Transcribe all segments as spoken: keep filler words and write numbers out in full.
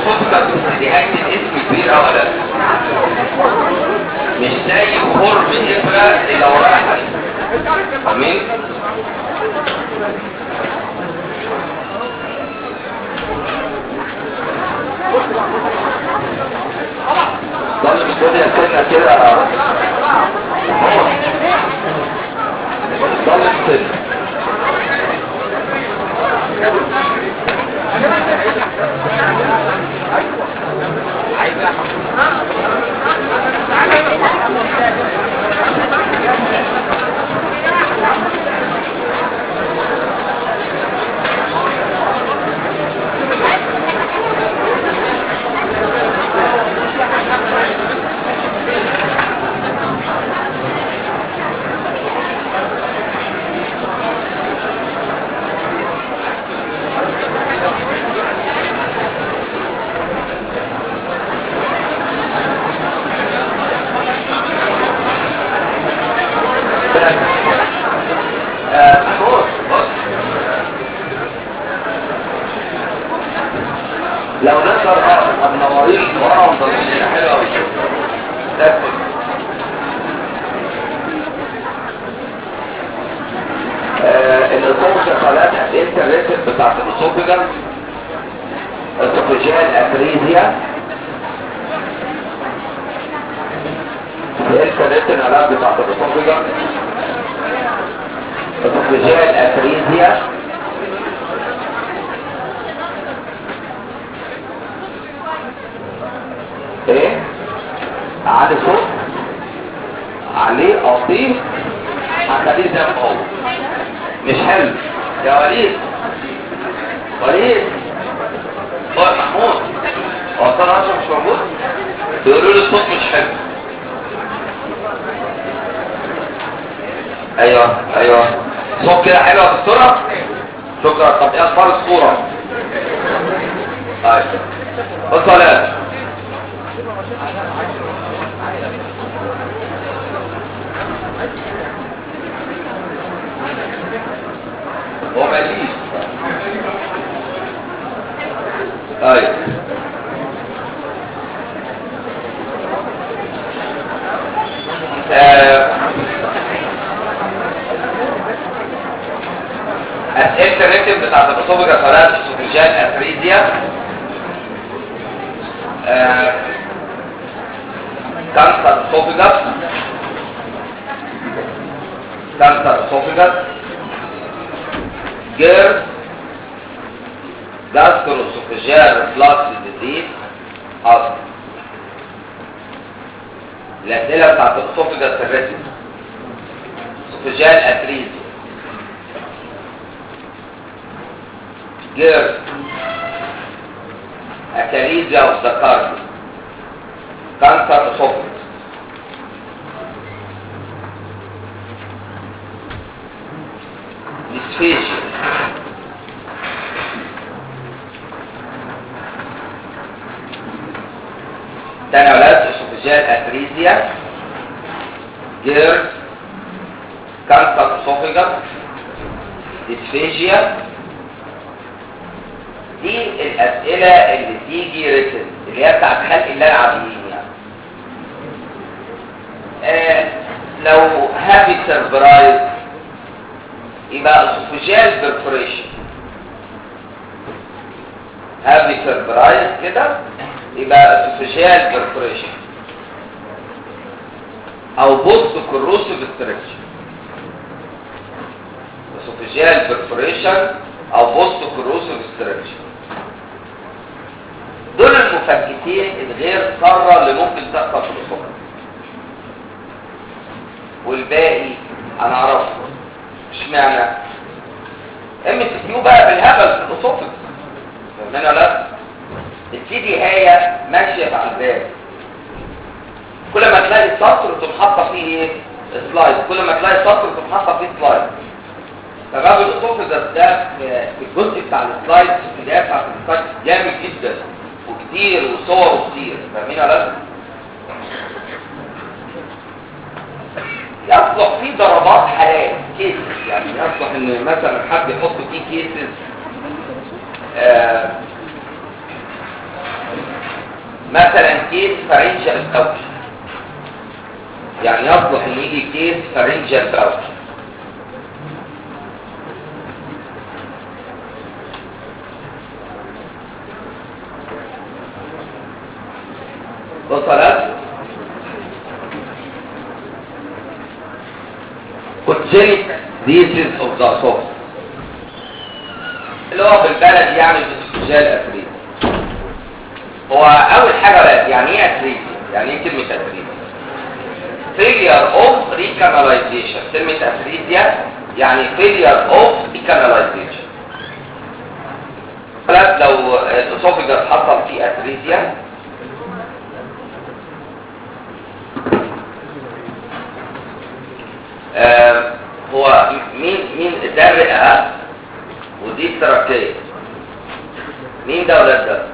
الاسوفجس دي هكتب اسم كبير او لا مش زي خرم ابره اللي وراها فاهمين؟ ضل مستوديا سنة كده ضل السنة لو نقدر اه النواريخ ورا مضلين حلوه قوي ده كله الاسوفجس خلاص انت الريسب بتاعت الاسوفجس اسوفجيال افريزيا انت الريسب العلاج بتاعت الاسوفجس اسوفجيال افريزيا ايه على صوت عليه قطيف هخليه زي ما هو مش حلو يا وليد وليد هو محمود هو طلع عشان مش موجود بيقولوا لي الصوت مش حلو ايوه ايوه صوت كده حلو يا دكتوره شكرا طب ايه اخبار الصوره طيب بصوا يا هو ماليش طيب اسئله الريتم بتاعت الاسوفجس خلاص اسوفجيال افريزيا كانسر اسوفجس كانسر اسوفجس جيرز جاستروسوفجيال ريفلكس ديزيز اصلا الاسئله بتاعت الاسوفجس الريتم اسوفجيال افريزيا جيرز اكاليزيا وسكارد كانسر اسوفجس ديسفيشيا تاني اولاد اسوفجيال افريزيا جيرز كانسر اسوفجس ديسفيشيا دي الاسئله اللي تيجي ريتن اللي هي بتاعت خلق الله العاديين يعني آه لو هابي سربرايز يبقى اسوفجيال بيرفوريشن هابي سربرايز كده يبقى اسوفجيال بيرفوريشن او بوست كروسيف ستريكشن اسوفجيال بيرفوريشن او بوست كروسيف ستريكشن دول المفككين الغير ساره اللي ممكن تحصل في الاسوفجس والباقي انا اعرفه اشمعنى ام اس كيو بقى بالهبل في الاسوفجس فاهمين ولا لا السي دي هي ماشيه على الباب كل ما تلاقي سطر تقوم حاطه فيه ايه سلايد كل ما تلاقي سطر تقوم حاطه فيه سلايد فباب الاسوفجس ده في الجزء بتاع السلايد في البدايه بتاع السلايد جامد جدا وكتير وصور كتير فاهمين ولا لا يصلح فيه ضربات حالات كيسز يعني يصلح ان مثلا حد يحط فيه كيسز آه مثلا كيس فارنجال باوش، يعني يصلح ان يجي كيس فارنجال باوش. وصلت congenital diseases of the esophagus اللي هو في البلد يعني بالسجال افريقي. هو اول حاجه بقى يعني ايه افريقي؟ يعني ايه كلمه افريقي؟ failure of recanalization. كلمه افريقيا يعني failure of recanalization. خلاص لو الاسوفجس حصل فيه افريقيا آه هو مين مين ده الرئه ودي التراكيه. مين ده ولا ده؟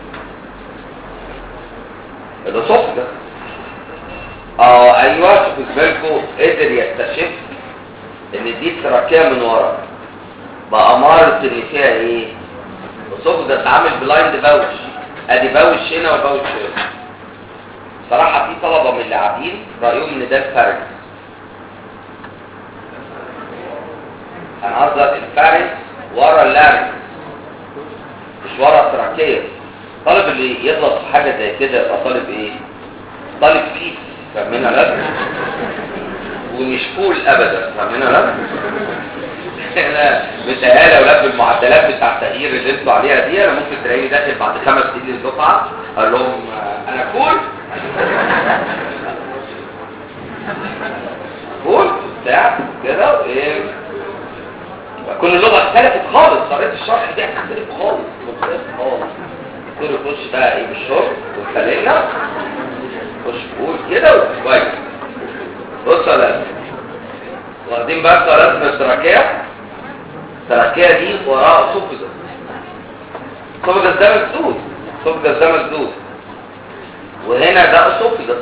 الاسوفجس. اه ايوه شوفوا بالكم قدر يكتشف ان دي التراكيه من ورا بأمارة ان فيها ايه؟ الاسوفجس عامل بلايند باوش، ادي باوش هنا وباوش هنا. صراحه في طلبه من اللاعبين رايهم ان ده الفارنج. انا قصدي الفارنج ورا اللارنج مش ورا التراكيه. طالب اللي يغلط في حاجه زي كده يبقى طالب ايه؟ طالب فيه. فاهمينها لا؟ ومش فول ابدا. فاهمينها لا؟ انا متهيألي يا اولاد بالمعدلات بتاع التغيير اللي انتوا عليها دي انا ممكن تلاقيني داخل بعد خمس سنين الدفعه اقول لهم انا فول فول بتاع كده وايه. كل اللغه اختلفت خالص، طريقه الشرح دي هتختلف خالص مختلف خالص. كل يخش بقى ايه بالشرب والفليله خش قول كده وكويس. بص يا ولاد واخدين بقى قرارات من التراكيه. التراكيه دي وراها اسوفجس. اسوفجس ده مسدود. اسوفجس ده مسدود وهنا ده اسوفجس.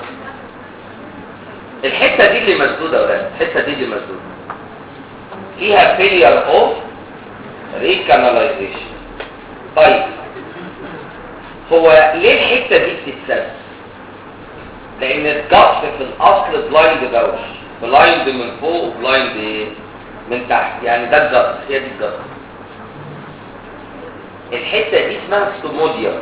الحته دي اللي مسدوده يا ولاد، الحته دي اللي مسدوده فيها failure of recanalization. طيب هو ليه الحته دي بتتسد؟ لان الضغط في الاصل بلايند باوش، بلايند من فوق وبلايند ايه من تحت، يعني ده الضغط. هي دي الضغط. الحته دي اسمها ستوموديوم.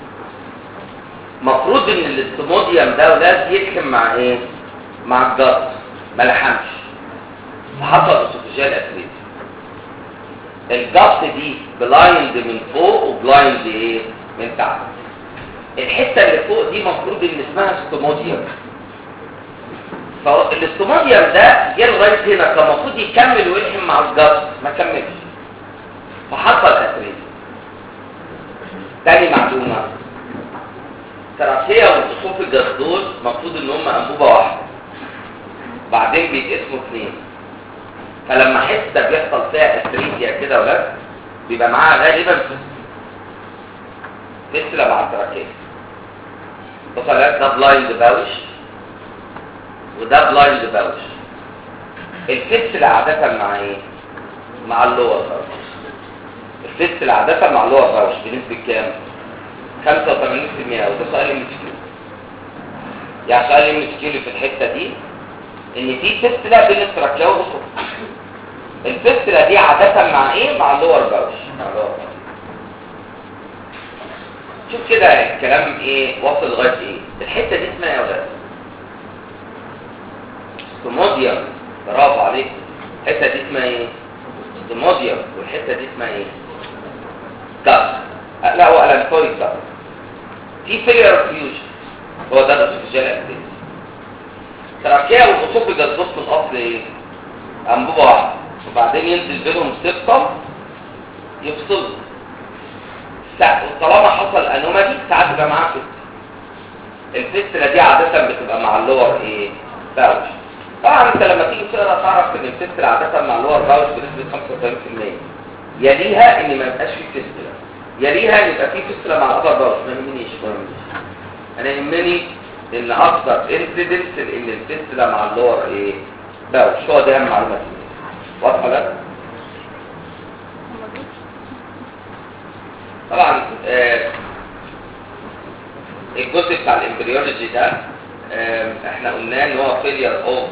مفروض ان الاستوموديوم ده ولاد يلحم مع ايه؟ مع الضغط، ما لحمش فحصل اسوفيجيال افريزيا. الضغط دي بلايند من فوق وبلايند ايه من تحت. الحته اللي فوق دي مفروض ان اسمها ستوموديوم. فالاستوموديوم ده جه لغايه هنا كان المفروض يكمل ويلحم مع الضغط، ما كملش فحصل افريزيا. تاني معلومه، التراكيه والاسوفجس دول المفروض ان هم انبوبه واحده بعدين بيتقسموا اثنين. فلما حته بيحصل فيها افريزيا كده ولا بيبقى معاها غالبا فيستلا مع التراكيه. وصلت ده بلايند باوش وده بلايند باوش. الفيستلا عاده مع ايه؟ مع اللور باوش. الفيستلا عاده مع اللور باوش بنسبه كام؟ خمسة وثمانين بالمئة. وده سؤال ام اس كيو. يعني سؤال ام اس كيو اللي في الحته دي ان في فيستلا بين التراكيه والاسوفجس. الفيستلا دي عادة مع ايه؟ مع اللور باوش. مع اللور باوش. شوف كده الكلام ايه واصل لغايه ايه. الحته دي اسمها ايه يا ولاد؟ ستوموديوم. برافو عليك. الحته دي اسمها ايه؟ ستوموديوم. والحته دي اسمها ايه؟ كاب. لا هو الانكويد كاب. في فيلير فيوجن هو ده الاسوفيجيال افريزيا. تراكيه والاسوفجس بص الاصل ايه؟ انبوبه واحده وبعدين ينزل بينهم سبطه يفصلوا. طالما حصل انومالي ساعات بيبقى معاه فيستلا. الفيستلا دي عاده بتبقى مع اللور ايه؟ باوش. طبعا انت لما تيجي تقرا تعرف ان الفيستلا عاده مع اللور باوش بنسبه خمسة وثمانين بالمئة. يليها ان ما يبقاش في فيستلا، يليها ان يبقى في فيستلا مع الابر باوش. ما يهمنيش ما يهمنيش انا يهمني ان اكثر انسيدنس ان الفيستلا مع اللور ايه؟ باوش. هو ده اهم معلومه فيه. واضحه لك؟ طبعا آه الجزء بتاع الامبريولوجي ده احنا قلنا ان هو فيلير اوف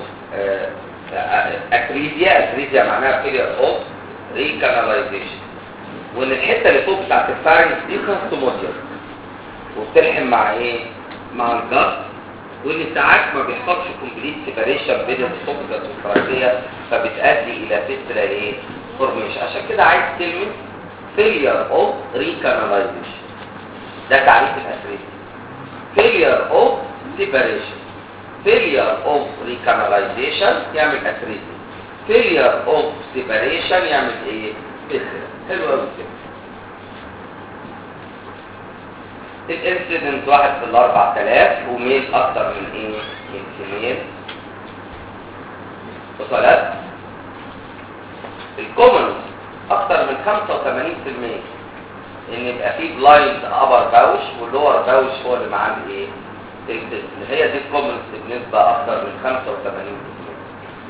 اكريديا. اكريديا معناها فيلير اوف ريكاناليزيشن، وان الحته اللي فوق بتاعت الفارنكس دي كاستوموديال وبتلحم مع ايه؟ مع الجلد، وان ساعات ما بيحصلش كومبليت سيباريشن بين الاسوفجس والتراكيه فبتؤدي الى فيستلا ايه؟ فورميشن. عشان كده عايز كلمه فيلير اوف ريكاناليزيشن. ده تعريف الاكريديا. failure of separation. failure of recanalization يعمل أثريتي. failure of separation يعمل ايه؟ فيستلا. حلو قوي كده. الانسيدنت واحد في الاربع تلاف وميل اكتر من ايه؟ من سنين. وصلت الكومنز اكتر من خمسة وثمانين بالمية ان يبقى فيه بلايند ابر باوش واللور باوش هو اللي معاه الايه؟ التسل. هي دي الكومنز بنسبه اكتر من خمسة وثمانين بالمية.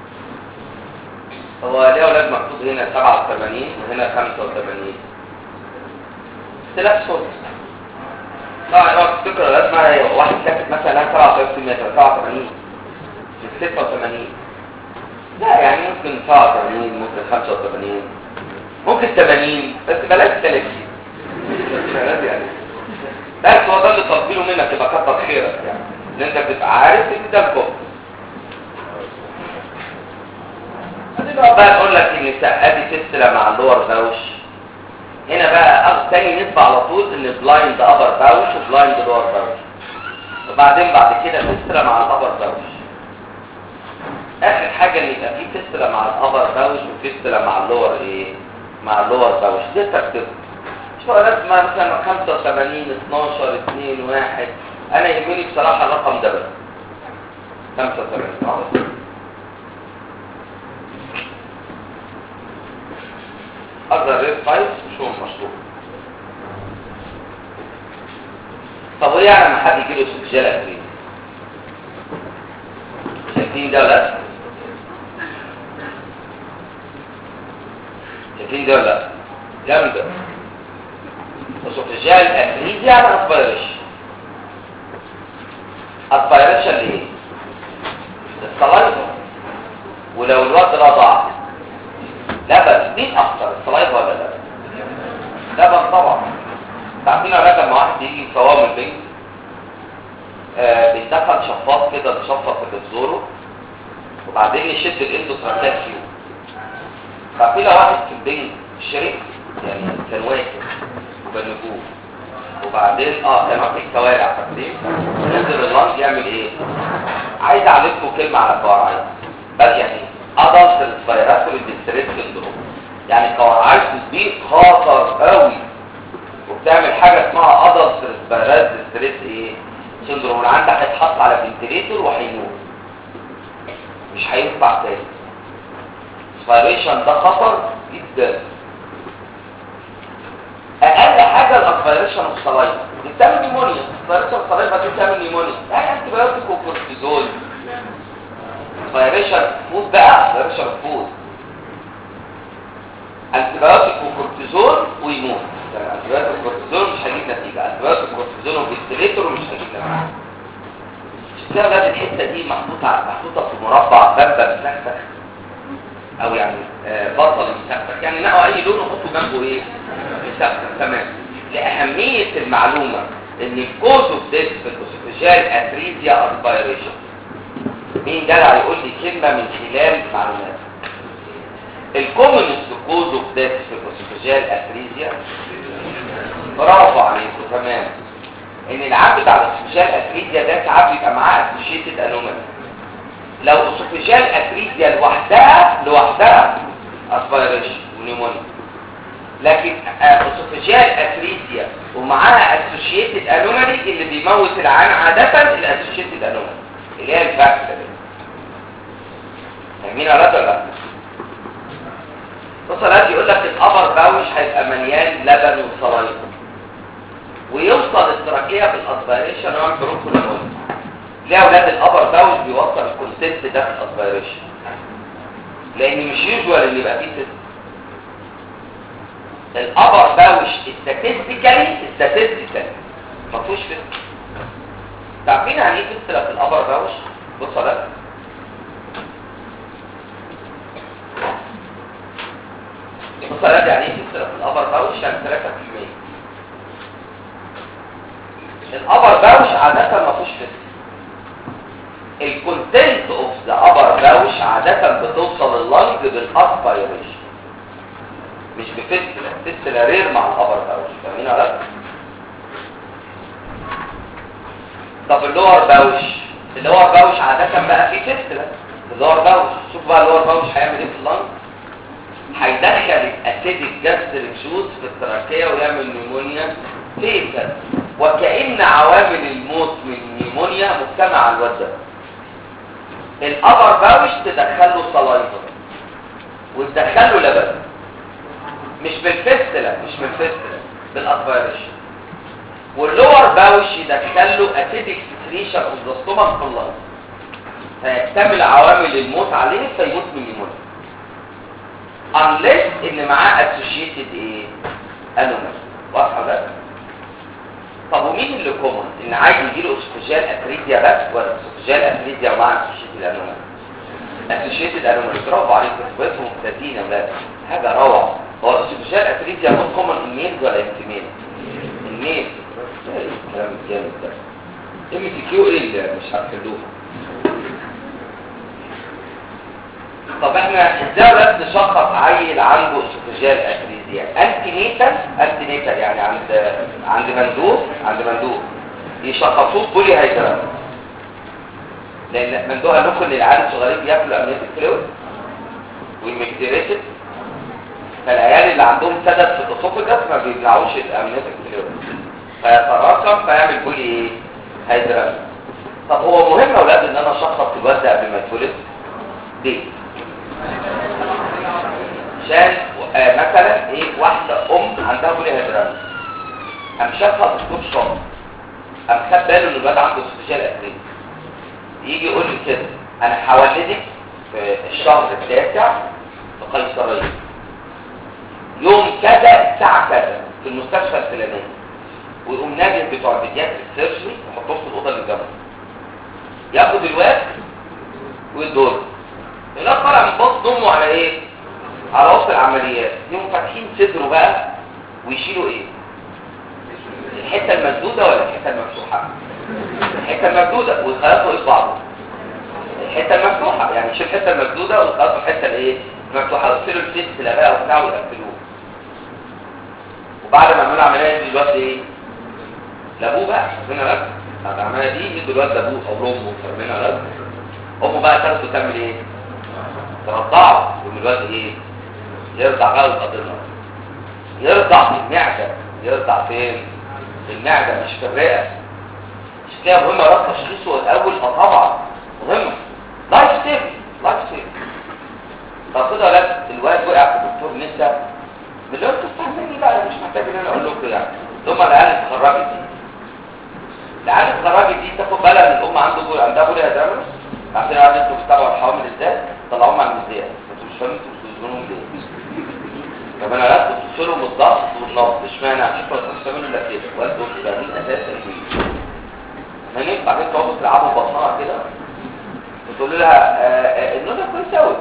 هو ليه اولاد مكتوب هنا سبعة وثمانين وهنا خمسة وثمانين؟ اختلاف صوت. طبعا هو الفكره لازم واحد كاتب مثلا سبعة وثمانين بالمية سبعة وثمانين من ستة وثمانين. لا يعني ممكن سبعة وثمانين، ممكن خمسة وثمانين، ممكن ثمانين، بس بلاش ثلاثين. يعني بس هو ده اللي تطبيله منك يبقى كتر خيرك، يعني ان انت بتبقى عارف ان ده الكفر. هتبقى بقى تقول لك ان ادي تسلا مع اللور باوش. هنا بقى تاني نسبة على طول ان بلايند ابر باوش وبلايند لور باوش، وبعدين بعد كده تسلا مع الابر باوش. اخر حاجه ان يبقى في تسلا مع الابر باوش وتسلا مع اللور ايه؟ مع اللور باوش. دي ترتيب شو لازم مثلا خمسة وثمانين اتناشر اتنين واحد. انا يهمني بصراحه الرقم ده بس خمسة وثمانين. اقدر ريت فايف شو مشروع. طب وايه يعني لما حد يجي له سجاله كده؟ شايفين ده ولا شايفين ده ولا جامده؟ اسوفيجيال اتريزيا يعني اسبيريشن. اسبيريشن ليه؟ السلايفا. ولو الواد رضع لبن مين اكتر السلايفا ولا لبن؟ لبن طبعا. تعرفين يا لما واحد يجي يصور من البنك آه بيدخل شفاط كده بيشفط في الزوره وبعدين يشد الاندوتراكيال فيه. تعرفين لو واحد في البنك شرب يعني كان واكل وبنجوه وبعدين اه كان واقف الكوارع فاكرين نزل اللنج يعمل ايه؟ عايز اعلمكم كلمه على الكوارعايز بس يعني ادلت الفيروس ديستريس سندروم. يعني الكوارعايز دي خطر قوي وبتعمل حاجه اسمها ادلت الفيروس ديستريس ايه؟ سندروم. اللي عندك هيتحط على فنتليتور وهيموت مش هينفع تاني. الاسبيريشن ده خطر جدا. اقل حاجه الاسبيريشن والصلايفه دي بتعمل نيمونيا. الاسبيريشن والصلايفه دي بتعمل نيمونيا. يعني انتي بايوتيك وكورتيزول. اسبيريشن فود بقى اسبيريشن فود انتي بايوتيك وكورتيزول ويموت. يعني انتي بايوتيك وكورتيزول مش هيجيب نتيجه. انتي بايوتيك وكورتيزول وفنتليتور مش هيجيب نتيجه. كده بقى الحته دي محطوطه محطوطه في مربع بامبا مسخسخ او يعني آه بطل مسخسخ. يعني نقوا اي لون وحطوا جنبه ايه؟ مسخسخ. تمام. لاهميه المعلومه ان الكوز اوف ديث في الاسوفيجيال اتريزيا اسبيريشن. مين جدع يقول لي كلمه من خلال معلومات؟ الكومنست كوز اوف ديث في الاسوفيجيال اتريزيا. برافو عليكم. تمام. ان العاب بتاع الاسوفيجيال اتريزيا ده ساعات بيبقى معاه اسوشيتد انومالي. لو اسوفيجيال اتريزيا لوحدها لوحدها اسبيريشن ونيمونيا. لكن اسوفيجيال اتريزيا ومعاها اسوشيتد انومالي اللي بيموت العيان عاده الاسوشيتد انومالي اللي هي الفاكتور. فاهمين ولا لا؟ وصلات يقول لك الابر باوش هيبقى مليان لبن وصلايفه ويوصل التراكيه بالاسبيريشن وعن بروكولامون. ليه اولاد الابر باوش بيوصل الكونسيبت ده في الاسبيريشن؟ لان مش يوجوال اللي يبقى فيه سيست. الابر باوش استاتستيكالي استاتستيكالي ما فيهوش فيست. تعرفين يعني ايه فيستلا في الابر باوش؟ بص على ده. بص على ده يعني ايه فيستلا في الابر باوش؟ يعني ثلاثة في المية. الابر باوش عادة ما فيهوش فيستلا. الكونتنت اوف ذا ابر باوش عادة بتوصل اللنج بالاسبيريشن مش بفيستلا. فيستلا رير مع الابر باوش، فاهمين ولا لا؟ طب اللور باوش، اللور باوش عادة بقى فيه فيستلا. اللور باوش شوف بقى اللور باوش هيعمل ايه في اللنج؟ هيدخل الاسيديك جاستريك جوز في التراكيه ويعمل نيمونيا فيتال، وكأن عوامل الموت من نيمونيا مجتمع على الواد ده. الابر باوش تدخله سلايفا وتدخله لبن، مش بالفيستلا، مش بالفيستلا، بالاسبيريشن. واللور باوش يدخله اسيديك سكريشن اوف ذا ستومك في اللنج، فيكتمل عوامل الموت عليه فيموت من نيمونيا. unless ان معاه associated ايه؟ anomaly. واضحه ده؟ طب ومين اللي كومن؟ ان عايز يجيله اسوفيجيال اتريديا بس ولا اسوفيجيال اتريديا ومع associated anomaly؟ associated anomaly. برافو عليكم، كويسين ممتازين يا ولاد، حاجه روعه. هو الاسوفيجيال اتريديا مور كومن ان ميلز ولا ان فيميل؟ ان ميل. ايه الكلام الجامد ده؟ ام سي كيو ايه اللي مش هتحلوها؟ طب احنا ازاي بس نشخص عيل عنده اسوفيجيال اتريديا؟ انتي نيتال، انتي نيتال يعني عند عند مندوب، عند مندوب يشخصوه بولي هيدرام، لان مندوب قال لكم ان العيال الصغيرين بياكلوا امنيتك فلويد والمكتيريتد، فالعيال اللي عندهم سدد في الاسوفيجاس ما بيبلعوش الامنيتك فلويد فيتراكم فيعمل بولي ايه؟ هيدرام. طب هو مهم يا اولاد ان انا اشخص الواد ده قبل ما يتولد؟ ليه؟ عشان آه مثلا ايه، واحده ام عندها بولي هيدرام، قام شافها دكتور شاطر، قام خد باله ان الواد عنده اسوفيجيال اتريديا، يجي يقول لي كده انا هولدك في الشهر التاسع في قيصريه يوم كذا الساعه كذا في المستشفى الفلانيه، ويقوم نادي بتوع البيدياتريك سيرجري يحطوه في الاوضه اللي جنبه، ياخد الواد ويدور الواد طالع من بطن امه على ايه؟ على وسط العمليات. يوم فاتحين صدره بقى ويشيلوا ايه؟ الحته المسدوده ولا الحته المفتوحه؟ الحته المسدوده ويخيطوا ايه بعض؟ الحته المفتوحه، يعني يشيل الحته المسدوده ويخيطوا الحته الايه؟ المفتوحه، يغسلوا الفيست بقى وبتاع ويقفلوه. وبعد ما عملوا العمليه دي الواد ايه؟ لابوه بقى، هنا بقى بعد العمليه دي يدوا الواد لابوه او لامه، فاهمين ولا لا؟ امه بقى تاخده تعمل ايه؟ ترضعه، يقوم الواد ايه؟ يرضع بقى ويقضينا، يرضع في المعده. يرضع فين؟ في المعده مش في الرئه. مش كده مهمه ربط تشخيصه الاول؟ اه طبعا مهمه، لايف سيف لايف سيف. طب كده ولا الواد وقع في الدكتور نسا من اللي انتوا فاهميني بقى، مش محتاج ان انا اقول لكم يعني. ثم العيال اتخرجت دي، العيال اتخرجت دي تاخد بالها ان الام عنده بول عندها بولي هيدرامس. عارفين العيال انتوا بتتابعوا الحوامل ازاي؟ طلعوهم على الميزان، انتوا مش فاهمين انتوا بتوزنوهم ليه؟ طب انا عرفت توصلهم الضغط والنبض، اشمعنى؟ عشان كنتوا بتعملوا الا كده وانتوا مش فاهمين اساسا ايه. ما ينفع بعدين تقعدوا تلعبوا بطنها كده وتقولوا لها النوده كويسه قوي.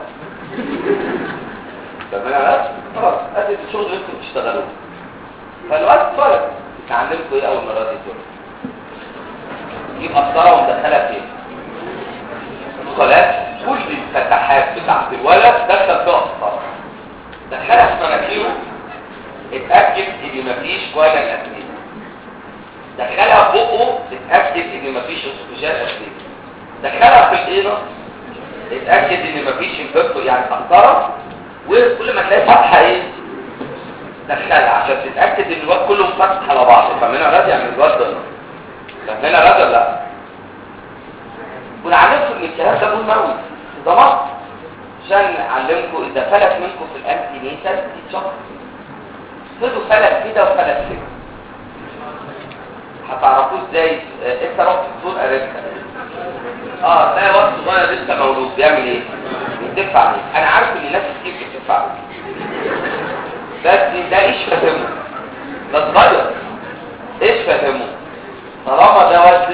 طب انا عرفت خلاص ادي الشغل اللي انتوا بتشتغلوه. فالوقت اتولد، اتعلمتوا ايه اول مره دي اتولد؟ تجيب قسطره ومدخلها فين؟ الصلاه. كل الفتحات بتاعت الولد دخل فيها قسطره، دخلها في مناخيره، اتاكد ان مفيش كوينال اتريديا. دخلها في بقه، اتاكد ان مفيش اسوفيجيال اتريديا. دخلها في الاينس، اتاكد ان مفيش انفكتو يعني قسطره. وكل ما تلاقي فتحه ايه؟ دخلها عشان تتاكد ان الواد كله مفتح على بعضه. فاهمين ولا لا؟ يعني الواد ده فاهمين ولا لا؟ ونعلمكم ان الكلام ده مهم ده مصر عشان نعلمكم اذا فلت منكم في الانتي نيتال يتشخص. خدوا فلت كده وفلت كده، هتعرفوه ازاي؟ انت رحت الدكتور قريتها اه تلاقي واد صغير لسه مولود بيعمل ايه؟ بيتف عليه. انا عارف ان ناس كتير بتتف عليه، بس ده ايش فاهمه؟ ده صغير ايش فاهمه؟ طالما ده واد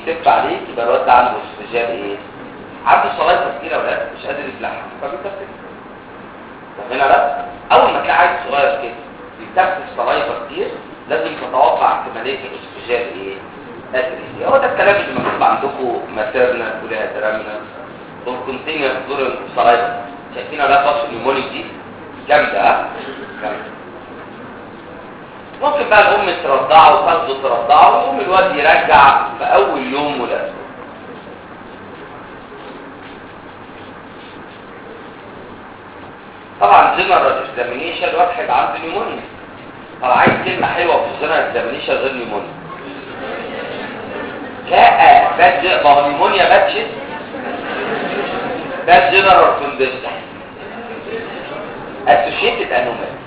بتف عليك يبقى الواد ده عنده استجابه ايه؟ عنده صلايفه كتير يا ولاد مش قادر يبلعها فبيتفتح. طب هنا لا، اول ما تلاقي عيل صغير كده بيتفتح صلايفه كتير لازم تتوقع احتماليه الاستجابه ايه؟ ادري. هو ده الكلام اللي مكتوب عندكم ماتيرنال ولا ترامينال دول كونتينر دول صلايفه. شايفين ولا فاصل النيمونيك دي جامده ها؟ جامده. ممكن بقى الام ترضعه وتاخده ترضعه ويقوم الواد يرجع في اول يوم ولاده. طبعا جنرال اكزامينيشن الواد هيبقى عنده نيمونيا. طب عايز كلمه حلوه في الجنرال اكزامينيشن غير نيمونيا؟ لا باد ما هو نيمونيا باد شيت باد جنرال كونديشن اسوشيتد انومالي.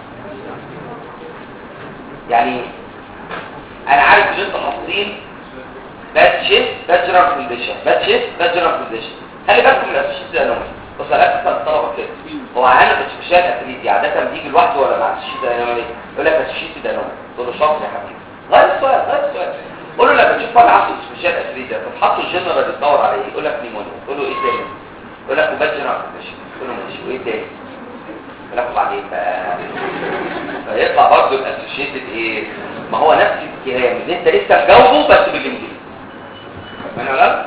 يعني انا عارف ان انتوا حاطين باد شيت باد جنرال كونديشن باد شيت باد جنرال كونديشن. خلي بالكم من الاسوشيتد انومالي. بص انا اكتر الطلبه كده هو انا مش مشاهد اتريدي عاده بيجي لوحده ولا مع الاسوشيتد انومالي يقول لك اسوشيتد انومالي تقول له شاطر يا حبيبي غير السؤال غير السؤال قول له لما تشوف واحد عنده مشاهد اتريدي تتحطه الجنرال تدور عليه يقول لك نيمونيا تقول له ايه تاني يقول لك وباد جنرال كونديشن تقول له ماشي وايه تاني يقول لك وبعدين بقى فيطلع برضه الاسوشيتد ايه ما هو نفس الكلام اللي انت لسه مجاوبه بس بالانجليزي. فاهم ولا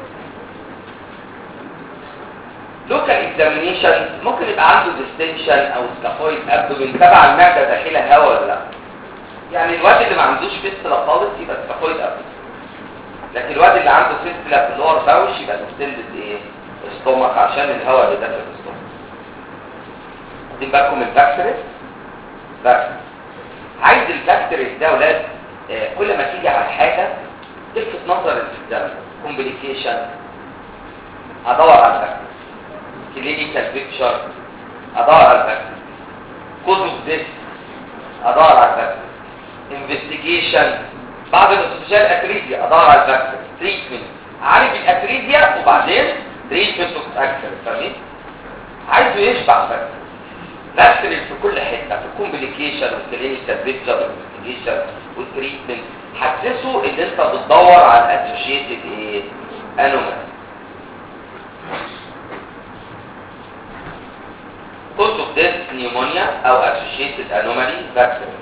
لوكال اكزامينيشن ممكن يبقى عنده ديستنشن او سكافويد ابدومين تبع المعده داخلها هواء ولا لا. يعني الواد اللي ما عندوش فيستلا خالص يبقى سكافويد ابدومين، لكن الواد اللي عنده فيستلا في اللور باوش يبقى ديستندد ايه ستومك عشان الهواء اللي داخل الستومك. واخدين بالكم من الباكتيريا؟ بس عايز الباكتيريا ده ولاد آه كل ما تيجي على حاجه تلفت نظر الزمن كومبليكيشن ادور على الباكتيريا كلينيكال بيكتشر ادور على الباكتيريا كوز اوف ديث ادور على الباكتيريا انفستيجيشن بعد الاستشفاء الاتريديا ادور على الباكتيريا تريتمنت عالج الاتريديا وبعدين تريتمنت اوف اكتر. فاهمين؟ عايزه يشبع باكتيريا باكتيريا في كل حته في الكومبليكيشن والكلينيكال بيكتشر والانفستيجيشن والتريتمنت. حسسه ان انت بتدور على الاسوشيتد ايه انومالي. cause of death pneumonia او associated anomaly bacteria.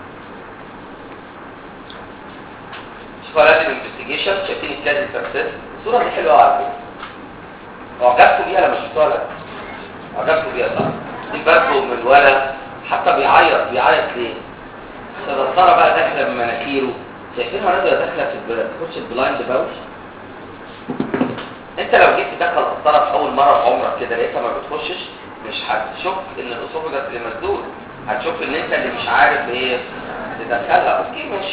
سؤالات الانفستيجيشن شايفين الكازي سكسس الصوره دي حلوه على فكره اعجبتوا بيها لما شفتوها ولا اعجبتوا بيها صح؟ دي برضه من الولد حتى بيعيط بيعيط ليه؟ عشان الصوره بقى داخله من مناخيره. شايفين الولد داخله في تخش البلايند باوش. انت لو جيت تدخل القسطره في اول مره في عمرك كده لقيتها ما بتخشش مش هتشوف ان الاسوفجس اللي مسدود، هتشوف ان انت اللي مش عارف ايه تدخلها. اوكي ماشي.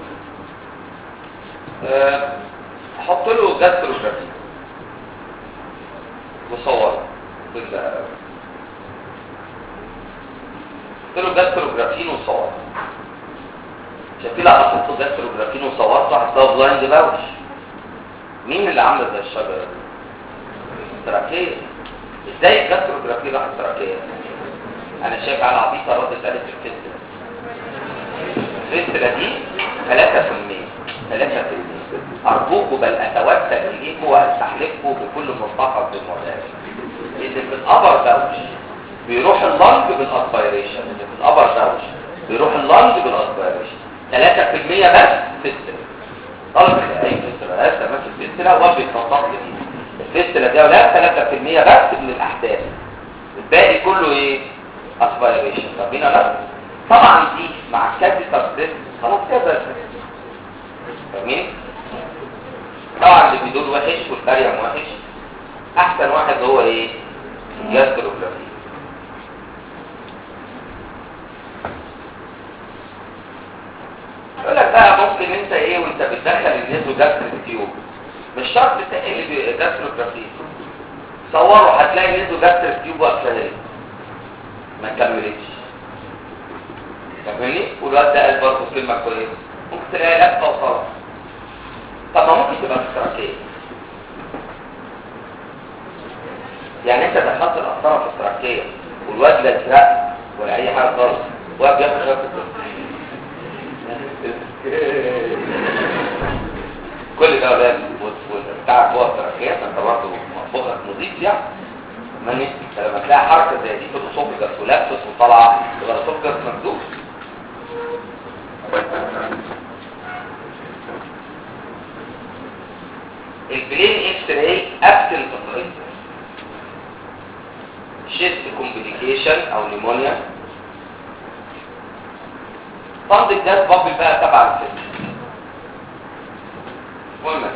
أه حط له جاستروجرافي وصور كده حط له جاستروجرافين وصور. شايفين لو حطيت له جاستروجرافين وصورته هتلاقي بلايند باوش. مين اللي عامله زي الشجره دي؟ التراكيه. ازاي الجاستروجرافي راح التراكيه؟ انا شايف على عبيطه ردت قالت الفيستلا الفيستلا دي ثلاثة في المية ثلاثة في المية. ارجوكوا بل اتوسل اليكم واستحلفكم بكل مصطفى بالمعتاد ان في الابر باوش بيروح اللنج بالاسبيريشن ان في الابر باوش بيروح اللنج بالاسبيريشن ثلاثة في المية بس فيستلا. طلب اي فيستلا لا تمام في الفيستلا وبيتنطط دي الفيستلا دي ولا ثلاثة في المية بس من الاحداث الباقي كله ايه اسبيريشن. طب هنا لا طبعا دي مع الكاتيتر ديس خلاص كده فاهمين؟ طبعا اللي بيدور وحش والبريم وحش. احسن واحد هو ايه الجاستروجرافي. يقول لك بقى ممكن انت ايه وانت بتدخل النيزو جاستريك تيوب مش شرط تقل جاستروجرافي صوروا هتلاقي النيزو جاستريك تيوب واقفه هنا ما كملتش. فاهمني؟ والواد ده قال برضه كلمه كويسه ممكن تلاقي لفه وصلاه. طب ما ممكن تبقى في التراكيه. يعني انت دخلت القسطره في التراكيه والواد لا ازرق ولا اي حاجه خالص واد بياخد شويه كل ده ولاد بتاع جوه التراكيه، انت برضه مخك نظيف يعني. ما انت لما تلاقي حركه زي دي في الاسوفجس ولابسس وطالعه يبقى الاسوفجس مكتوب. البلين اكس راي ابسنت اوف شيست كومبليكيشن او نيمونيا. فند الجاز بابل بقى تبع الفيلم. المهم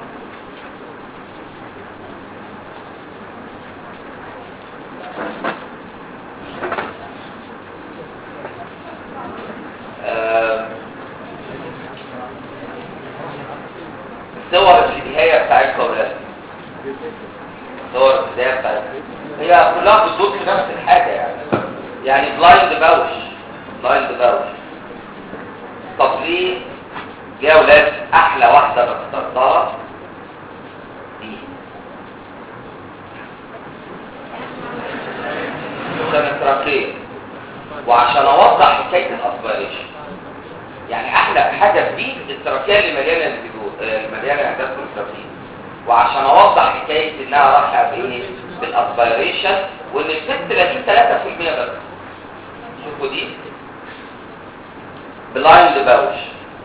الصور النهايه بتاعتها ولا الصور البدايه بتاعتها هي كلها بتدور في نفس الحاجه يعني يعني بلايند باوش بلايند باوش. طب ليه يا اولاد احلى واحده بختارها دي عشان التراكيه وعشان اوضح حكايه الاسبيريشن. يعني احلى حاجه فيه التراكيه اللي مليانه الفيديو مليانه اعداد كونترافين، وعشان اوضح حكايه انها رايحه بايه بالاسبيريشن وان الست دي ثلاثة في المية بس. شوفوا دي بلايند باوش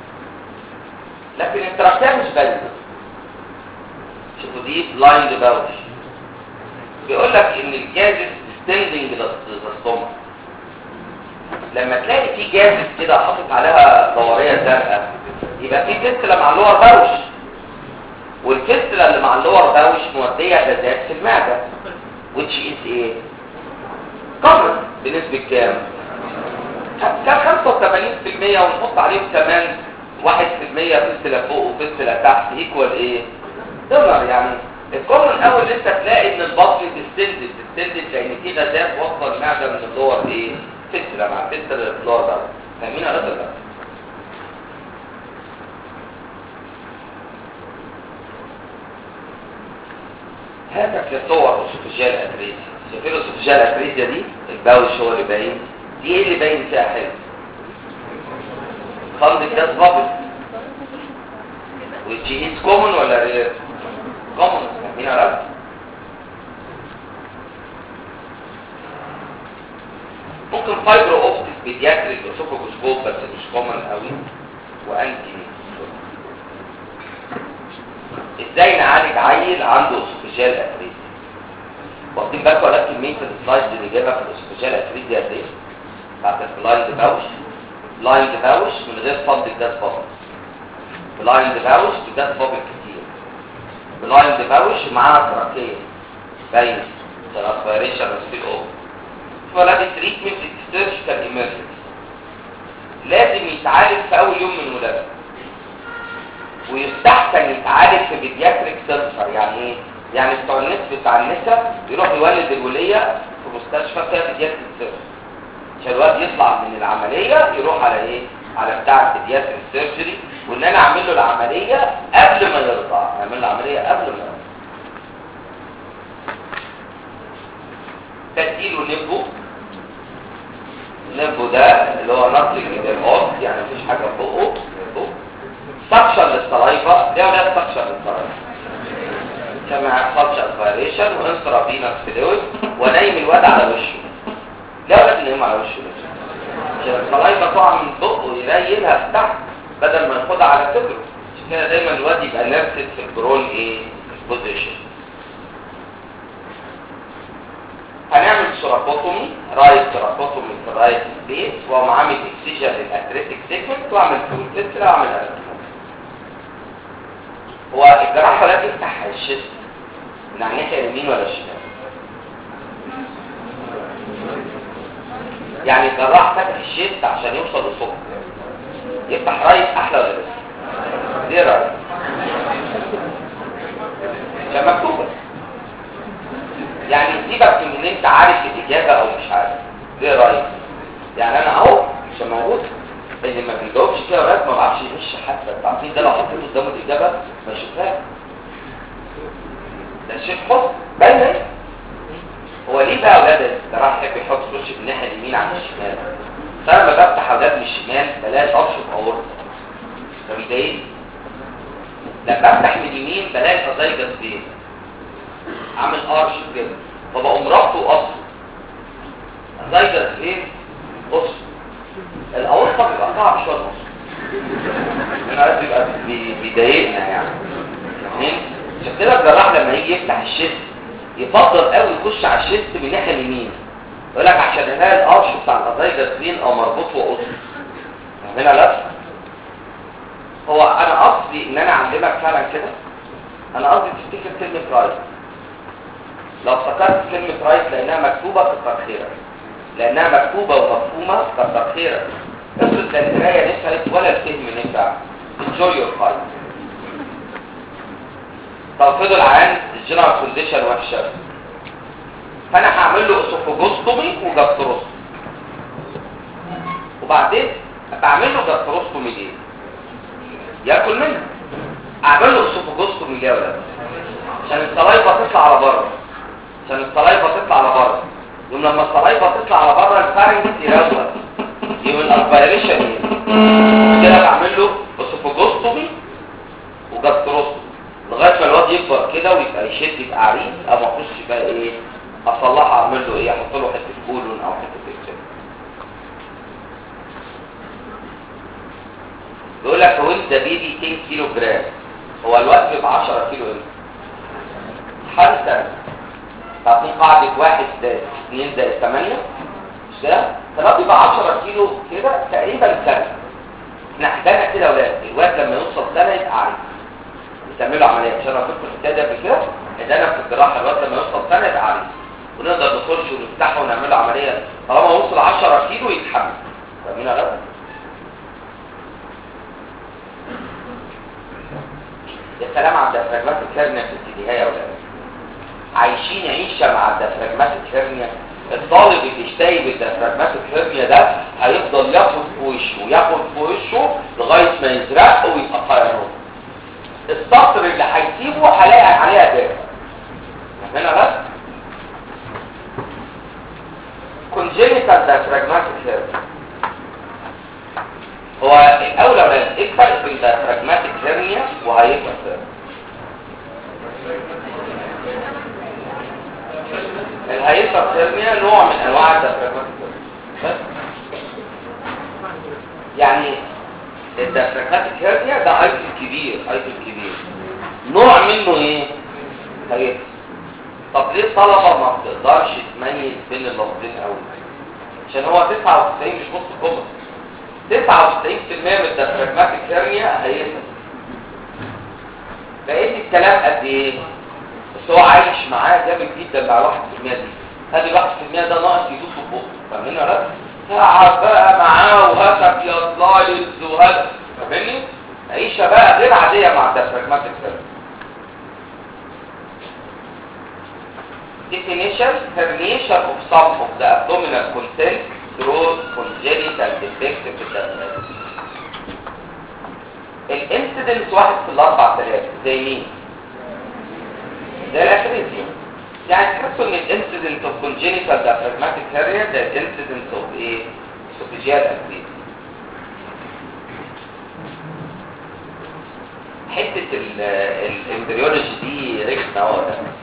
لكن التراكيه مش باينه. شوفوا دي بلايند باوش بيقول لك ان الجازس ستاندنج للسtomach. لما تلاقي في جازس كده حاطط عليها دوريه زرقاء يبقى في فيستلا مع اللور باوش، والفيستلا اللي مع اللور باوش موديه غازات في المعده which is ايه كومن بنسبه كام؟ كان خمسة وثمانين في المية ونحط عليهم كمان واحد في المية فيستلا فوق وفيستلا تحت ايكوال ايه دولار. يعني الكومن اول انت تلاقي ان البطن ديستندد ديستندد لان في غازات واصله المعده من اللور ايه فيستلا مع فيستلا اللور باوش. فاهمين ولا لا؟ هاتك لصور اسوفيجيال اتريزيا. شايفين الاسوفيجيال اتريزيا دي الباوش هو اللي باين. دي ايه اللي باين فيها حلو؟ خلط الجاز بابل which is common ولا رير؟ common. فاهمين ولا لا؟ ممكن فايبرو اوبتيك بيدياتريك اسوفوجوسكوب بس مش كومن قوي وانتي. ازاي نعالج عيل عنده اسوفيجيال اتريزيا؟ واخدين بالكم ولا كميه السلايدز اللي جايبها في الاسوفيجيال اتريزيا دي بتاعت البلايند باوش؟ بلايند باوش من غير فض الجاز بابل. بلايند باوش بجاز بابل كتير. بلايند باوش معاها تراكيه باينه ترانسفيريشن سبيد اوف. ولا دي تريتمنت سيرجيكال ايمرجنسي لازم يتعالج في اول يوم من ولادته، ويستحسن يتعالج في بيدياتريك سيرجر. يعني ايه؟ يعني بتوع الناس بتاع النساء يروح يولد الوليه في مستشفى فيها بيدياتريك سيرجر عشان الواد يطلع من العمليه يروح على ايه؟ على بتاع البيدياتريك سيرجري، وان انا اعمل له العمليه قبل ما يرضع. اعمل له العمليه قبل ما يرضع. تديله نبو. النبو ده اللي هو نطلق للقط يعني مفيش حاجه فوقه. سكشن للصلايفه ده ولا سكشن للصلايفه عشان ما يحصلش اسبيريشن وانترافينوس فلويد ونايم الواد على وشه. لا ولا نايم على وشه عشان الصلايفه تقع من بقه ويريلها في تحت بدل ما ياخدها على صدره. عشان كده دايما الواد يبقى نرسد في الجرون ايه بوزيشن. هنعمل سيرابوتومي رايت سيرابوتومي في الرايت سبيس واقوم عامل اكسجين للاتريتيك سيجمنت واعمل فول تسلا واعمل ارتكوز. هو الجراحه لا تفتح الشيست من الناحيه اليمين ولا الشمال؟ يعني الجراح فتح الشيست عشان يوصل للصوت. يفتح رايت احلى ولا لسه؟ ليه رايت؟ عشان مكتوبه. يعني سيبك من ان انت عارف الاجابه او مش عارف. ليه رايك؟ يعني انا اهو مش موجود اللي ما بيجاوبش كده وراك ما بعرفش يمشي حتى. التعطيل ده لو حطيته قدامه الاجابه ما يشوفهاش. ده شيء حط باين ايه؟ هو ليه بقى اولاد الجراح يحب يحط وشه من الناحيه اليمين عن الشمال؟ فانا لما بفتح اولاد من الشمال بلاقي ابشط اورطه. ده بيضايقني. لما افتح من اليمين بلاقي الازايجس فين عامل ارش كده، فبقوم ربطه قصر ازايجس فين قصر. الاورطه بيبقى صعب شويه قصر، انا عايز يبقى بيضايقنا يعني. عشان كده الجراح لما يجي يفتح الشيست يفضل قوي يخش على الشيست من الناحيه اليمين، يقول لك عشان هنا الارش بتاع الازايجس فين او مربوط وقصر. هنا لا، هو انا قصدي ان انا اعلمك فعلا كده، انا قصدي تفتكر كلمه رايت. لو افتكرت كلمه رايت لانها مكتوبه كتر خيرك، لانها مكتوبه ومفهومه كتر خيرك. افرض لا القرايه نفعت ولا الفهم نفع، enjoy your fight. طب فضل عن الجنرال كونديشن وحشه، فانا هعمل له اسوفوجوستومي وجاستروستومي، وبعدين بعمل له جاستروستومي ليه؟ ياكل منها. اعمل له اسوفوجوستومي ليه يا ولاد؟ عشان الصلايبه تطلع على بره، عشان الصلايبه تطلع على بره. يوم لما الصلايبه تطلع على بره الفارنج يرزق، يوم الاسبيريشن ايه كده، بعمل له اسوفوجوستومي وجاستروستومي لغايه ما الواد يكبر كده ويبقى يشد يبقى عريض، او اخش بقى ايه اصلحها، اعمل له ايه، احط له حته كولون او حته اكسل. بيقول لك هو انت بيبي عشرة كيلو جرام، هو الوقت بيبقى عشرة كيلو امتى؟ حتى تعطيه قاعده واحد زائد اثنين زائد ثمانية مش كده؟ فالوقت بيبقى عشرة كيلو كده تقريبا سنه. احنا عندنا كده يا ولاد الواد لما يوصل سنه يبقى عارف تعملوا عمليه. عشان انا كنت في الكتاب قبل كده عندنا في الجراحه الواد لما يوصل سنه يبقى عارف، ونقدر نخش ونفتحه ونعمل له عمليه طالما وصل عشرة كيلو يتحمل. فاهمين يا ولاد؟ يا سلام على الديافراجماتيك هيرنيا في الابتدائيه يا ولاد، عايشين عيشه مع الديافراجماتيك هيرنيا. الطالب اللي اشتاي بالديافراجماتيك هيرنيا ده هيفضل ياخد في وشه ياخد في وشه لغايه ما يزرق ويبقى طيران. السطر اللي هيسيبه هلاقي عليها دافع. هنا بس congenital diaphragmatic hernia. هو الاول ولا ايه الفرق بين diaphragmatic hernia وهايبر؟ الهايبر hernia نوع من انواع الdiaphragmatic hernia، يعني الديافراجماتيك هيرنيا ده ايتم كبير، ايتم كبير نوع منه ايه؟ هيبقى. طب ليه الطلبه ما بتقدرش تميز بين اللفظين قوي؟ عشان هو تسعة وتسعين مش نص كومه، تسعة وتسعين بالمية من الديافراجماتيك هيرنيا هيبقى. بقيت الكلام قد ايه؟ بس هو عايش معاه جامد جدا مع واحد بالمية دي. هذه واحد بالمية ده ناقص يدوس في بقه، فاهمين ولا لا؟ تعب بقى معاه وهتك يا سلايدز وهتك، فاهمني؟ عيشه بقى غير عاديه مع الديافراجماتيك هيرنيا. definition herniation of some of the abdominal content through congenital defect في الديافراجم. الانسيدنس واحد في الاربع تلاف زي مين؟ زي الاكريزيا. يعني تحسوا ان الانسيدنس اوف congenital diaphragmatic hernia ده الانسيدنس اوف ايه؟ esophageal activity. حته الامبريولوجي دي رخمه قوي.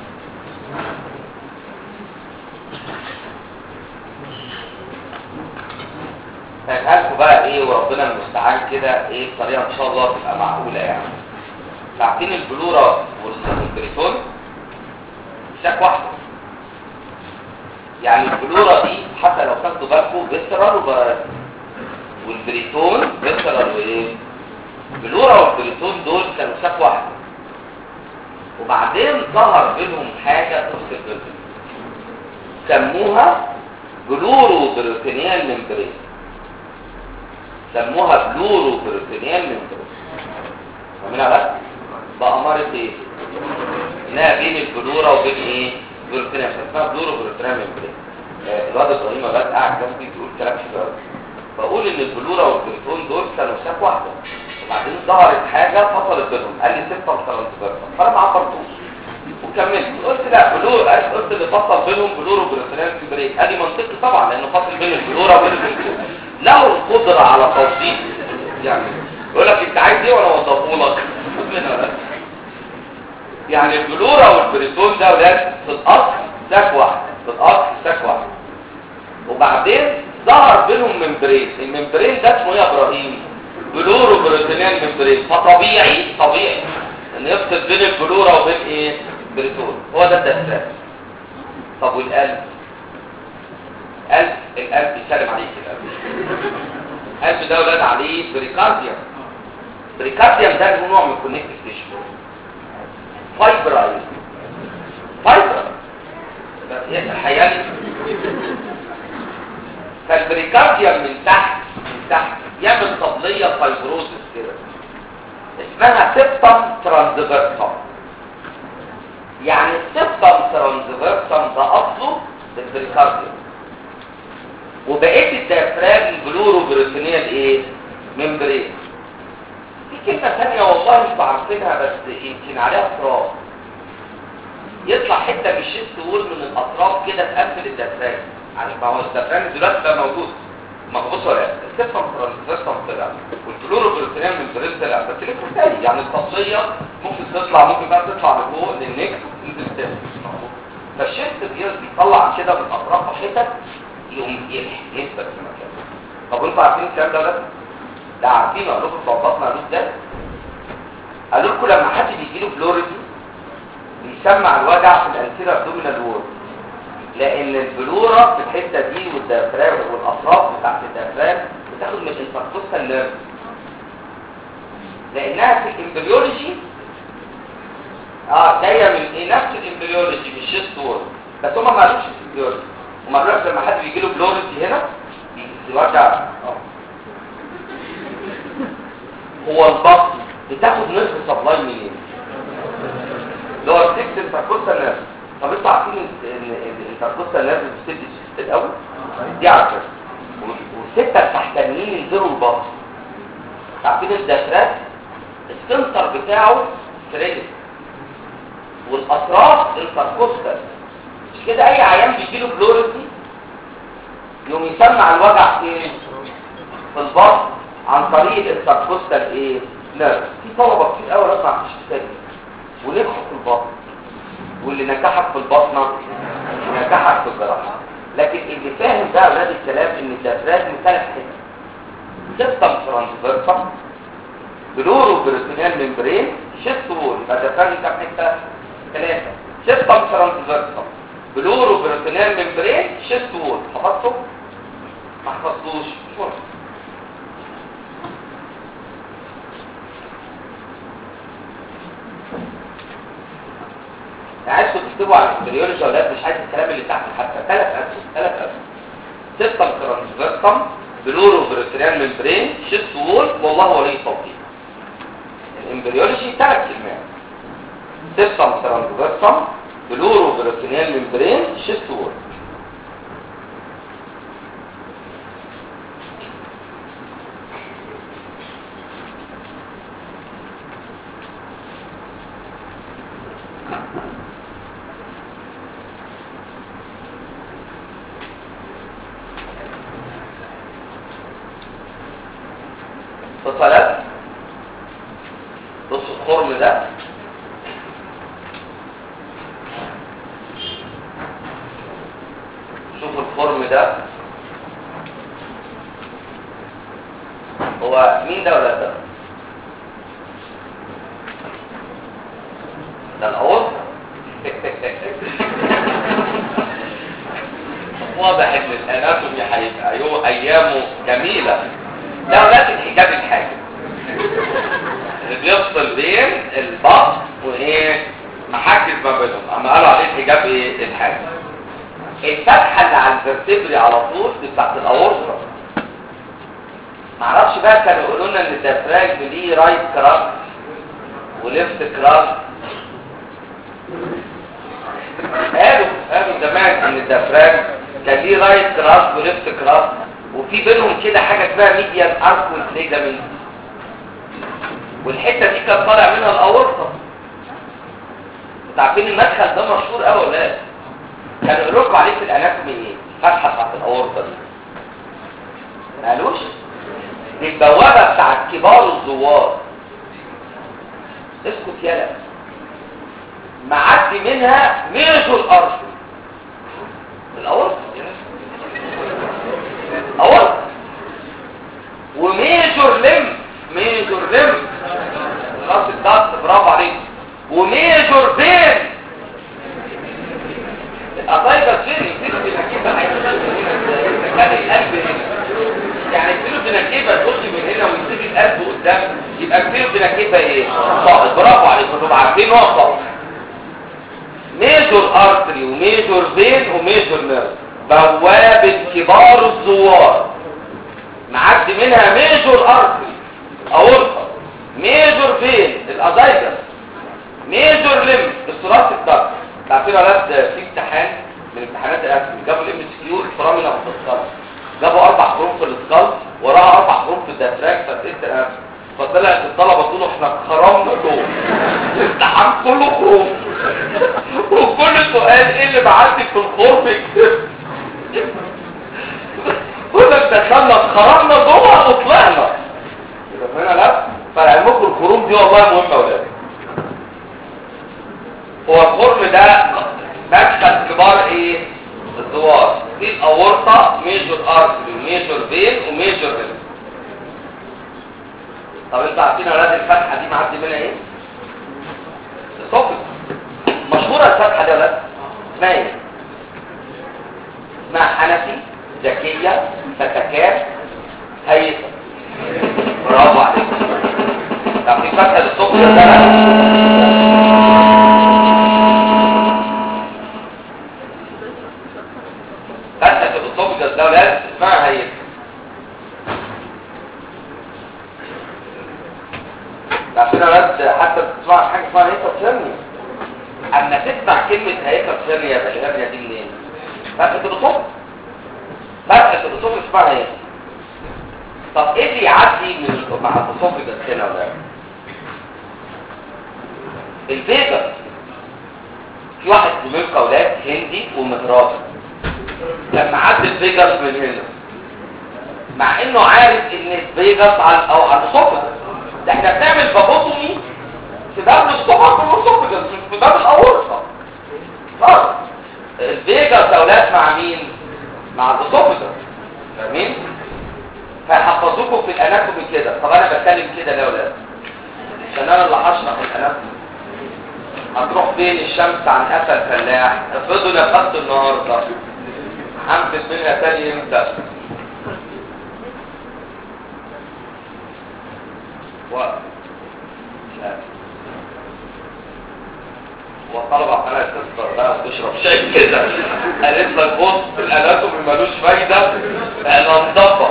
هنقلكوا بقى ايه وربنا المستعان كده ايه بطريقه ان شاء الله تبقى معقوله يعني. ساعتين البلوره والبريتون شاك واحده، يعني البلوره دي حتى لو خدتوا بالكم فيسرال وبارازيت، والبريتون فيسرال وايه؟ البلوره والبريتون دول كانوا شاك واحده، وبعدين ظهر بينهم حاجه تفصل بينهم سموها بلورو بريتونيال ممبرين. سموها بلورو بريتونيال ممبرين. فاهمينها بس؟ بأمارة ايه؟ انها بين البلورة وبين ايه؟ بريتونيال، اسمها بلورو بريتونيال ممبرين. آه الواد ابراهيم بس قاعد جنبي بيقول كلام حلو قوي. بقول ان البلورة والبريتون دول كانوا شاك واحدة، وبعدين ظهرت حاجة فصلت بينهم، قال لي ستة وترانسفيرسال، فانا ما عبرتوش وكملت. قلت لا بلور، قلت اللي فصل بينهم بلورو بريتونيال ممبرين. ادي منطقي طبعا لانه فصل بين البلورة وبين البريتون. له القدرة على توصيل، يعني يقول لك انت عايز ايه وانا اوضحه لك. يعني البلورا والبريتون ده ولاد في الاصل ساك واحد، في الاصل ساك واحد، وبعدين ظهر بينهم ممبرين. الممبرين ده اسمه ايه يا ابراهيم؟ بلورو بريتونيال ممبرين. فطبيعي طبيعي ان يفصل بين البلورا وبين ايه؟ بريتون. هو ده الدسات. طب والقلب؟ قلب القلب يسلم عليك. القلب القلب ده ولاد عليه بريكارديوم. بريكارديوم ده هو نوع من الكونكتيف تيشو، فايبرايز فايبر الحيواني. فالبريكارديوم من تحت من تحت يعمل طبليه فايبروزس كده اسمها سيبتم ترانسفيرسم. يعني السيبتم ترانسفيرسم ده اصله البريكارديوم، وبقيه الديافراجم بلورو بريتونيال ايه؟ ممبرين. في كلمه ثانيه والله مش بعرفها بس يمكن عليها اضطراب. يطلع حته من الشيست وول من الاطراف كده تقفل الديافراجم. يعني ما هو الديافراجم دلوقتي بقى موجود، ما هو بصوا يا السيبتم ترانسفيرسم طلع والبلورو بريتونيال ممبرين طلع، بس ليه تاني؟ يعني الطبليه ممكن تطلع، ممكن بقى تطلع لفوق للنكس وتنزل تاني. فالشيست بيطلع كده من اطرافه حتت يقوم يلحق يثبت في مكانه. طب انتوا عارفين الكلام ده ولا لا؟ عارفين. اقول لكم ظبطنا قالوا ازاي؟ قالوا لكم لما حد بيجي له بلوريدي بيسمع الوجع في الانتيريور ابدومينال وول، لان البلوره في الحته دي والديافراغم والاطراف بتاعت الديافراغم بتاخد من الانتركوستال نيرف، لانها في الامبريولوجي اه جايه من ايه؟ نفس الامبريولوجي من الشيست وول، بس هم ما قالوش الامبريولوجي. هم قالوا لما حد بيجي له بلوريدي هنا بيوجع اه هو البطن بتاخد نصف سبلاي منين؟ اللي هو السكس انتركوستال نيرف. طب انتوا عارفين ان الانتركوستال نيرف بتسد الشيست الاول؟ دي عارفه. والسته التحتانيين ينزلوا البطن. عارفين الديافراغم السنتر بتاعه فريد والاطراف انتركوستال. مش كده اي عيان بيجي له بلوريدي يوم يسمع الوجع فين؟ في البطن عن طريق الانتركوستال ايه؟ نيرف. في طلبه كتير قوي رفع في الشتات ونجحوا في البطن، واللي نجحك في البطنه نجحك في الجراحه. لكن اللي فاهم بقى اولاد الكلام ان الديافراجم ثلاث حتت: سيبتم ترانسفيرسم، بلورو بريتونيال ممبرين، شيست وول. يبقى الديافراجم كام حته؟ ثلاثه: سيبتم ترانسفيرسم، بلورو بريتونيال ممبرين، شيست وول. حفظته؟ ما حفظتوش مش مهم. عايزكم تكتبوا على الامبريولوجي يا ولاد، مش عايز الكلام اللي تحت حتى. ثلاث اسهم ثلاث اسهم: سيبتم ترانسفيرسم، بلورو بريتونيال ممبرين، شيست وول، والله ولي التوفيق. الامبريولوجي ثلاث كلمات: سيبتم ترانسفيرسم، بلورو بريتونيال ممبرين، شيست وول. اتصالات. بص الخرم ده شوفوا الخرم ده هو مين ده ولا ده؟ ده الأورطة. واضح ان الاناتومي هيبقى يوم ايامه جميله. ده ولاد الحجاب الحاجب اللي بيفصل بين البطن وايه؟ محاجز ما بينهم، اما قالوا عليه الحجاب ايه؟ الحاجب. الفتحه اللي على الفرتبري على طول دي بتاعت الاورطه. معرفش بقى كانوا يقولوا لنا ان الديافراجم ليه رايت كراس وليفت كراس. قالوا قالوا زمان ان الديافراجم كان ليه رايت كراس وليفت كراس، وفي بينهم كده حاجه اسمها ميديال اركول ليجامنت، والحته دي كان طالع منها الاورطه. انتوا عارفين المدخل ده مشهور قوي يا ولاد. كانوا يقولوا لكم عليه في الاناتومي ايه؟ الفتحه بتاعت الاورطه دي. ما قالوش؟ دي البوابه بتاعت كبار الزوار. اسكت يالا. معدي منها ميجور ارتري الاورطه اورطه وميجور لم ميجور لم راس الضغط برافو عليك وميجور فين القضايا فين يصير بنكيبه كان القلب هنا يعني يصير بنكيبه تخش من هنا ويصير القلب قدام يبقى يصير بنكيبه ايه صائب برافو عليك انتوا عارفين هو صائب ميجور ارتري وميجور فين وميجور نيرف بوابه كبار الزوار معدي منها ميجور ارتري اورطه ميجور فين الازايجس ميجور لم الثلاث الضغط تعرفين اولاد في امتحان من امتحانات الاسم جابوا الام اس كيو الفرامله في السكال جابوا اربع حروف في السكال وراها اربع حروف في الديافراجم فاسئله الاسم فطلعت الطلبه تقولوا احنا خرمنا جوه الامتحان كله حروف وكل سؤال ايه اللي معدي في الخرم يكتب كنا دخلنا خرمنا جوه وطلعنا يبقى هنا لا فعلمكم الخروم دي والله مهمه يا ولاد هو الخرم ده مدخل كبار ايه الزوار دي الاورطه ميجور ارتري وميجور فين وميجور فين طب انتوا عارفين يا ولاد الفتحه دي معدي منها ايه الصفر مشهوره الفتحه دي يا ولاد اسمها ايه اسمها حنفي ذكيه فتكات هيئه برافو عليك طب في فتحه الصفر ده فتحه الصفر ده ولاد اسمها هيئه عشان ولاد حتى تسمع حاجه اسمها هيئه ثانيه اما تسمع كلمه هيئه ثانيه بالهرنيه دي منين فتحه الصفر فتحه الصفر اسمها هيئه طب ايه اللي يعدي من مع الصفر ده هنا ولا الفيجاس في واحد زميلكم اولاد هندي ومهراجي لما عدى الفيجاس من هنا مع انه عارف ان الفيجاس على او على الصفر ده احنا بنعمل بابوتومي في باب الصفر والصفر مش في باب الاورطه خلاص الفيجاس اولاد مع مين مع الصفر فاهمين هيحفظوكم في الاناتومي كده طب انا بتكلم كده ليه يا ولاد عشان انا اللي هشرح الاناتومي هتروح فين الشمس عن قفا الفلاح افرضوا نفخت النهارده هنفذ منها تاني امتى و والطلبة عمالة تسكر بقى وتشرب شاي كده قالت لك بص الاناتومي ملوش فايدة انا مضبط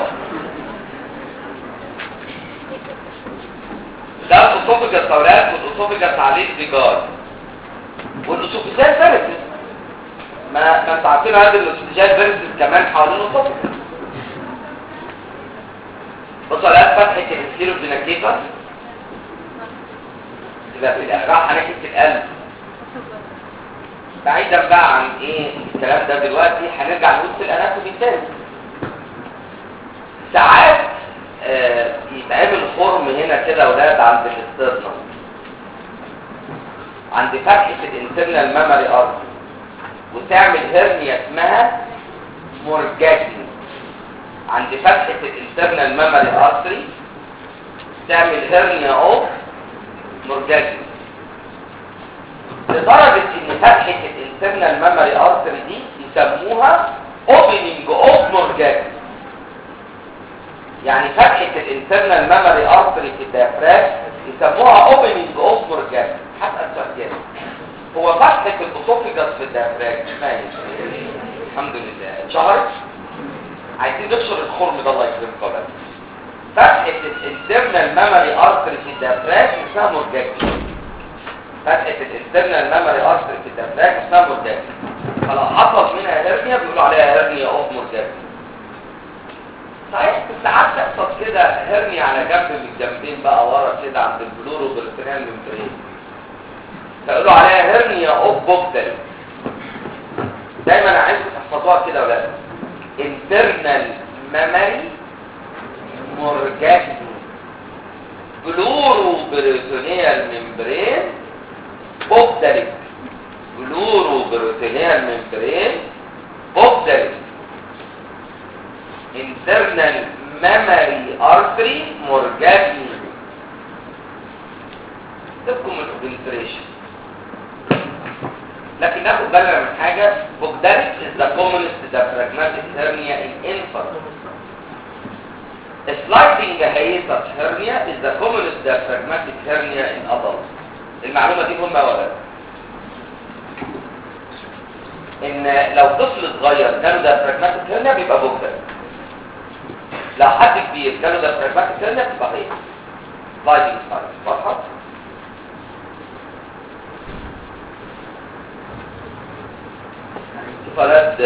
ده الاسوفجس اولاد والاسوفجس عليه سيجار والاسوفجال فيرسس ما ما انتوا عارفين هذا الاسوفجال فيرسس كمان حوالين الاسوفجس بصوا على فتحه السيروبيناكيفا تبقى في راحه ناحيه القلب بعيدا بقى عن ايه الكلام ده دلوقتي هنرجع نقول في الاناتومي تاني ساعات آه يتعمل خرم هنا كده ولاد عند الاسترنم عند فتحه الانترنال مامري ارتري وتعمل هرنيا اسمها مورجاجين عند فتحه الانترنال مامري ارتري تعمل هرنيا اوف مورجاجين لدرجه ان فتحه الانترنال مامري ارتري دي يسموها اوبننج اوف مورجاجين يعني فتحه الانترنال مامري ارتري في الديافراجم يسموها اوبننج اوف مورجاجين هسأل سؤال كده هو فتحه الاسوفجس في الديافراجم اسمها ايه الحمد لله اتشهرت عايزين نكسر الخرم ده الله يكرمكم بس فتحه الانترنال مامري ارتري في الديافراجم اسمها مورجاجين فتحه الانترنال مامري ارتري في الديافراجم اسمها مورجاجين فلو حصل منها هرنيا بيقولوا عليها هرنيا اوف مورجاجين صحيح ساعات تحصل كده هرني على جنب من الجنبين بقى ورا كده عند البلورو بالفريان ممبرين فيقولوا عليها هرنيا اوف بوكتل دايما عايزكم تحفظوها كده يا ولاد انترنال مامري مورجاجين بلورو بريتونيال ممبرين بوكتل peritoneal membrane بوكدري internal mammary artery مورجاني. تبقوا من البنتريشن. لكن ناخد بالنا من حاجه، بوكدري is the commonest diaphragmatic hernia in infants. sliding hiatus hernia is the commonest diaphragmatic hernia in adults. المعلومه دي مهمه ولا لا؟ ان لو طفل صغير جاله diaphragmatic hernia بيبقى بوكدري. لو حد كبير جاله diaphragmatic hernia بتبقى ايه؟ sliding hiatus. واضحه؟ فلاد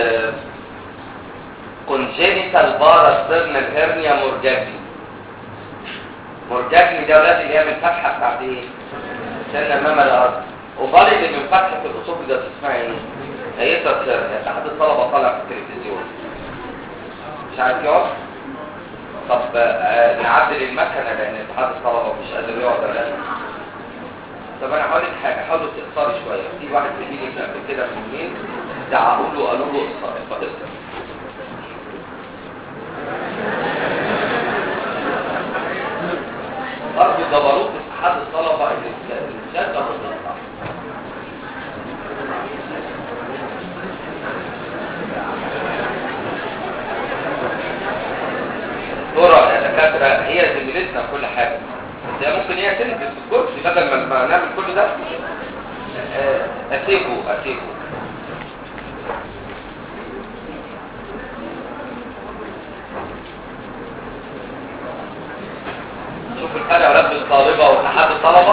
congenital parasternal hernia مورجاني. مورجاني ده ولاد اللي هي من الفتحه بتاعت ايه؟ سن امام الارض. وبالي اللي من فتحه الاصول ده اسمها ايه؟ هيئه الهرنيا. اتحاد الطلبه طالع في التلفزيون مش عارف يقعد. طب آه نعدل المكنه لان اتحاد الطلبه مش قادر يقعد ولا لا. طب انا هقول لك حاجه، حاولوا تقصري شويه. في واحد زميلي قبل كده من يومين زعقوا له قالوا له اقصر اتفضل. برضه جبروت اتحاد الطلبه اللي الانسان ده مش صح. دورة يا دكاتره هي زميلتنا في كل حاجه، بس هي ممكن هي تنزل في الكرسي بدل ما نعمل كل ده. اسيبه اسيبه شوف الفرق يا ولاد الطالبه واتحاد الطلبه.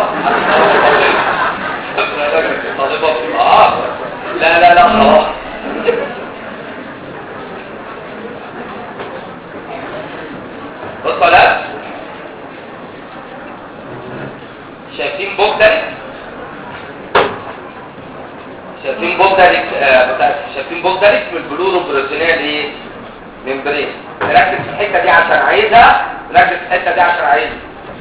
الطالبه اه لا لا لا خلاص. بصوا يا ولاد، شايفين بوكدري؟ شايفين بوكدري آه شايفين بوكدري من البلورو بروتينال ايه؟ ممبرين. نركز في الحته دي عشان عايزها، نركز في الحته دي عشان عايزها.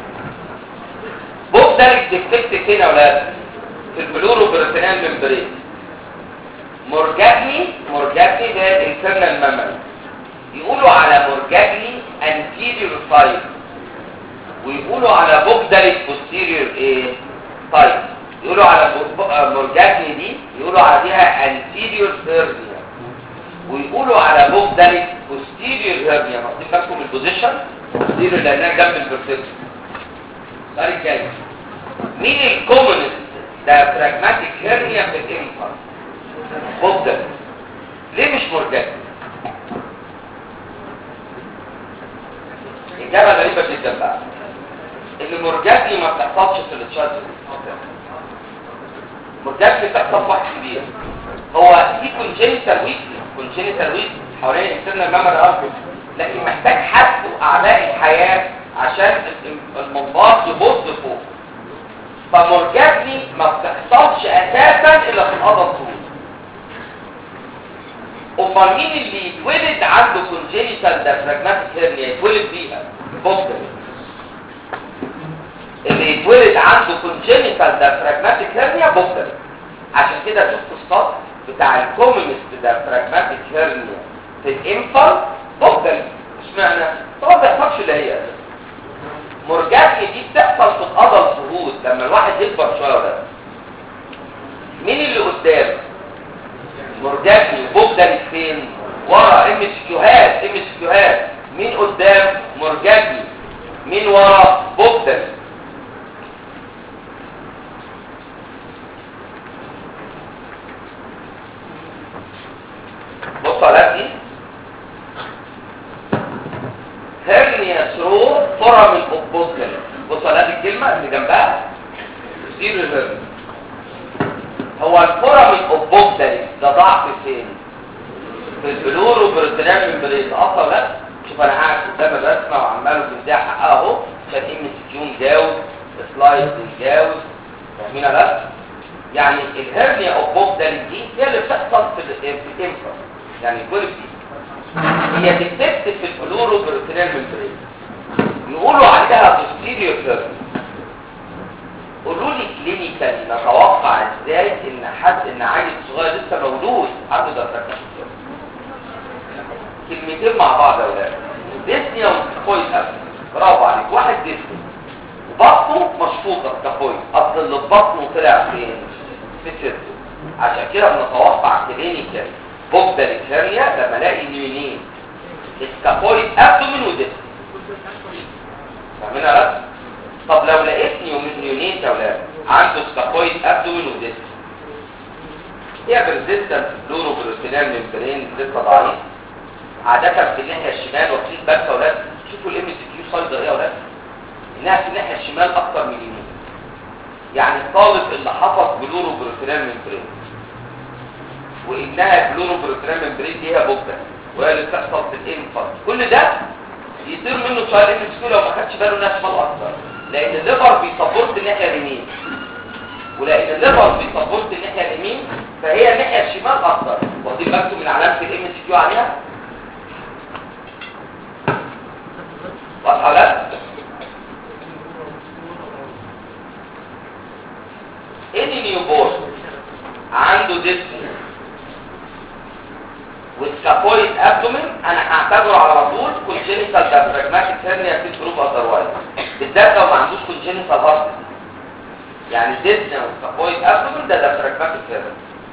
بوكدري ديفكت فين يا ولاد؟ في البلورو بروتينال ممبرين. مورجاني مورجاني ده انترنال مامري. يقولوا على مورجاني انتيريور سايد ويقولوا على بوكدري بوستيريور ايه؟ سايد. يقولوا على مورجاني دي يقولوا عليها انتيريور هيرنيا ويقولوا على بوكدري بوستيريور هيرنيا. واخدين بالكم من البوزيشن؟ بوستيريور لانها جنب البرسبشن. السؤال الجاي، مين الكومنست diaphragmatic هيرنيا في الانفانت؟ بوكدري. ليه مش مورجاني؟ إجابة غريبة جدا بقى. إن مورجاني ما بتحصلش في التشارج. مورجاني بتحصل في واحد كبير. هو دي كونجينيتال ويكنس، كونجينيتال ويكنس حوالين الانترنال مامري ارتري، لكن محتاج حد أعباء الحياة عشان المنباط يبص لفوق. فمورجاني ما بتحصلش أساسا إلا في الأضل طول. امال مين اللي يتولد عنده كونجينيتال diaphragmatic هيرنيا يتولد بيها؟ بوكدري. اللي يتولد عنده كونجينيتال diaphragmatic هيرنيا بوكدري. عشان كده شفتوا السطر بتاع الكومنست diaphragmatic هيرنيا في الانفانت بوكدري. اشمعنى؟ طبعا ما بيحصلش اللي هي مورجاني دي بتحصل في الأضل شهود لما الواحد يكبر شويه. ده مين اللي قدام؟ مورجاني. بوكدري فين؟ ورا. ام اس كيوهات ام اس كيوهات. مين قدام؟ مورجاني. مين ورا؟ بوكدري. بصوا على دي هيرنيا ثرو فورامين اوف بوكدري. بصوا على دي الكلمه اللي جنبها زيرو هيرنيا. هو الفورامين اوف بوكدري ده ضعف فين؟ في البلورو بروتينال ممبرين. اصلا لا شوف انا قاعد قدام الرسمه وعمال بديها حقها اهو عشان ام اس كيو نجاوب، سلايد نجاوب، فاهمين ولا؟ يعني الهرنيا اوف بوكدري دي هي اللي بتحصل في الانفانت، يعني الجولف دي هي ديتكت في البلورو بروتينال ممبرين. يقولوا عليها بوستيريور هيرنيا. قولوا لي كلينيكال نتوقع ازاي ان حد ان عيل صغير لسه مولود عنده دايفراجماتيك كلمتين مع بعض يا ولاد. ديسنيا وسكافويد ابل، برافو عليك. واحد ديسني بطنه مشفوطه سكافويد، اصل اللي في بطنه طلع فين؟ في صدره. عشان كده بنتوقع كلينيكال بوبدال هيرنيا لما الاقي نيونين سكافويد ابدومين وديسني. فاهمين يا ولاد؟ طب لو لقيت نيونين يا ولاد عنده سكافويد ابدومين وديسني، هي بريزيستنس بلوروبروتينال ممبرين لسه ضعيف عادة في الناحية الشمال. واخدين بالك يا ولاد؟ شوفوا الام سي كيو سايز ايه يا ولاد؟ انها في الناحية الشمال اكتر من اليمين. يعني الطالب اللي حفظ بلوروبروتينال ممبرين وانها بلوروبروتينال ممبرين دي هي بوبدا وهي اللي بتحصل في الانفر، كل ده يطير منه سؤال ام سي كيو لو ما خدش باله انها شمال اكتر، لان الليفر بيسبورت الناحية اليمين، ولان الليفر بيسبورت الناحية اليمين فهي الناحية الشمال اكتر. واخدين بالكم من علامة الام سي كيو عليها؟ واضحة ولا؟ اني نيوبورن عنده ديسني والسكافويد ابدومين انا هعتبره على طول كونجينيتال دايفراجماتيك هيرنيا في جروب اذروايز، بالذات لو ما عندوش كونجينيتال هارت. يعني ديسني والسكافويد ابدومين ده دايفراجماتيك هيرنيا.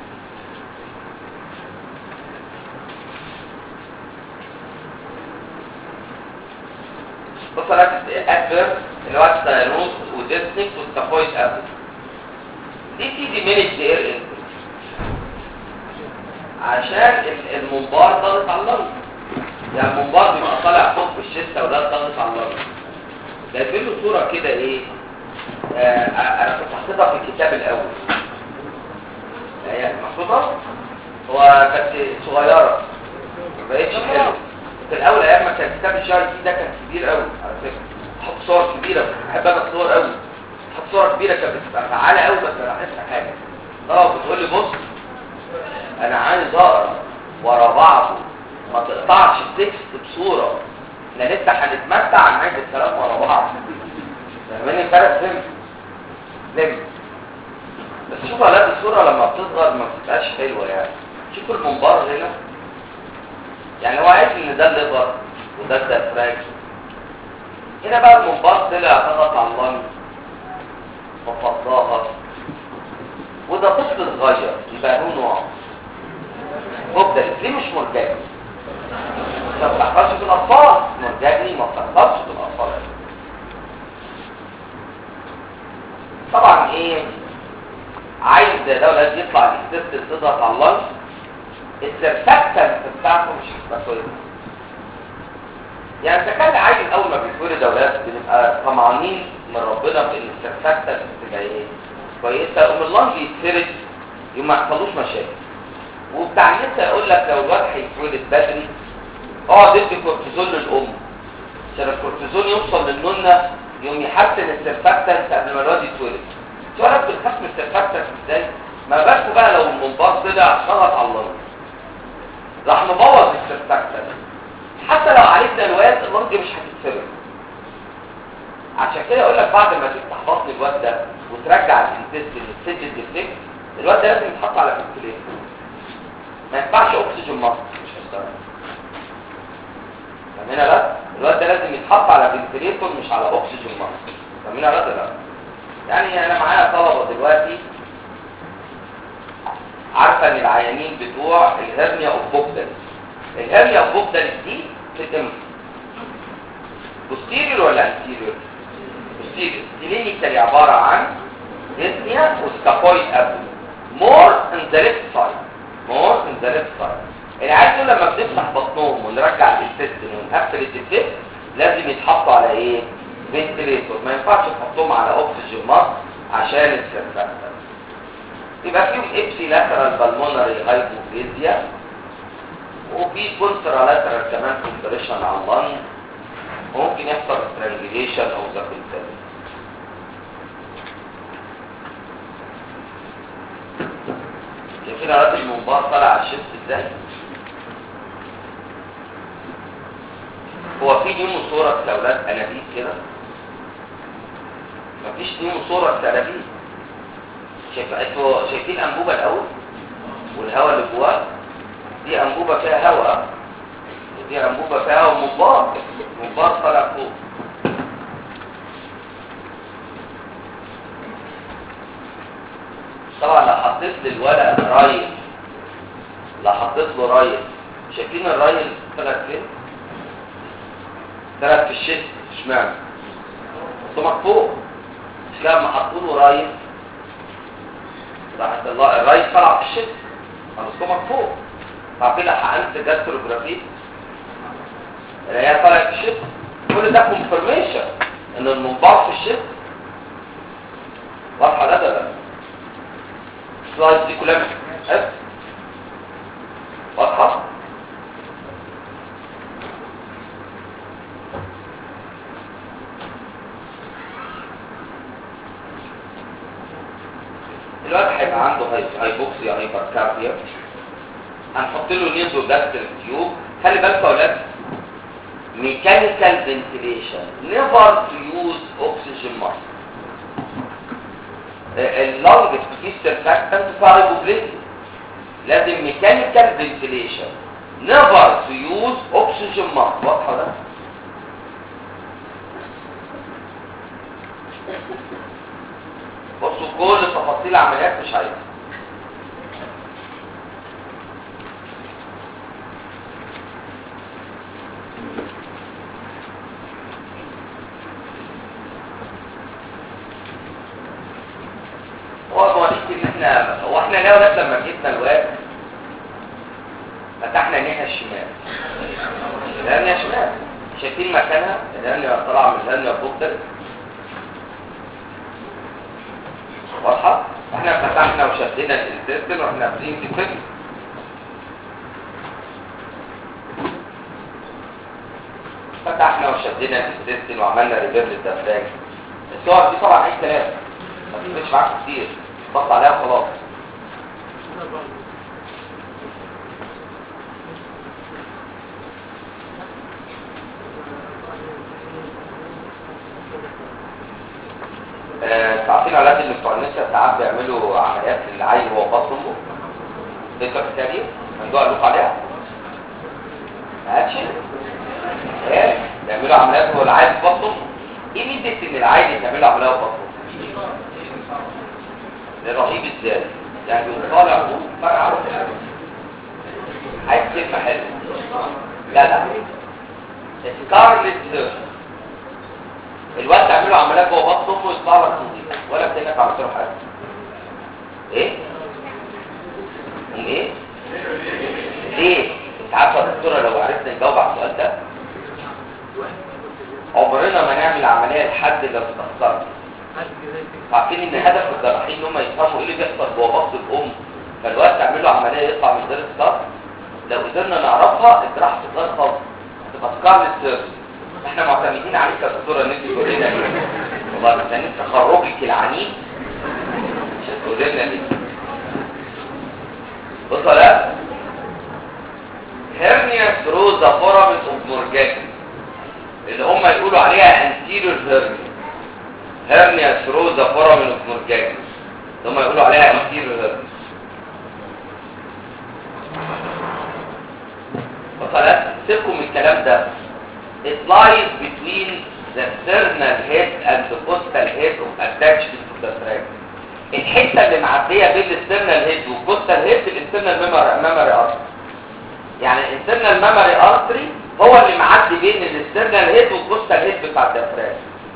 بص ركز ادفير اللي هو ستايروس وديسنيك والسكافويد ابدومين دي تيجي مينيت اير انتري عشان المنبار ضغط على اللنج. يعني المنبار بيبقى طالع فوق في الشتة وده ضغط على اللنج. جايبين له صوره كده ايه؟ آه انا كنت حاططها في الكتاب الاول. هي محطوطه هو بس صغيره ما بقتش حلوه. في الاول ايام ما كان كتاب الجي دي ده كان كبير قوي على فكره، حط صور كبيره، بحب انا الصور قوي، حط صور كبيره كانت بتبقى فعاله قوي بس انا لاحظت حاجه. اه بتقول لي بص انا عايز اقرا ورا بعضه ما تقطعش التكست بصوره، احنا لسه هنتمتع انا عايز الكلام ورا بعض. فاهماني الفرق؟ فهمت؟ فهمت. بس شوفوا اولاد الصوره لما بتصغر ما بتبقاش حلوه. يعني شوفوا المنبار هنا، يعني هو عايز ان ده الليفر وده الدايفراج. هنا بقى المنبار طلع ضغط على اللنج وفضاها، وده طفل صغير يبقى له نوع مبدل. ليه مش مرجاني؟ ما بتحصلش في الاطفال. مرجاني ما بتحصلش في الاطفال. طبعا ايه عايز ده لازم يطلع الاكسس تضغط على اللنج، السرفكتنس بتاعته مش هتبقى كويسه. يعني اذا كان عيل اول ما بيتولد اولاد بنبقى طمعانين من ربنا بان السرفكتنس تبقى ايه؟ كويسه، يقوم اللنج يتفرد يوم ما يحصلوش مشاكل. وبتاع النساء يقول لك لو الواد هيتولد بدري اقعد ادي كورتيزون للام عشان الكورتيزون يوصل للنونه يوم يحسن السرفكتنس قبل ما الواد يتولد. سؤالك بتخاف من السرفكتنس ازاي؟ ما بالكوا بقى لو المنبار طلع ضغط على اللنج راح مبوظ السرفكتنس، حتى لو عالجنا الواد اللنج مش هتتفرد. عشان كده يقول لك بعد ما تفتح بطن الواد ده وترجع الانتستين للسيد الديفليكت، الواد ده لازم يتحط على فنتليتور. ما ينفعش اكسجين مصر مش هيشتغل. فاهمين يا ولاد؟ الواد ده لازم يتحط على فنتليتور مش على اكسجين مصر. فاهمين يا ولاد ولا لا؟ يعني انا معايا طلبه دلوقتي عارفه ان العيانين بتوع الهرنيا اوف بوبدال، الهرنيا اوف بوبدال دي في الدم بوستيريور ولا انتيريور؟ بوستيريور. كلينيكالي عباره عن هرنيا وسكافويد ابدومين مور ان ذا ليفت سايد، مور ان ذا ليفت سايد. العيال دول لما بنفتح بطنهم ونرجع الانتستين ونقفل الديفليكت لازم يتحطوا على ايه؟ فنتليتور. ما ينفعش نحطهم على اكسجين ماسك عشان السرفكتنس. يبقى فيهم ابسي لاترال بالمونري هايبوفيزيا وفي كونترا لاترال كمان كومبريشن على اللنج، ممكن يحصل سترانجيليشن او زابيلتال. شايفين عرض المنبار طالع على الشمس ازاي؟ هو في منه صورة كأولاد انابيب كده مفيش نيوموثوركس سلابيل. شايف انتوا شايفين انبوبه الاول والهواء اللي جواها؟ دي انبوبه فيها هواء ودي انبوبه فيها هواء منبار منبار طالع فوق. طبعا لو حطيت للولد رايل لو حطيت له رايل، شايفين الرايل طلع فين؟ طلع في الشت. اشمعنى؟ السمك فوق. مش لما حطوا له رايل راحت الرايل طلع في الشت على السمك فوق. عارفين لو حقنت جاستروجرافي اللي هي طلعت في الشت، كل ده كونفرميشن ان المنبار في الشت. واضحه ده ده السلايد دي كلها حلو واضحه. الواد هيبقى عنده هايبوكسيا هايبركارديا، هنحط له نيزو جاستريك تيوب. خلي بالكم يا اولاد، ميكانيكال فنتيليشن نيفر تو يوز اوكسجين ماسك. اللونج فيه سيرفاكتنت فايبوبليزم، لازم ميكانيكال فنتيليشن نيفر تو يوز اوكسجين ماسك. واضحه ده؟ بصوا كل تفاصيل العمليات مش عايزها. هو بوريك ان احنا هو احنا لو لما جبنا الواد فتحنا الناحيه الشمال، الهرنيا شمال، شايفين مكانها؟ الهرنيا طالعه من الهرنيا بوكتر. واضحه؟ احنا فتحنا وشدينا الانتستين واحنا قافلين في الفكر. فتحنا وشدينا الانتستين وعملنا ريفير للدفاج. الصور دي طبعا اي كلام، ما تفرقش معاك كتير، بص عليها وخلاص. تعرفين اولاد اللي بتوع النساء ساعات بيعملوا عمليات للعيل وهو بطن امه؟ تذكر التاريخ؟ ممدوح قالوا عليها؟ ما قالش؟ ايه؟ بيعملوا عمليات وهو العيل في بطن امه. ايه ميزه ان العيل يتعمل له عمليه وهو بطن امه؟ ده رهيب ازاي؟ يعني طالع فوق فرع عايز كلمه حلوه. لا لا سكارلت سيرجري، الواد تعمله عمليات جوه بطن امه يطلع لك نظيف ولا كانك عملت له حاجه. ايه؟ ام ايه؟ ليه؟ انت عارفه يا دكتوره لو عرفنا نجاوب على السؤال ده عمرنا ما نعمل عمليه لحد لو استخسرنا. عارفين ان هدف الجراحين ان هم يفهموا ايه اللي بيحصل جوه بطن الام، فالواد تعمل له عمليه يطلع من غير سكار. لو قدرنا نعرفها الجراحه تقدر خالص تبقى سكارلت سيرجري. احنا معتمدين عليك يا دكتوره ان انت تقول لنا ليه. والله مستنيين تخرجك العنيف عشان تقول لنا ليه. بصوا لا هيرنيا ثرو ذا فورامين اوف مورجاني اللي هم يقولوا عليها انتيريور هيرنيا. هيرنيا ثرو ذا فورامين اوف مورجاني اللي هم يقولوا عليها انتيريور هيرنيا. بصوا لا سيبكم من الكلام ده. It lies between the sternal head and the costal head of attachment to the trachea. الحته اللي معديه بين السترنال هيد والكوستال هيد الانترنال ميموري ارتري. يعني الانترنال ميموري ارتري هو اللي معدي بين السترنال هيد والكوستال هيد بتاع الدفراج.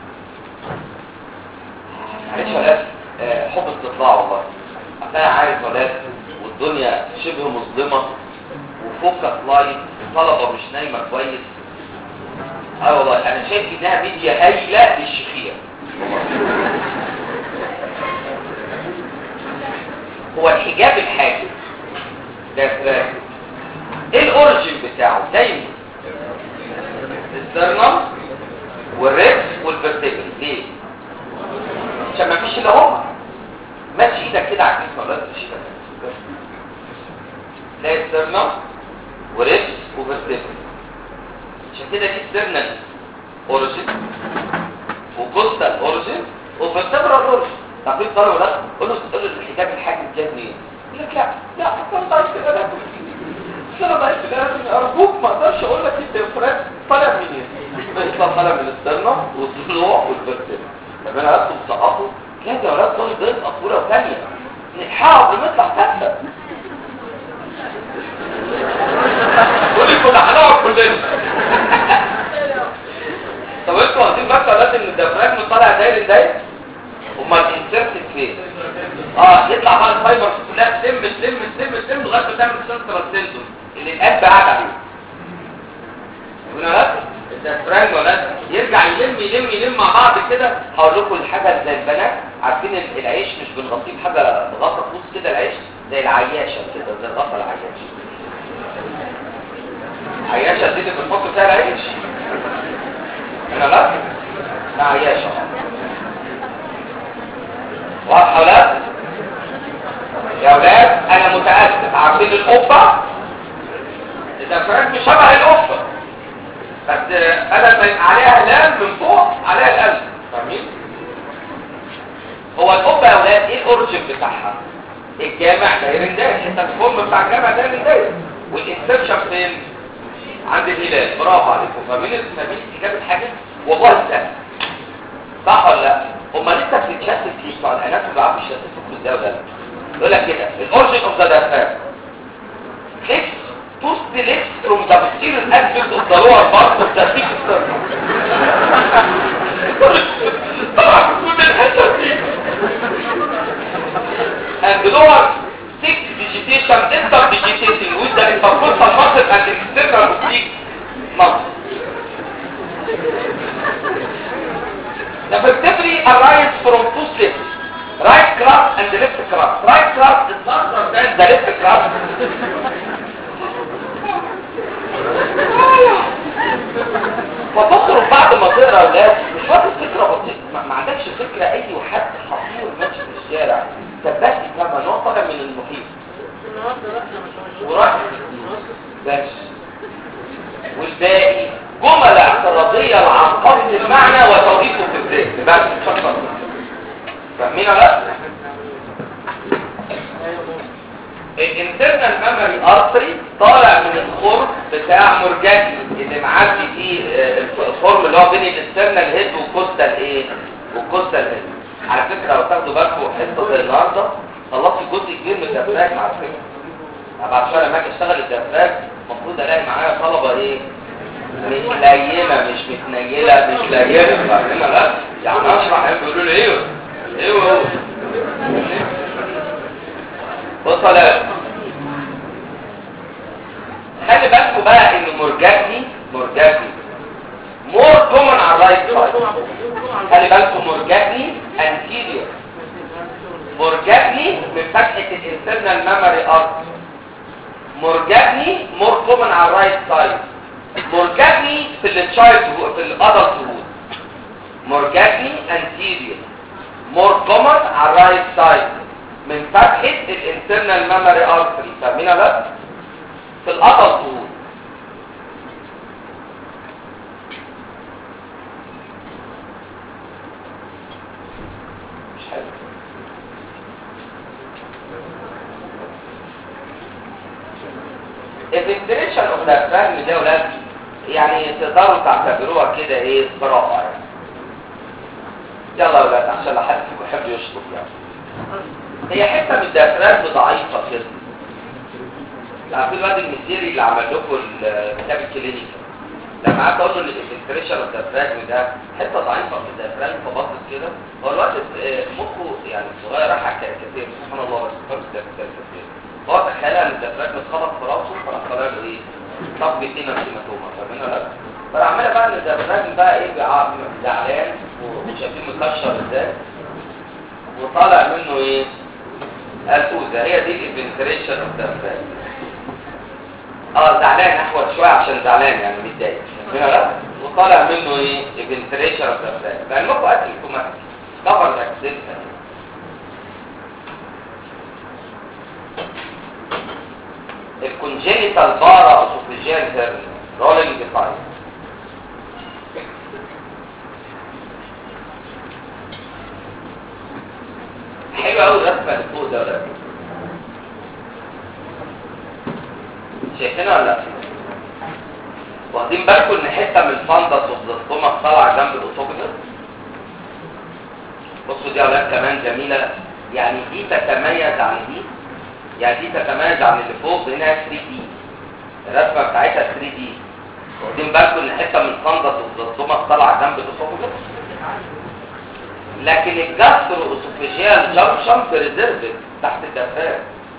معلش يا ولاد حب استطلاع والله. انا عارف يا ولاد والدنيا شبه مظلمه وفوكس لايت وطلبه مش نايمه كويس. اه والله انا شايف انها فيديو هايله للشيخيه. هو الحجاب الحاجب ده فراغ. ايه الاوريجين بتاعه؟ دايما السترنم والريبس والفرتبل. ليه؟ عشان ما فيش الا هما. ماشي ايدك كده على الجسم ولا تمشي ايدك؟ تلاقي السترنم وريبس وفرتبل. عشان كده دي سترنال اوريجين وكوستال اوريجين وفرتبل الطالب ولا قول له تقول له الحجاب الحاجب جاب منين؟ يقول لك لا لا اصل ضعيف في الاناتومي انا ضعيف في الاناتومي ارجوك ما اقدرش اقول لك الديافراجم طالع منين؟ بيطلع طالع من السترنم والضلوع والفرتبرا. طب انا هدخل سقطه كده يا ولاد دول ضغط اطوله ثانيه نلحقه قبل ما يطلع ثالثه. قول لي كنا هنقعد كلنا. طب انتوا واخدين بالكم دلوقتي ان الديافراجم طالع داير داير؟ امال الانسرتد فين؟ اه يطلع بقى الفايبر كلها تلم تلم تلم تلم لغايه ما تعمل سنترال سنتور اللي القلب قاعد عليه. هنا الديافراجم ولا يرجع يلم يلم يلم مع بعض كده. هقول لكم الحاجه زي البنات عارفين العيش مش بنغطيه بحاجه بغطا فوس كده العيش زي العياشه كده زي الغطا العياشه. عياشه دي اللي بنحط فيها العيش. انا لا لا عياشه واضحه ولا يا اولاد؟ انا متاسف عارفين القبه الديافراجم شبه القبه بس بدل ما يبقى عليها هلال من فوق عليها القلب. فاهمين؟ هو القبه يا اولاد ايه الاوريجن بتاعها؟ الجامع داير داير انت الفورم بتاع الجامع داير داير والانسبشن فين؟ عند الهلال. برافو عليكم. فاهمين فاهمين اجابه حاجه والله سهل صح ولا لا؟ امال انت بتتشتت ليه؟ بتوع الاناتومي ما بيعرفوش يشتتوك ازاي ولا لا؟ يقول لك كده الاوريجن اوف ذا diaphragm flex to select from the posterior aspect of the lower part of the thick sternum. طبعا كل الحته دي and lower thick vegetation intervegetating with the intercostal muscle and external oblique muscle. The vertebrae arise from two slits, right crust and the left crust. Right crust is larger than the left crust. فتخرج بعد ما تقرا اولاد مش واخد فكره بسيطه، ما عندكش فكره اي حد حصير ماشي في الشارع ثبت كما ان هو طالع من المحيط وراح بس والباقي جمل اعتراضيه لعقبه المعنى وتوظيفه في الذهن بس مش اكتر. فاهمين ولا لا؟ الانترنال ميموري ارتري طالع من الخرم بتاع مورجاني اللي معدي فيه الخرم اللي هو بين الانترنال هيد والكوستال ايه والكوستال هيد. على فكره لو تاخدوا بالكم حصه زي النهارده خلصت جزء كبير من الديافراجم على فكره. بعد شويه لما اجي اشتغل الديافراجم المفروض الاقي معايا طلبه ايه مش لينه مش متنيله مش لينه. فاهمين لا يعني اشرح بيقولوا لي ايوه ايوه بصوا لا خلي بالكم بقى ان مورجاني مورجاني مور كومن على الرايت سايد. خلي بالكم مورجاني انتيريور مورجاني من فتحه الانترنال ميموري ارتري. مورجاني مور كومن على الرايت سايد. مورجاني في التشايلد في الادلت هود. مورجاني انتيريور مور كومن على الرايت سايد من فتحة الانترنال ميموري ارتري. فاهمين ولا في الادلت هود؟ مش حلو. الفنتريشن اوف diaphragm ده ولاد يعني تقدروا تعتبروها كده ايه برافو يعني. يلا يا ولاد عشان لا حد فيكم يحب يشطب يعني. هي حته من الديافراجم ضعيفه كده. عارفين الواد المسيري اللي عمل لكم الكتاب الكلينيكي لما قعدت اقول له ان الفنتريشن اوف diaphragm ده حته ضعيفه في الديافراجم فبصت كده هو الواد مخه يعني صغير راح على الكاريكاتير سبحان الله بس فكر في الكاريكاتير. هو تخيل ان الديافراجم اتخبط في راسه فراح طلع له ايه؟ طب بيتنا هيماتوما. فاهمين ولا لا؟ فعماله بقى ان الديافراجم بقى ايه زعلان وشايفين مكشر ازاي وطالع منه ايه؟ الأوزة. هي دي الفنتريشن اوف diaphragm. اه زعلان احوط شويه عشان زعلان يعني متضايق هنا لا وطالع منه ايه؟ الفنتريشن اوف diaphragm. فعلمكم اكل اوتوماتيك كفر اكسنت. الكونجينيتال بارا اسوفيجيال هيرنيا رولينج تايب. شايفينها ولا لا؟ واخدين بالكم ان حته من الفندس والزلطمه طالعه جنب الاسوفجس؟ بصوا دي اولاد كمان جميله، يعني دي تتميز عن دي، يعني دي تتميز عن اللي فوق بانها ثري دي، الرسمه بتاعتها ثري دي. واخدين بالكم ان حته من الفندس والزلطمه طالعه جنب الاسوفجس؟ لكن الجاسترو اسوفيجيال جانكشن بريزيرفد تحت الدفاع.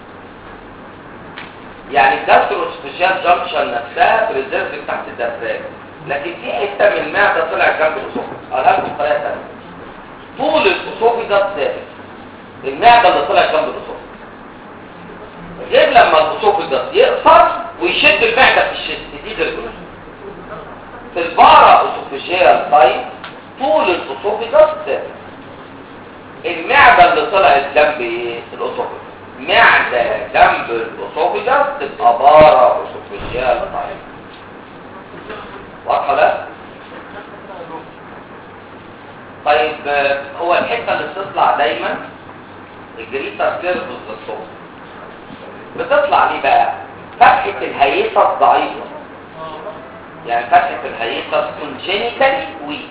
يعني الجاسترو اسوفيجيال جانكشن نفسها بريزيرفد تحت الدفاع، لكن في حته من المعده طلعت جنب الاسوفجس. اقولها لكم بطريقه ثانيه، طول الاسوفجس ثابت، المعده اللي طلعت جنب الاسوفجس، غير لما الاسوفجس يقصر ويشد المعده في الشد دي غير. في البارا اسوفيجيال تايب طول الاسوفجس ثابت، المعده اللي طلعت جنب ايه؟ الاسوفجس. معده جنب الاسوفجس تبقى بارا اسوفيجيال تايب. واضحه ده؟ طيب هو الحته اللي بتطلع دايما الجريتر كيرفز للصوت بتطلع ليه بقى؟ فتحه الهيئه الضعيفه، يعني فتحه الهيئه كونجينيتالي ويك،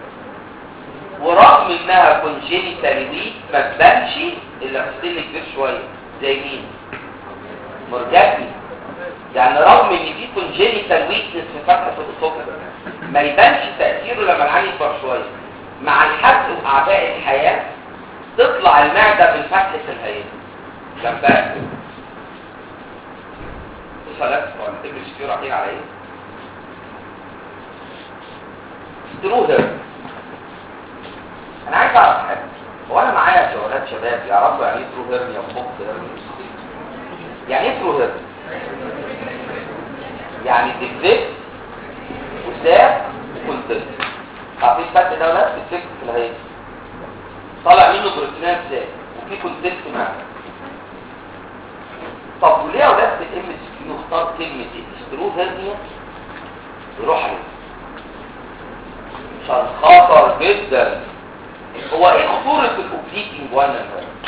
ورغم انها كونجينيتالي ويك ما تبانش الا في سن كبير شويه. زي مين؟ مرجاني. يعني رغم ان في كونجينيتال ويكنس في فتحه الاسوفجس ما يبانش تاثيره لما العين يكبر شويه. مع الحد واعباء الحياه تطلع المعده من فتحه الهيئه جنبها. بص يا لك هو الابن الشفير رايحين على ايه؟ ستروهر. انا عايز اعرف حاجه، هو انا معايا شباب شباب يعرفوا يعني ايه ترو هيرنيا وفوق هيرنيا؟ يعني ايه ترو هيرنيا؟ يعني ديفكت وساب وكونتنت. عارفين الفتح ده ولا ديفكت في الهيئه طالع منه بروتينات ساب وفي كونتنت معاه. طب وليه يا اولاد في الام اس كيو اختار كلمه ترو هيرنيا يروح عليه؟ عشان خطر جدا. هو ايه خطورة الاوبليكينج وانا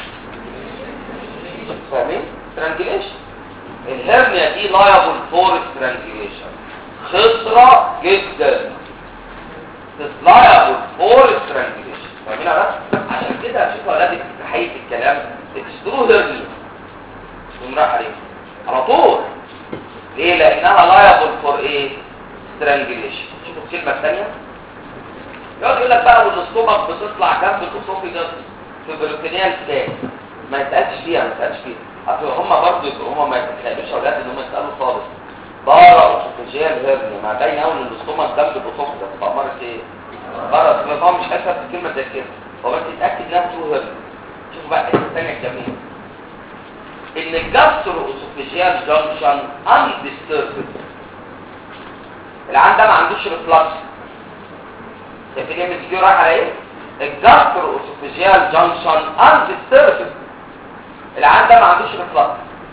فاهمين؟ سترانجليشن. الهرنيا دي لايبل فور سترانجليشن، خطرة جدا. لايبل فور سترانجليشن، فاهمين بس؟ عشان كده اشوفوا اولاد تحية الكلام تشتروا هرنيا تقوم رايح عليه على طول. ليه؟ لانها لايبل فور ايه؟ سترانجليشن. شوفوا الكلمة الثانية يقعد يقول لك بقى والاستومك بتطلع جنب الاسوفجس في بروتينيال ساك، ما يتقالش فيها ما يتقالش فيها اصل هم برضه يبقوا هم ما يتخيلوش اولاد ان هم يسالوا خالص. بارا اسوفجيال هيرنيا ما باين قوي ان الاستومك جنب الاسوفجس فامرت ايه؟ بارا اسوفجيال. هو مش هيفهم الكلمه زي كده، هو بس يتاكد انها ترو هيرنيا. شوفوا بقى الحته الثانيه الجميله ان الجاسترو اسوفجيال جانكشن اندستربد. العيان ده ما عندوش ريفلكس. شايفين ام اس كيو رايح على ايه؟ الجاسترو اسوفيجيال جانكشن اندستربد. العيان ده ما عندوش ريفلكس.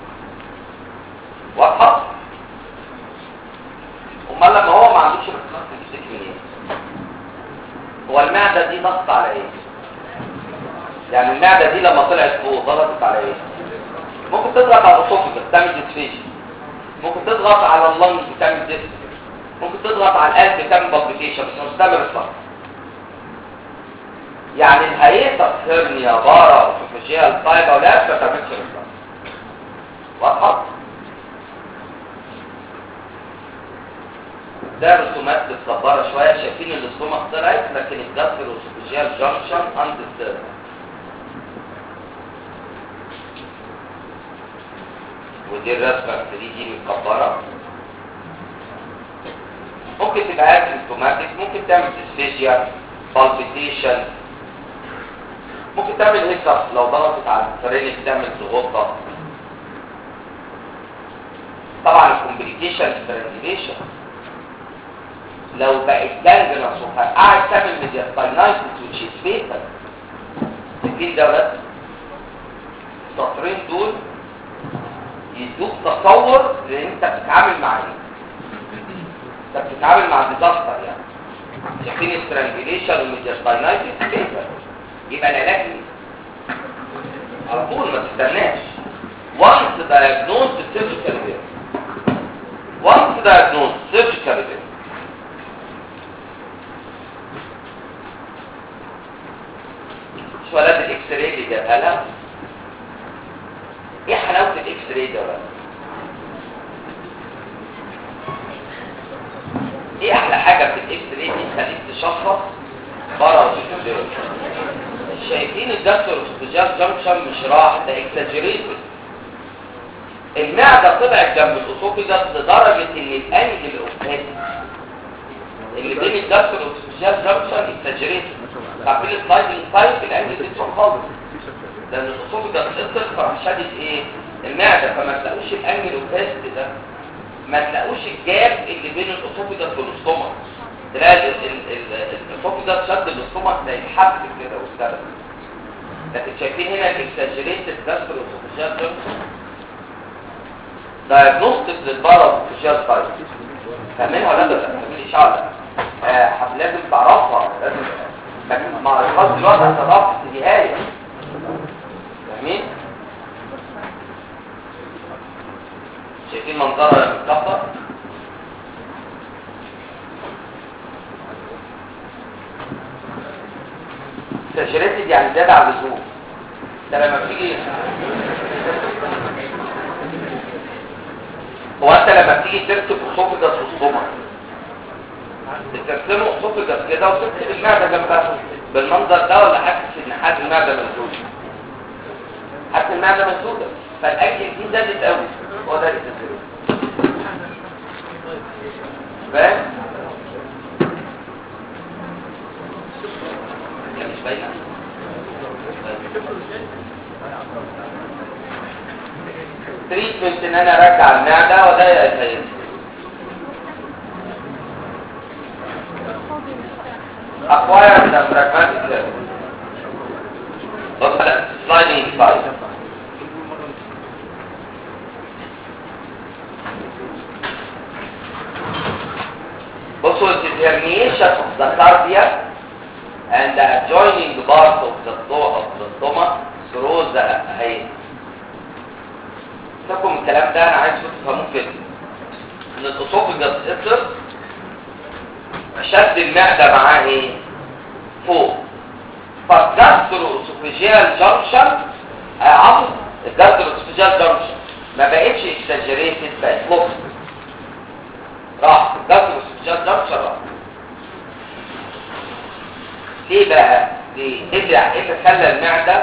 واضحه؟ امال لما هو ما عندوش ريفلكس بيشتكي من ايه؟ هو المعده دي ضغط على ايه؟ يعني المعده دي لما طلعت فوق ضغطت على ايه؟ ممكن تضغط على الاسوفجس تعمل ديسفيجن، ممكن تضغط على اللنج تعمل ديسفيجن، ممكن تضغط على القلب تعمل بالبيتيشن، بس مش تعمل ريفلكس. يعني الهيئه هرنيا بارا اسوفيجيال تايب او لا ما تعملش ريفلكس. واضحه؟ ده رسومات متكبره شويه. شايفين الاستومك طلعت لكن الجاسترو اسوفيجيال جانكشن اندستربد. ودي الرسمه ثري دي متكبره. ممكن تبقى اسيمتوماتيك، ممكن تعمل ديسفيجيا، بالبيتيشن، ممكن تعمل هيكب لو ضغطت على الفرينك تعمل ضغوطه. طبعا الكومبليكيشن سترانجليشن لو بقت جانجرس وقاعد تعمل ميدياستاينايتس وتشيز فيتال. شايفين ده ولا؟ السطرين دول يدوك تصور لان انت بتتعامل مع ايه؟ انت بتتعامل مع ديزاستر. يعني شايفين السترانجليشن والميدياستاينايتس فيتال، يبقى العلاج على طول ما تستناش. وانس دايجنوز سيرجيكال هير diagnose surgically. شو ولاد الاكس راي اللي جابها لها؟ ايه حلاوه الاكس راي ده بقى؟ ايه احلى حاجه في الاكس راي دي تخليك تشخص بره الجدار؟ شايفين الدكتور استجاب جنكشن مش راح، ده اكساجريتد. المعده طلعت جنب الاسوفيجاس لدرجه ان الانجل اوف اللي بين الدكتور والاستجاب جنكشن اكساجريتد. تعرفين السلايدنج تايب الانجل دي تروح خالص، لان الاسوفيجاس اتصل فراح شادد ايه؟ المعده، فما تلاقوش الانجل اوف ده، ما تلاقوش الجاب اللي بين الاسوفيجاس والاستومك. تلاقي الاسوفيجاس شد الاستومك زي الحبل كده والسبب. لكن شايفين هنا الاكساجريتد داستر اسوفيجيال جنكشن دايجنوستيك للبارا اسوفيجيال تايب. فاهمينها ولا لا؟ فاهمين الاشعه ده؟ آه لازم تعرفها، لازم لكن مع الخاص دلوقتي هتضاف اتجاهيه. فاهمين؟ شايفين منظرها لما بتكبر؟ ساتوريتد يعني زياده عن اللزوم. ده لما بتيجي هو انت لما بتيجي ترسم اسوفيجاس واستومك بترسمه اسوفيجاس كده وترسم المعده جنبها بالمنظر ده، ولا حاسس ان حاسس المعده مسدوده؟ حاسس المعده مسدوده، فالاكل دي زادت قوي. هو ده الاساسي. فاهم؟ مش باينه. تريتمنت ان انا ارجع المعده وده يا acquire the pragmatic level. بص على sliding side. بصوا the herniation of the cardia and the adjoining part of the of the stomach through the head. تفهموا الكلام ده؟ انا عايز تفهموه كده. ان الاسوفيجاس اتصل شد المعده معاه ايه؟ فوق. فالجاسترو اسوفيجيال جانكشن عطف الجاسترو اسوفيجيال جانكشن ما بقتش اكساجريتد، بقت لوكس. راح الجاسترو اسوفيجيال جانكشن راح. ليه بقى؟ ليه؟ ايه اللي ايه اللي خلى المعده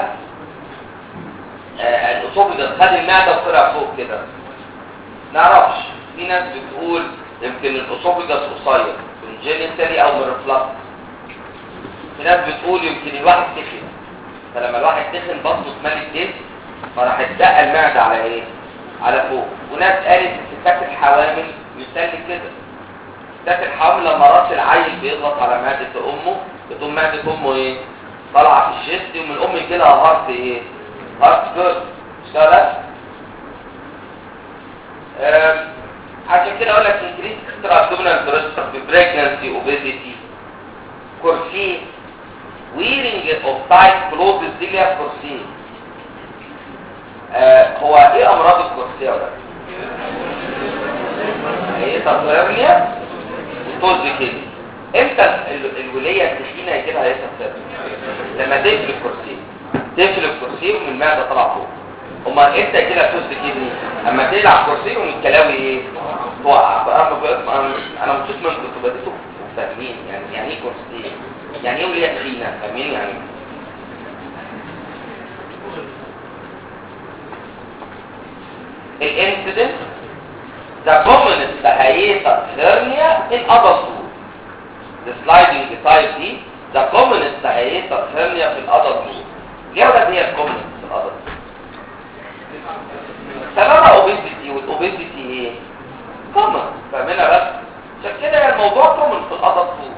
آه الاسوفيجاس خد المعده وطلع فوق كده؟ نعرفش. في ناس بتقول يمكن الاسوفيجاس قصير كونجينيتالي او ريفلكس. في ناس بتقول يمكن الواحد تخن، فلما الواحد تخن بطنه اتملت دم فراح اتدق المعده على ايه؟ على فوق. وناس قالت ستات الحوامل مثال كده. ستات الحوامل لما راس العيل بيضغط على معده امه بتقوم معده امه ايه؟ طالعه في الشيست، ومن الام يجي لها هارت ايه؟ هارت جيرل. اشتغلت؟ عشان كده اقول لك انكريس اكسترا ابدومينال بريشر في بريجنسي اوبيزيتي كورسيه ويرنج اوف تايت كلوزز دي اللي هي الكورسيه. آه هو ايه امراض الكورسيه ولا ايه؟ تطهيرنيا وطز كده. امتى الوليه التخينه يجيبها ايه تطهير؟ لما تقفل الكورسيه تقفل الكورسيه ومن المعده طالعه فوق. امال امتى كده طز كدني؟ اما تقلع الكورسيه ومن الكلاوي ايه؟ توقع. انا مبسوط منكم انتوا بديتوا فاهمين يعني يعني ايه كورسيه؟ يعني ايه وليه تخينه؟ فاهمين يعني الانسيدنت the prominent hiatus hernia in adulthood. the sliding type دي the prominent hiatus hernia في الادلتhood. ليه ولا هي الكومنت في الادلتhood؟ سببها اوبيزيتي، والاوبيزيتي ايه؟ كومن. فاهمينها بس؟ عشان كده الموضوع كومن في الادلتhood.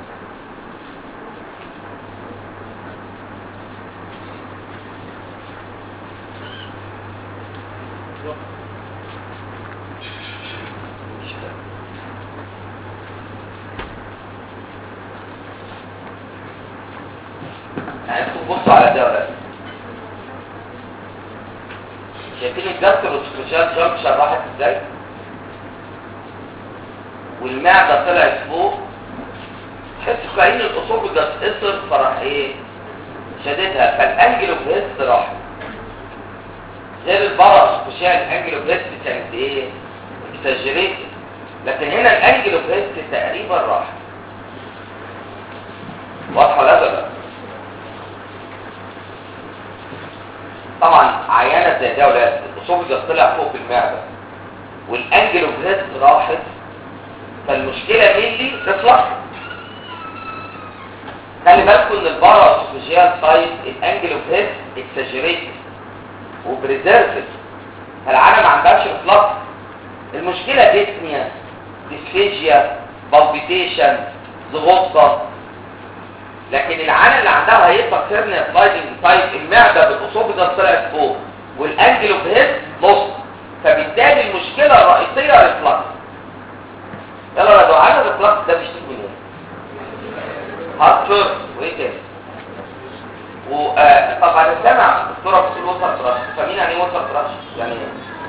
بصوا على ده ولا شايفين الجاسترو اسوفيجيال جانكشن راحت ازاي؟ والمعده طلعت فوق، تحس كأن الاسوفجس قصر فراح ايه شددها، فالانجل اوف هيست راح. غير البرص بشيء الانجل اوف هيست كانت ايه اكسجريتد، لكن هنا الانجل اوف هيست تقريبا راح. واضحه ولا لا؟ طبعا عيانه زي ده ولاد الاسوفجس طلع فوق في المعده والانجل اوف هيست راحت، فالمشكله مينلي ريفلكس. خلي بالكم ان الباراسوفيجيال سايت الانجل اوف هيست اكسجريتد وبريزيرفد، فالعالم ما عندهاش ريفلكس. المشكله ديسنيا، ديسفيجيا، بالبيتيشن، زغطه. لكن العالم اللي عندها هيبقى كيرنيا سلايدنج تايب، المعده بالاسوفجس طلعت فوق والانجل اوف هيست نص، فبالتالي المشكله الرئيسيه ريفلكس. يلا يا دعاء الريفلكس ده بيشتكي من ايه؟ هارت فيرست وايه تاني؟ وطبعا انا سامع الدكتوره بتقول ووتر براش، فاهمين يعني ايه ووتر براش؟ يعني ايه؟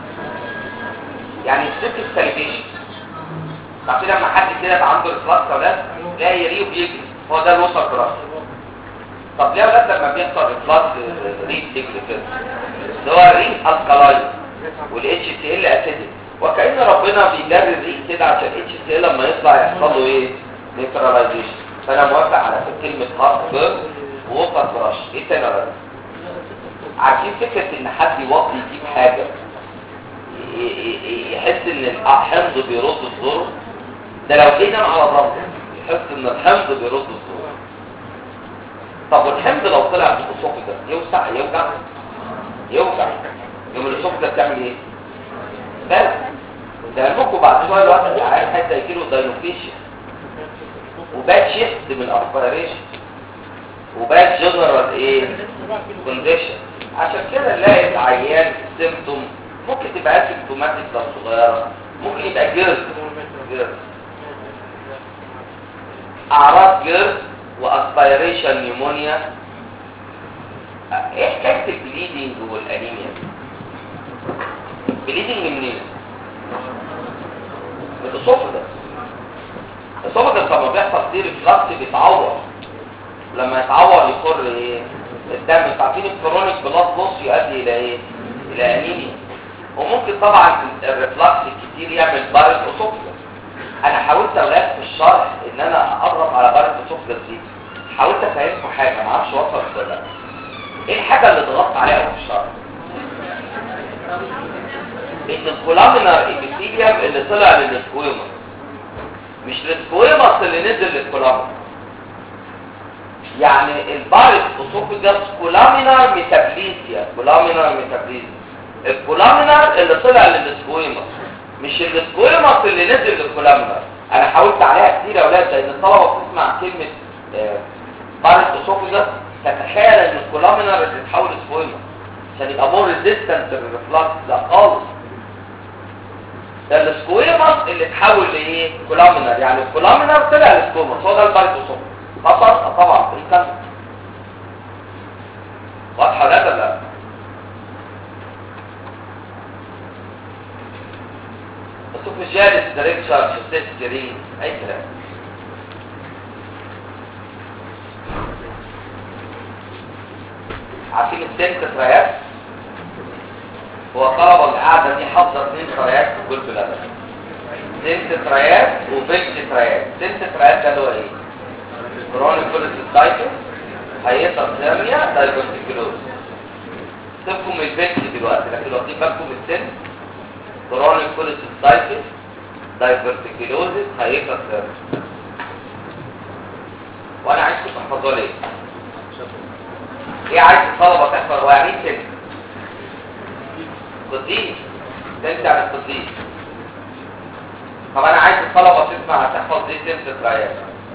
يعني السيك ساليفيشن. عارفين لما حد كده يبقى عنده ريفلكس يا ولاد تلاقي يريه وبيجري، هو ده الووتر براش. طب ليه يا ولاد لما بيحصل ريفلكس ريد تجري كده؟ اللي هو الريد الكالاين والاتش سي ال اسيدك، وكأن ربنا بيجري الريد كده عشان الاتش سي ال لما يطلع يحصل له ايه؟ نيتراليزيشن. فانا موافق على كلمه هارت فيرست ووتر براش. ايه تاني يا ولاد؟ عارفين فكره ان حد يوطي يجيب حاجه يحس ان الحمض بيرد الزور؟ ده لو جينا على الرمل يحس ان الحمض بيرد الزور. طب والحمض لو طلع في الاسوفجس يوسع يوجع؟ يوجع. يوم الاسوفجس بتعمل ايه؟ بس ده لكم بعد شويه الوقت اللي عايز حتى يجيله دايلوكيشن وباد شيفت من الاسبيريشن وباد جنرال ايه كونديشن. عشان كده نلاقي العيان سيمبتوم ممكن تبقى اسيمبتوماتيك لو صغيره، ممكن يبقى جرد جرد اعراض جرد واسبيريشن نيمونيا. ايه حكايه البليدنج والانيميا؟ بليدنج منين؟ من الاسوفجس. الاسوفجس لما بيحصل فيه ريفلكس بيتعور، لما يتعور يخر ايه الدم. عارفين الكرونيك بلاد لوس يؤدي الى ايه؟ الى انيميا. وممكن طبعا الريفلكس الكتير يعمل بارد اسوفجس. انا حاولت اولاد في الشرح ان انا اقرب على بارد اسوفجس دي، حاولت افهمكم حاجه ما اعرفش وصلت ولا لا. ايه الحاجه اللي ضغطت عليها في الشرح؟ ان الكولامينار ابيثيليوم اللي طلع للسكويموس، مش السكويموس اللي نزل للكولامينار. يعني البارد اسوفجس كولامينار ميتابليزيا، كولامينار ميتابليزيا. الكولامينار اللي طلع للسكويموس مش السكويموس اللي نزل للكولامينار. انا حاولت عليها كتير يا اولاد، لان الطلبه بتسمع كلمه بارد اسوفجس تتخيل ان الكولامينار اللي تتحول لسكويموس عشان يبقى مور ريزيستنت للريفلكس. لا خالص، ده السكويموس اللي اتحول لايه؟ كولامينار. يعني الكولامينار طلع للسكويموس، هو ده البارد اسوفجس. خطر طبعا في الكلام. واضحه ولا لا؟ اسوفيجياليس دايركشن سيسترين اي كلام. عارفين السنت ترايات؟ هو الطلبه اللي قاعده دي حافظه اثنين ترايات في كل بلد، سنت ترايات وبيلت ترايات. سنت ترايات ده اللي هو ايه؟ كرونيك كوليسيستايتس، هايبرثيرميا، دايفرتيكولوز. سيبكم من البيلت دلوقتي، لكن واخدين بالكم من السنت؟ كرونيك كوليسيستايتس، دايفرتيكولوز، هايبرثيرميا. وانا عايزكم تحفظوها ليه؟ ايه عايز الطلبه تحفظ؟ ويعني ايه سنت؟ قديس. سنت يعني قديس. طب انا عايز الطلبه تسمع تحفظ ليه سنت ترايات.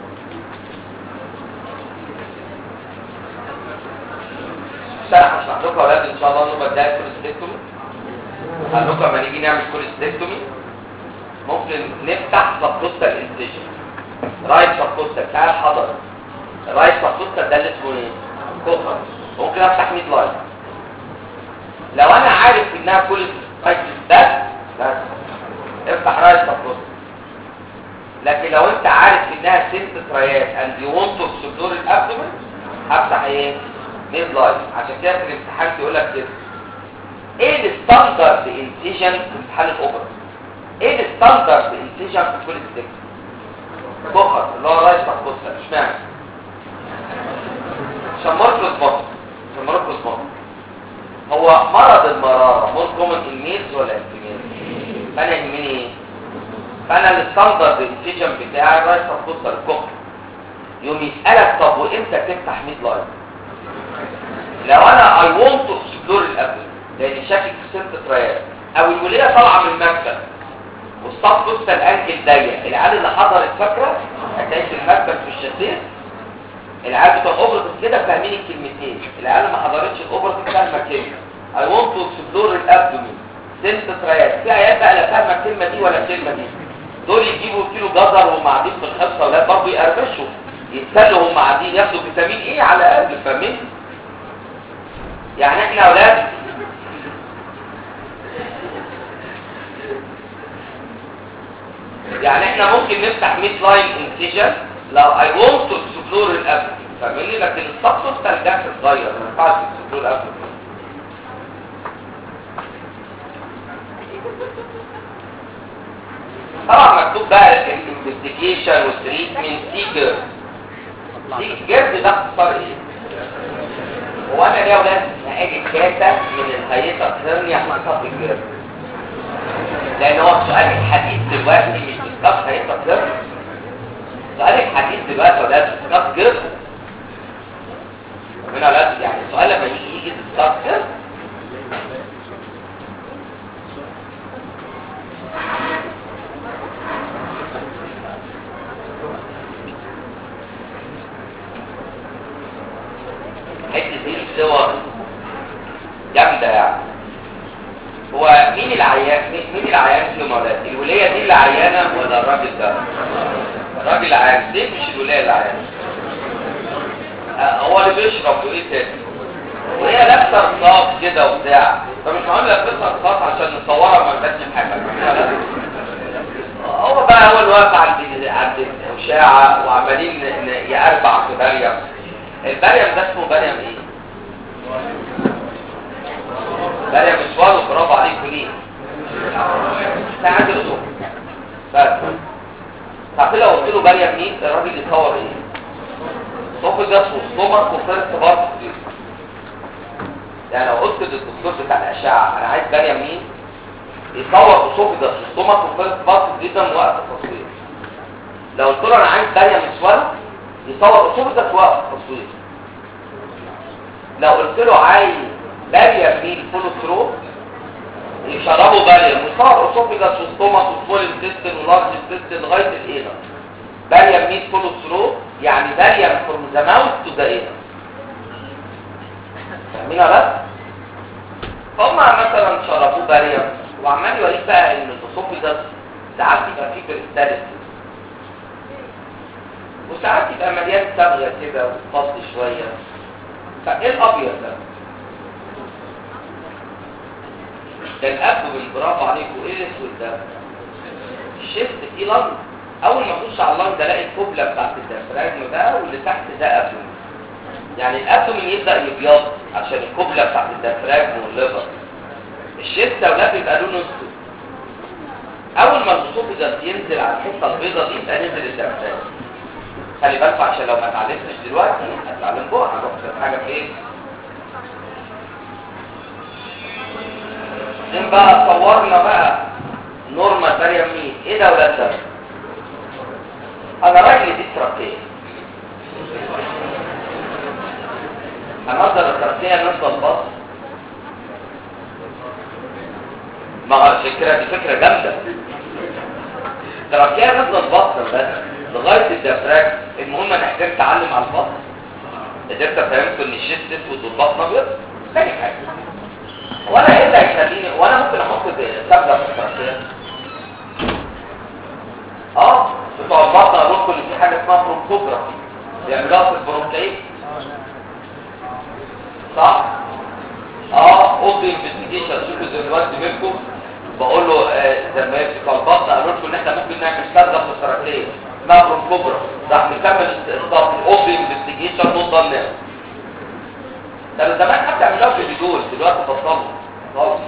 شرح هشرح لكم يا اولاد ان شاء الله نبقى بدايه كوليستكتومي. هقول لكم لما نيجي نعمل كوليستكتومي ممكن نفتح سبكوستال انسيجن، رايت سبكوستال. تعال حضر رايت سبكوستال ده اللي اسمه ايه؟ كوخر. ممكن افتح ميد لاين لو انا عارف انها كوليستايتس بس بس افتح رايت سبكوستال. لكن لو انت عارف انها سنت ترايات اند يو ونت تو اكسبلور الابدومين هفتح ايه؟ ميد لاين. عشان كده في الامتحان بيقول لك كده ايه الستاندرد انسيجن في امتحان الاوبرا؟ ايه الستاندرد انسيجن في كل ستيك؟ بخر اللي هو رايس بخصة. اشمعنى؟ عشان مركز بطن. عشان مركز بطن هو مرض المرارة مور كومن ان ميلز ولا ان فيميلز؟ فانا يهمني ايه؟ فانا الستاندرد انسيجن بتاعي رايس بخصة الكحل. يوم يسألك طب وامتى تفتح ميد لاين؟ لو انا اي ونت تو اكسبلور الابل لان شاكك في سنت ترايات او الوليه طالعه من المكتب والصف لسه الانكل ضيق. العيال اللي حضرت فاكره هتلاقي في المكتب في الشاسيه العيال بتوع اوبرتيف كده فاهمين الكلمتين. العيال اللي ما حضرتش الاوبرتيف فاهمه كلمه اي ونت تو اكسبلور الابدومين سنت ترايات. في عيال بقى لا فاهمه الكلمه دي ولا الكلمه دي، دول يجيبوا كيلو جزر وهم قاعدين في الحصه ولا برضه يقرمشوا يتسلوا وهم قاعدين ياخدوا فيتامين ايه على الاقل. فاهمين؟ يعني احنا اولاد يعني احنا ممكن نفتح ميد لاين انسيجن لو اي ونت تو اكسبلور الابل. فاهمني؟ لكن السبتوس تلجأ صغير ما ينفعش اكسبلور الابل. طبعا مكتوب بقى الانفستيجيشن والتريتمنت سيجر. سيجر ده اختصار ايه؟ هو انا ليه يا ولاد هاجي كاسه من الهيئه الثانيه حسب الجرد؟ لان هو السؤال الحديث دلوقتي مش بسكاف هيئه الثانيه. السؤال الحديث دلوقتي يا ولاد بسكاف جرد. هنا ولاد يعني السؤال لما يجي يجي بسكاف جرد حته دي الصور جامده يعني. هو مين العيان مين العيان فيهم ولاد؟ الوليه دي اللي عيانه ولا الراجل ده؟ الراجل عيان دي مش الوليه اللي عيانه. آه هو اللي بيشرب وايه تاني؟ وهي لابسه رصاص كده وبتاع. فمش مهم لابسه رصاص عشان نصورها ما نبانش حاجه. هو بقى هو اللي واقف عند عند الاشاعه وعمالين يقربع في بريم. البريم ده اسمه بريم ايه؟ بريم اسود. برافو عليكم. ليه؟ ده عندي رسوم بس. تعرف لو قلت له بريم مين الراجل يصور ايه؟ صوف جاس وصومك وفرت برضه. يعني لو قلت للدكتور بتاع الاشعه انا عايز بريم مين يصور بصوف جاس وصومك وفرت برضه جدا وقت التصوير. لو قلت له انا عايز بريم اسود يصور بصوف جاس وقت التصوير. لو قلت له عايز بريم مين فول ثرو يشربوا بريم ويصور اسوفيجاس وستوماس وسمول انتستين ولارج انتستين لغايه الاينر. بريم مين فول ثرو يعني بريم فروم ذا ماوث تو ذا اينر. فاهمينها بس؟ فهم مثلا شربوه بريم وعمال يوريك بقى ان الاسوفيجاس ساعات يبقى فيه كريستاليس وساعات يبقى مليان صبغه كده وفضي شويه. فايه الابيض ده؟ ده الابدومين. برافو عليكم. ايه الاسود ده؟ الشيست فيه لنج. اول ما اخش على اللنج الاقي الكوبله بتاعت الديافراجم ده واللي تحت ده ابدومين. يعني الابدومين يبدا يبيض عشان الكوبله بتاعت الديافراجم والليفر. الشيست يا ولاد يبقى لونه اسود. اول ما الاسوفيجاس ينزل على الحته البيضاء دي يبقى نزل الديافراجم. خلي بالكم عشان لو ما اتعلمتش دلوقتي هتتعلم بكره. هتروح حاجه في ايه؟ زين بقى صورنا بقى نورمال بريم مين. ايه ده ولاد ده؟ انا راجل دي تراكيه. هنقدر التراكيه نصل البطن. ما فكره دي فكره جامده. التراكيه نصل البطن بس لغايه الديافراجم. المهم انا قدرت اتعلم على البطن. قدرت افهمكم ان الشيست اسود والبطن ابيض. تاني حاجه وانا ايه اللي هيخليني وانا ممكن احط سبله في التراكيه؟ اه بتوع البطن قالوا لكم ان في حاجه اسمها برونكوجرافي بيعملوها في البرونكايت صح؟ اه اوضه انفستيجيشن. شوفوا دلوقتي منكم بقول له آه زي ما هي في البطن قالوا لكم ان احنا ممكن نعمل صبغه فسراتيه اسمها برونكوبرا، راح نكمل الصبغه الاوبي انفستيجيشن نوصل لها. ده زمان حتى عملوها في الفيديوز، دلوقتي بطلوا خالص.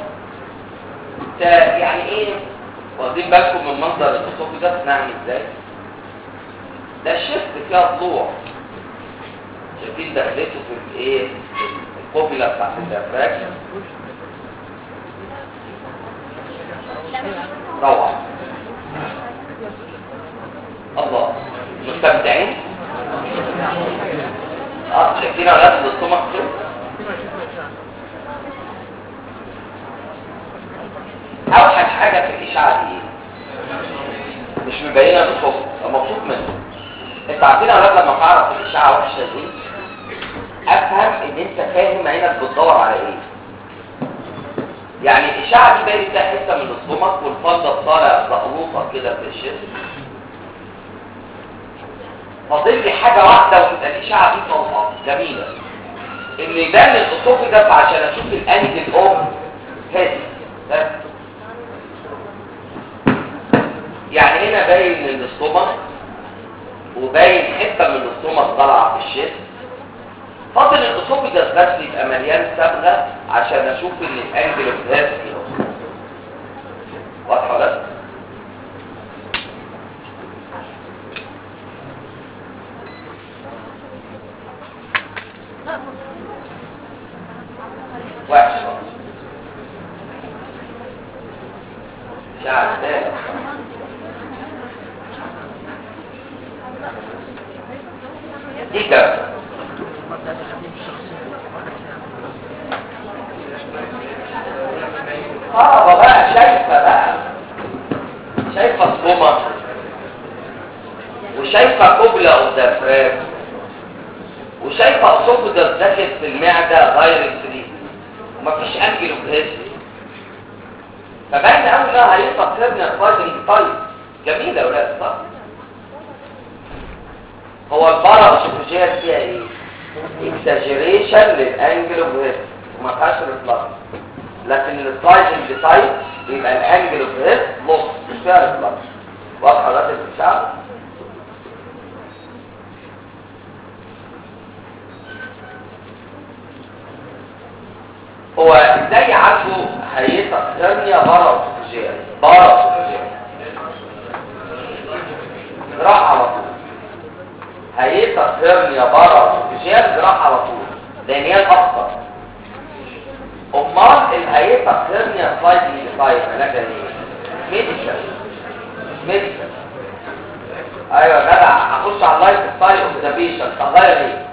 يعني ايه واخدين بالكم من منظر الاسوفي ده نعمل ازاي؟ ده الشفت فيها ضلوع، شايفين دخلته في الايه الكوبيلا بتاعت الدفراج. روعه الله، مستمتعين؟ اه شايفين اولاد الاستومك كده؟ اوحش حاجه في الاشعه دي ايه؟ مش مبينه الاسوفي، مبسوط منه. انت عارفين يا اولاد لما تعرف الاشعه وحشه دي افهم ان انت فاهم عينك بتدور على ايه. يعني الاشعه دي باين فيها حته من الاستومك والفضه طالع زقلوطه كده في الشفت. فاضل لي حاجه واحده وتبقى الاشعه دي طلقه جميله، ان يبان الاسوفي ده عشان اشوف الانجل اوف هيد. يعني هنا باين الاستومك وباين حته من الاستومك طالعه في الشفت. فاضل الاسوفيجاس بس يبقى مليان صبغه عشان اشوف ان الانجل اوف هيد فيه. واضحه ولا لا؟ وحش مش عارف دي كده. اه بقى شايفه بقى شايفه الصومه وشايفه كوبلا قدام وشايفه الصوب ده داخل في المعده دايركتلي ومفيش انجل اوف هيد. فبان قوي انها هيبقى كيرنر فايتنج تايب. جميله يا ولاد صح؟ هو البارا اسوفيجيال فيها ايه؟ اكساجيريشن للانجل اوف هيد وما فيهاش ريفلكس، لكن السلايدنج تايب بيبقى الانجل اوف هيد لوس مش فيها ريفلكس. واضحه ولا الشعب؟ هو ازاي عنده هيئه ثانيه بارا اسوفيجيال؟ بارا اسوفيجيال راح على طول. هيئه ثانيه بارا اسوفيجيال راح على طول لان هي الاخطر. امال الهيئه الثانيه سلايدنج تايب علاجها ايه؟ ميديكال ميديكال. ايوه يا جدع هخش على اللايف ستايل اوف ذا بيشنت اغير ايه؟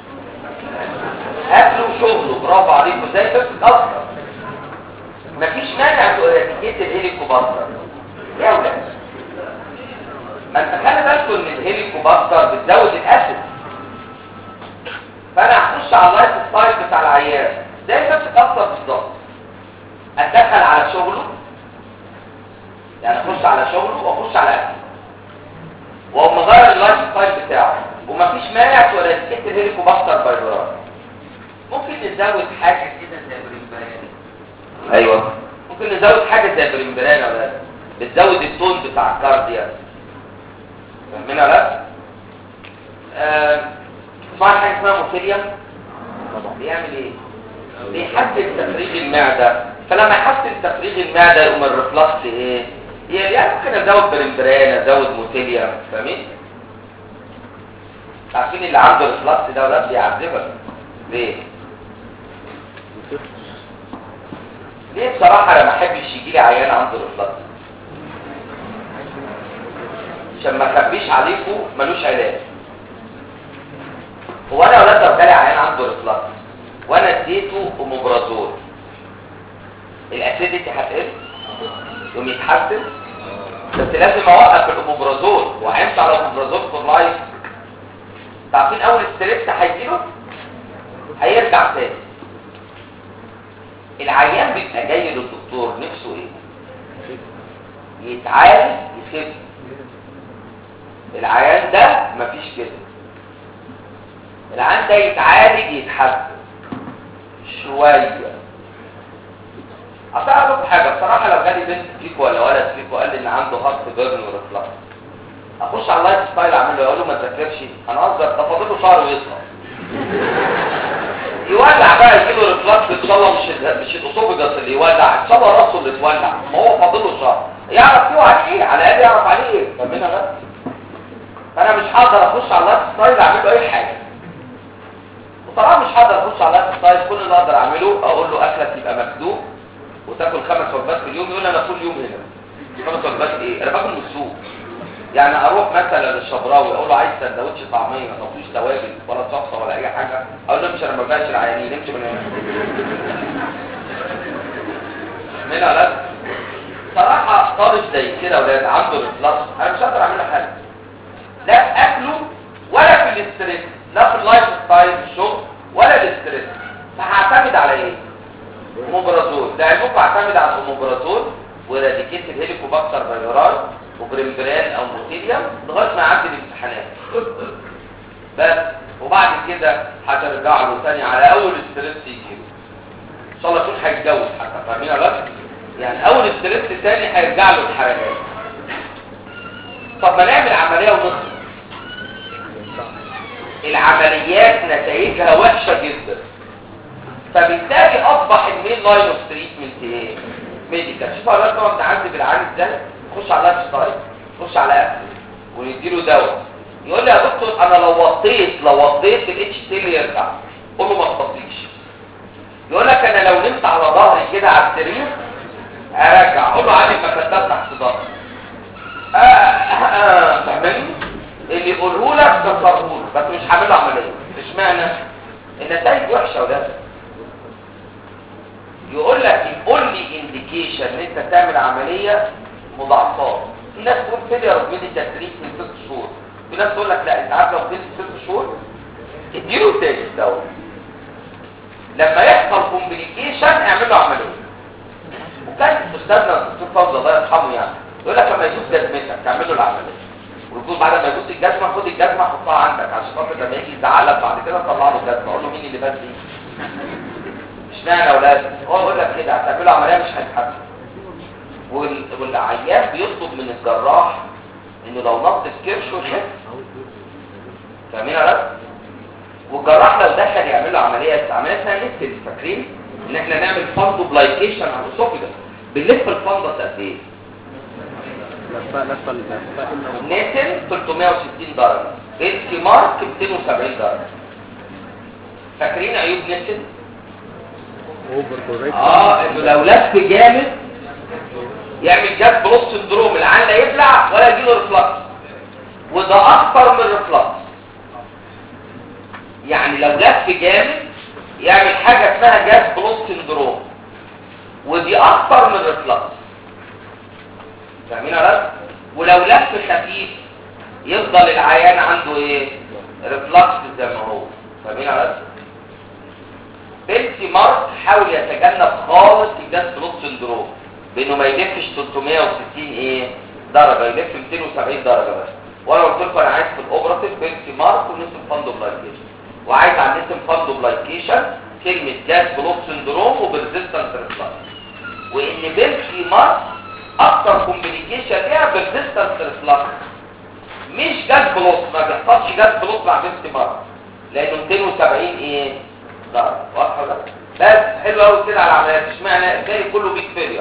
اكله وشغله. برافو عليكم. ازاي تمسك اكتر؟ مفيش مانع توريكيت الهيليكوباكتر يا ولاد. ما انت خلي بالكم ان الهيليكوباكتر بتزود الاسيد. فانا هخش على اللايف ستايل بتاع العيان ازاي تمسك اكتر بالظبط. اتدخل على شغله، يعني اخش على شغله واخش على اكله واقوم مغير اللايف ستايل بتاعه. ومفيش مانع توريكيت الهيليكوباكتر بايلورال. ممكن نزود حاجه كده زي بريمبران. ايوه ممكن نزود حاجه زي بريمبران ولا لا؟ بتزود التون بتاع الكارديا. فاهمين ولا لا؟ آه اسمها حاجه اسمها موتيليوم. بيعمل ايه؟ بيحسن تفريغ المعده. فلما يحسن تفريغ المعده يقوم الرفلكس ايه؟ يعني ممكن ازود بريمبران ازود موتيليوم. فاهمين؟ عارفين اللي عنده الرفلكس ده ولا بيعذبك ليه؟ ليه بصراحة انا ما احبش يجي لي عيان عنده ريفلكس؟ عشان ما اخبيش عليكم ملوش علاج. هو انا ولاد لو جالي عيان عنده ريفلكس وانا اديته اوموبرازول الاسيديتي هتقل يقوم يتحسن، بس لازم اوقف الاوموبرازول وهيمشي على الاوموبرازول فور لايف. عارفين اول ستريس هيجيله هيرجع تاني. العيان بيبقى جاي للدكتور نفسه ايه؟ يتعالج يخف. العيان ده مفيش كده. العيان ده يتعالج يتحسن شويه اصل اقول لكم حاجه بصراحه، لو جالي بنت فيكم ولا ولد فيكم قال لي ان عنده هارت بيرن وريفلكس، اخش على اللايف ستايل اعمل له اقول له ما تذاكرش، هنهزر ده فاضل له شهر ويطلع يولع بقى يجي له ريفلكس ان شاء الله، مش مش الاسوفجس اللي يولع، ان شاء الله راسه اللي تولع، ما هو فاضل له شهر يعرف فيه عليه ايه، على الاقل يعرف عليه ايه. فاهمينها بس؟ فانا مش هقدر اخش على اللايف ستايل اعمل له اي حاجه، وطبعا مش هقدر اخش على اللايف ستايل. كل اللي اقدر اعمله اقول له اكلك يبقى مكدوب وتاكل خمس وجبات في اليوم. يقول لي انا كل يوم هنا خمس وجبات ايه؟ انا باكل من السوق. يعني اروح مثلا للشبراوي اقول له عايز سندوتش طعميه ما فيهوش توابل ولا صلصه ولا اي حاجه، اقول له مش انا ما ببقاش العيانين امشي من هنا. منها لا صراحه طالب زي كده ولاد عنده ريفلكس انا مش هقدر اعمل له حاجه، لا في اكله ولا في الاستريس، لا في اللايف ستايل في الشغل ولا الاستريس. فهعتمد على ايه؟ اوموبرازول. ده علمكم اعتمد على الاوموبرازول وراديكيتد هيليكوباكتر فيرولاي وبريمبران او موتيليوم لغايه ما يعدي الامتحانات بس. وبعد كده هترجع له ثاني على اول ستريس يجي ان شاء الله يكون هيتجوز حتى. فاهمين ولا لا؟ يعني اول ستريس ثاني هيرجع له الحركات. طب ما نعمل عمليه ونخلص. العمليات نتائجها وحشه جدا، فبالتالي اصبح المين لاين اوف تريتمنت ايه؟ ميديكال. شوف يا ولاد طبعا بنعذب العيان ازاي. خش على اللايف ستايل، خش على اكل ونديله دواء. يقول لي يا دكتور انا لو وطيت لو وطيت الاتش تي اللي يرجع. قول له ما توطيش. يقول لك انا لو نمت على ظهري كده على السرير ارجع. قول له عادي المكتات تحت ظهري. اه اه فاهمني؟ اللي يقوله لك كسره له بس مش هعمل له عمليه. اشمعنى؟ النتائج وحشه وده. يقول لك الاونلي انديكيشن ان انت تعمل عمليه مضاعفات. في ناس تقول فيلير اوف ميديكال تريتمنت ست شهور، في ناس تقول لك لا انت عارف لو فضلت ست شهور اديله تاني دواء. لما يحصل كومبليكيشن اعمل له عمليه. وكان استاذنا الدكتور فوزي الله يرحمه يعني يقول لك لما يدوس جزمتك تعمل له العمليه، ويقول بعد ما يدوس الجزمه خد الجزمه حطها عندك عشان خاطر لما يجي يزعق لك بعد كده طلع له الجزمه. اقول له مين اللي بس دي؟ اشمعنى يا اولاد؟ هو يقول لك كده هتعملوا عمليه مش هيتحسن. والعيان بيطلب من الجراح انه لو نط الكرشه يخف. فاهمين يا ولاد؟ والجراح لو دخل يعمل له عمليه عمليه اسمها نيتل. فاكرين ان احنا نعمل فاندو بلايكيشن على الاسوفيجاس؟ بنلف الفندس قد ايه؟ لفه لفه لفه نيتل ثلاثمائة وستين درجه، بيتسي مارك مئتين وسبعين درجه. فاكرين عيوب نيتل؟ اه انه لو لف جامد يعمل جاز بلوس سندروم، العين لا يبلع ولا يجيله ريفلكس، وده اخطر من الريفلكس. يعني لو لف جامد يعمل حاجه اسمها جاز بلوس سندروم، ودي اخطر من الريفلكس. فاهمين يا ولاد؟ ولو لف خفيف يفضل العيان عنده ايه؟ ريفلكس زي ما هو. فاهمين يا ولاد؟ بيلسي مارك حاول يتجنب خالص الجاز بلوس سندروم بانه ما يلفش ثلاثمائة وستين ايه درجه، يلف مئتين وسبعين درجه بس. وانا قلت لكم انا عايز في الاوبراتيف بيلسي مارك ونسم فاندو بلايكيشن، وعايز على نسم فاندو بلايكيشن كلمه جاز بلوس سندروم وبرزيستنس ريفلكس. وان بيلسي مارك اكتر كومبليكيشن ليها برزيستنس ريفلكس مش جاز بلوس. ما بيحصلش جاز بلوس مع بيلسي مارك لانه مئتين وسبعين ايه درجه. واضحه ده؟ بس حلو قوي كده على العمليات. اشمعنى الباقي كله بيك فيلير؟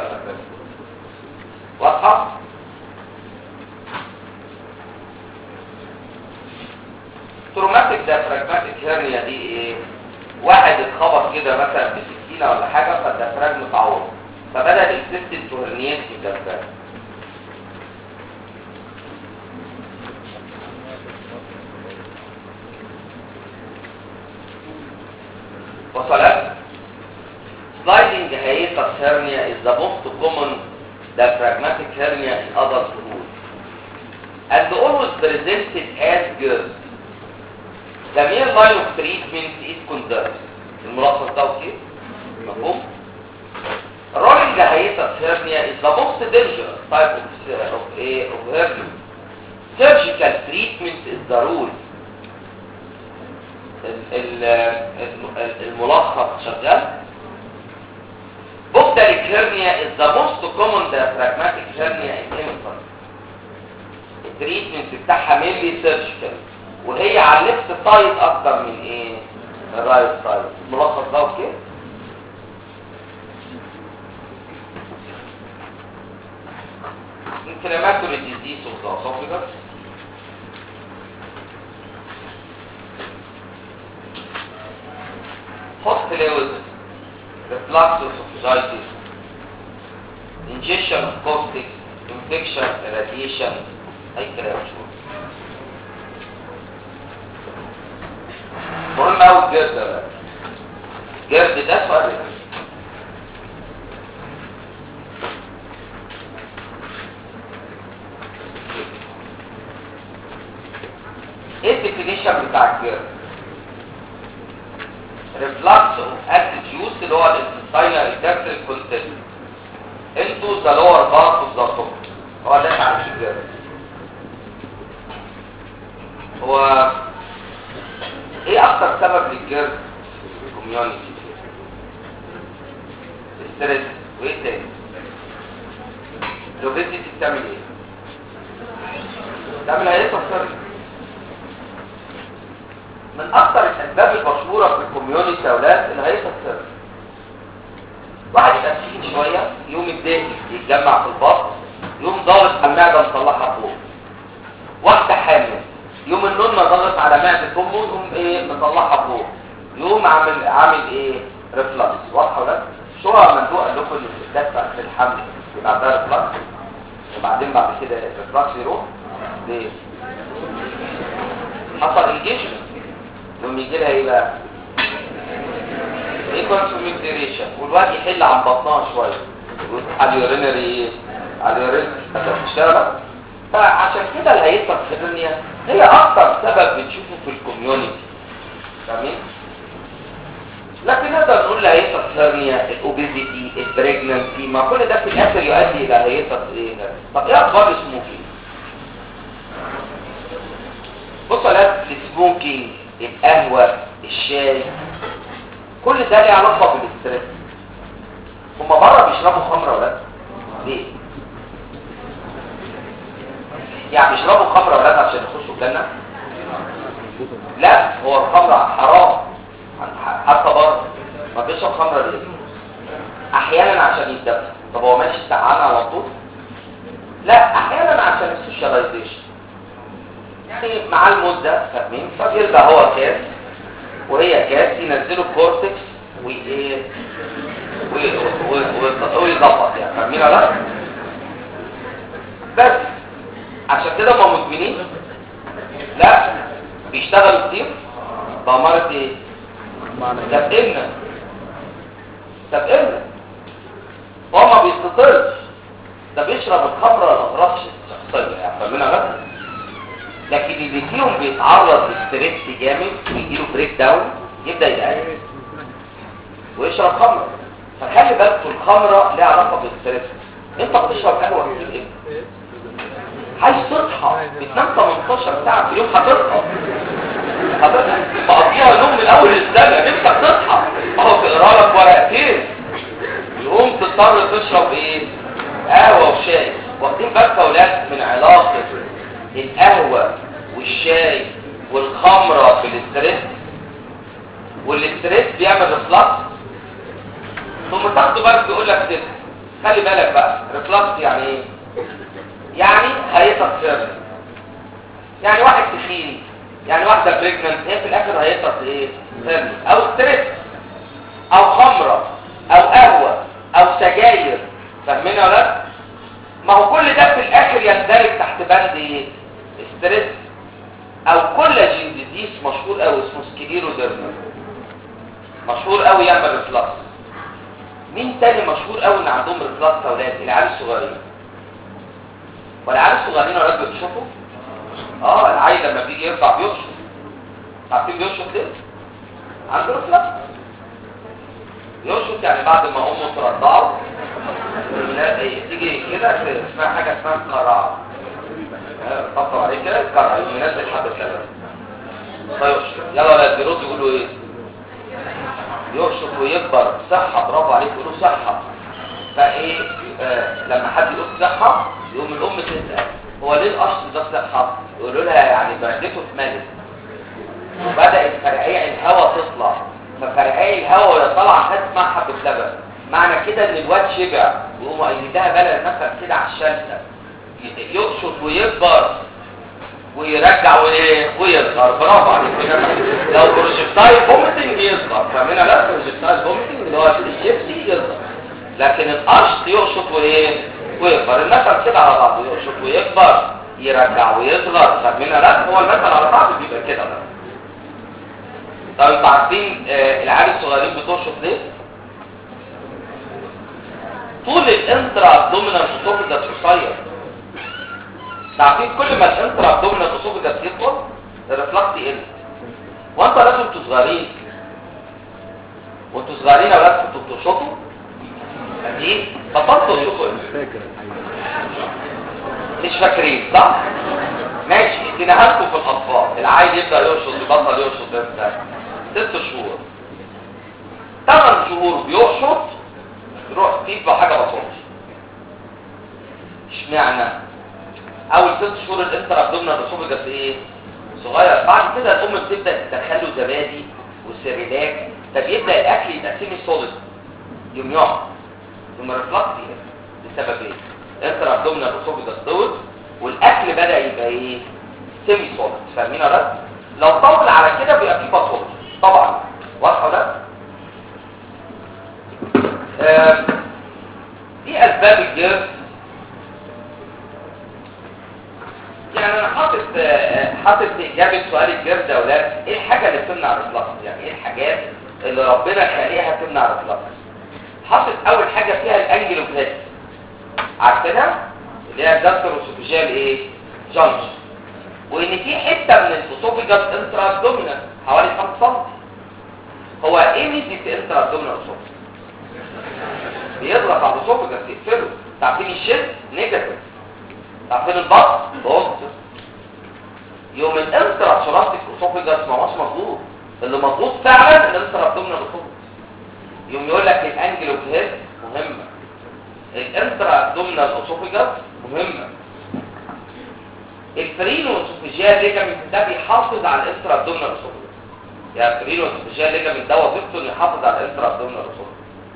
واضحه؟ تروماتيك ديافراجماتيك هيرنيا دي ايه؟ واحد اتخبط كده مثلا بسكينه ولا حاجه فالديافراجم اتعور فبدا السيستم تورنيات في الديافراجم. وصلت؟ Sliding hiatus hernia is the most common diaphragmatic hernia in adulthood and always presented as GERD. The main line of treatment is conservative. الملخص ده اوكي؟ مفهوم؟ Rolling hiatus hernia is the most dangerous type of, of, of hernia. Surgical treatment is the rule. الملخص شغال. Bogdanic hernia is the most common diaphragmatic hernia in infants. التريتمنت بتاعها مينلي سيرجيكال، وهي على الليفت سايد اكتر من ايه؟ الرايت سايد. ملخص ده اوكي؟ inflammatory disease of the esophagus. hot fluid, reflux esophagitis, ingestion of caustic, infection, irradiation، اي كلام شو مهم قوي الجرد ده. الجرد ده سؤال ايه الديفينيشن بتاع الجرد؟ reflux of acid juice اللي هو الانتستينال ريدكتيف كونتنت into the lower part of the esophagus. هو ده تعريف الجرد. هو ايه اكتر سبب للجرد في الكوميونتي؟ الستريس. وايه تاني؟ الاوبيسيتي بتعمل ايه؟ بتعمل هيتوصل. من اكتر الاسباب المشهوره في الكوميونتي يا اولاد الهيتوصل. واحد يبقى تخين شويه يوم الداخل يتجمع في البطن، يوم ضاغط على المعده مطلعها فوق. واحده حامل يوم النون ضغط على معده امه يقوم ايه مطلعها فوق، يقوم عامل عامل ايه؟ ريفلكس. واضحه ولا؟ شو مندوق قال لكم ان الستات في الحمل يبقى عندها ريفلكس وبعدين بعد كده الريفلكس يروح ليه؟ حصل انجيشن يوم يجي لها ايه بقى؟ ايه كونسوميتيريشن، والواد يحل عن بطنها شويه يقول على اليورينري ايه؟ على اليورينري هتشتغل. فعشان كده الهيئة الخيرية هي اكتر سبب بنشوفه في الكوميونتي. فاهمين؟ لكن نقدر نقول الهيئة الخيرية، الاوبيزيتي، البريجنانسي، ما كل ده في الاخر يؤدي الى هيئة ايه؟ طب ايه اخبار السموكينج؟ بصوا يا السموكينج، القهوة، الشاي، كل ده له علاقة بالاسترس. هما بره بيشربوا خمرة ولا ليه؟ يعني بيشربوا خمرة ولا عشان يخشوا الجنة؟ لا، هو الخمرة حرام حتى بره. ما بيشرب خمرة ليه؟ احيانا عشان يتدفى. طب هو ماشي سعان على طول؟ لا، احيانا عشان السوشياليزيشن، يعني مع المدة فاهمين؟ فبيرجع هو كاس وهي كاس، ينزلوا كورتكس وايه ويظبط، يعني فاهمين ولا لا؟ بس عشان كده هم مدمنين؟ لا، بيشتغلوا كتير بأمارة ايه؟ تبقلنا تبقلنا هو ما بيستطرش، ده بيشرب الخمرة الأطراف الشخصية، يعني فاهمين ولا لا؟ لكن اللي فيهم بيتعرض للستريس جامد ويجيله بريك داون يبدأ يتقلب ويشرب خمرة. فخلي بالك الخمرة ليها علاقة بالستريس. انت بتشرب قهوة كتير امتى؟ عايز تصحى بتنام تمنتاشر ساعة في اليوم، هتصحى هتصحى تقضيها نوم من اول السنة، نفسك تصحى اهو تقرا لك ورقتين يقوم تضطر تشرب ايه؟ قهوة وشاي. واخدين بالك يا اولاد من علاقة القهوة والشاي والخمرة بالاستريس؟ والاستريس بيعمل ريفلكس. ثم تاخدوا بالك يقول لك كده، خلي بالك بقى ريفلكس يعني ايه؟ يعني هيئة سر، يعني واحد تخين، يعني واحدة بريجننت، هي في الاخر هيئة ايه؟ سر او ستريس او خمرة او قهوة او سجاير. فاهمين ولا لا؟ ما هو كل ده في الاخر يندرج تحت بند ايه؟ ستريس او كولاجين ديزيز مشهور قوي اسمه سكليروديرما، مشهور قوي يعمل ريفلكس. مين تاني مشهور قوي ان عندهم ريفلكس يا اولاد؟ العيال الصغيرين. والعيال الصغيرين اولاد بتشوفوا اه العيل لما بيجي يرفع بيرشط، عارفين بيرشط ليه؟ عنده ريفلكس. يرشط يعني بعد ما امه ترضعه تيجي كده اسمها حاجه اسمها القرعه، طبطب عليه كده القرعه يقوم ينزل حبه لبن فيرشط. يلا ولا بيرد يقولوا ايه؟ يرشط ويكبر. صحه، برافو عليك، يقولوا صحه. فايه آه لما حد يقول صحه يقوم الام تسال هو ليه القشط ده صحه؟ يقولوا لها يعني معدته اتملت وبدات فرقايه الهواء تطلع، ففرقايه الهواء وهي طالعه خدت معاها حبه لبن، معنى كده ان الواد شبع، ويقوموا قايلينها بلد مثلا كده على الشلته يقشط ويكبر ويرجع وايه ويصغر. برافو عليك. لو بروجكتايل فوميتنج يصغر، فاهمين؟ لا بروجكتايل فوميتنج اللي هو الشيبسي يصغر، لكن القشط يقشط وايه ويكبر. المثل كده على بعضه، يقشط ويكبر يرجع ويصغر، فاهمين؟ لا هو المثل على بعضه بيبقى كده. لا طب انتوا عارفين آه العيال الصغيرين بتقشط ليه؟ طول الانترا ابدومينال اسوفيجاس قصير. عارفين كل ما الانترا ابدومينال اسوفيجاس يطول الرفلكس يقل. وانت لازم انتوا صغيرين وانتوا صغيرين يا ولاد كنتوا بتقشطوا اكيد بطلتوا تشوفوا فاكر مش فاكرين صح؟ ماشي اديناها لكم في الاطفال. العيل يبدا يقشط يبطل يقشط امتى؟ ست شهور ثمان شهور بيقشط يروح فيه حاجه بطلش. اشمعنى؟ اول ست شهور الانتر ابدومينال اسوفيجاس ايه؟ صغير. بعد كده الام بتبدا تدخله زبادي وسيريلاك، فبيبدا الاكل يبقى سيمي سوليد يوم يقع ثم ريفلكس بسبب ايه؟ الانتر ابدومينال اسوفيجاس دوت والاكل بدا يبقى ايه؟ سيمي سوليد. فاهمين يا ولاد؟ لو طول على كده بيبقى فيه بطول طبعا. واضحه ده؟ آه دي اسباب الجرد. يعني انا حاطط حاطط في اجابه سؤال الجرد يا اولاد ايه الحاجه اللي بتمنع الرفلكس؟ يعني ايه الحاجات اللي ربنا خليها تمنع الرفلكس؟ حاطط اول حاجه فيها الانجلوفيت، عارفينها؟ اللي هي الجاستروسوفيجيال ايه؟ جانكشن، وان في حته من الاسوفيجاس انترا ابدومينال حوالي خمسة سم. هو ايه ميزه الانترا ابدومينال اسوفيجاس؟ بيضغط على الاسوفيجاس يقفله. تعرفين الشد نيجاتيف، تعرفين البطن بوزيتيف. يوم الانترا ثوراسيك اسوفيجاس ما هوش مضغوط، اللي مضغوط فعلا الانترا ابدومينال اسوفيجاس. يوم يقول لك الانجلوفيت مهمه، الانترا ابدومينال اسوفيجاس مهمه، الفرينو اسوفيجيال ليجامنت ده بيحافظ على الانترا ابدومينال اسوفيجاس. يعني الفرينو اسوفيجيال ليجامنت ده وظيفته انه يحافظ على الانترا ابدومينال اسوفيجاس.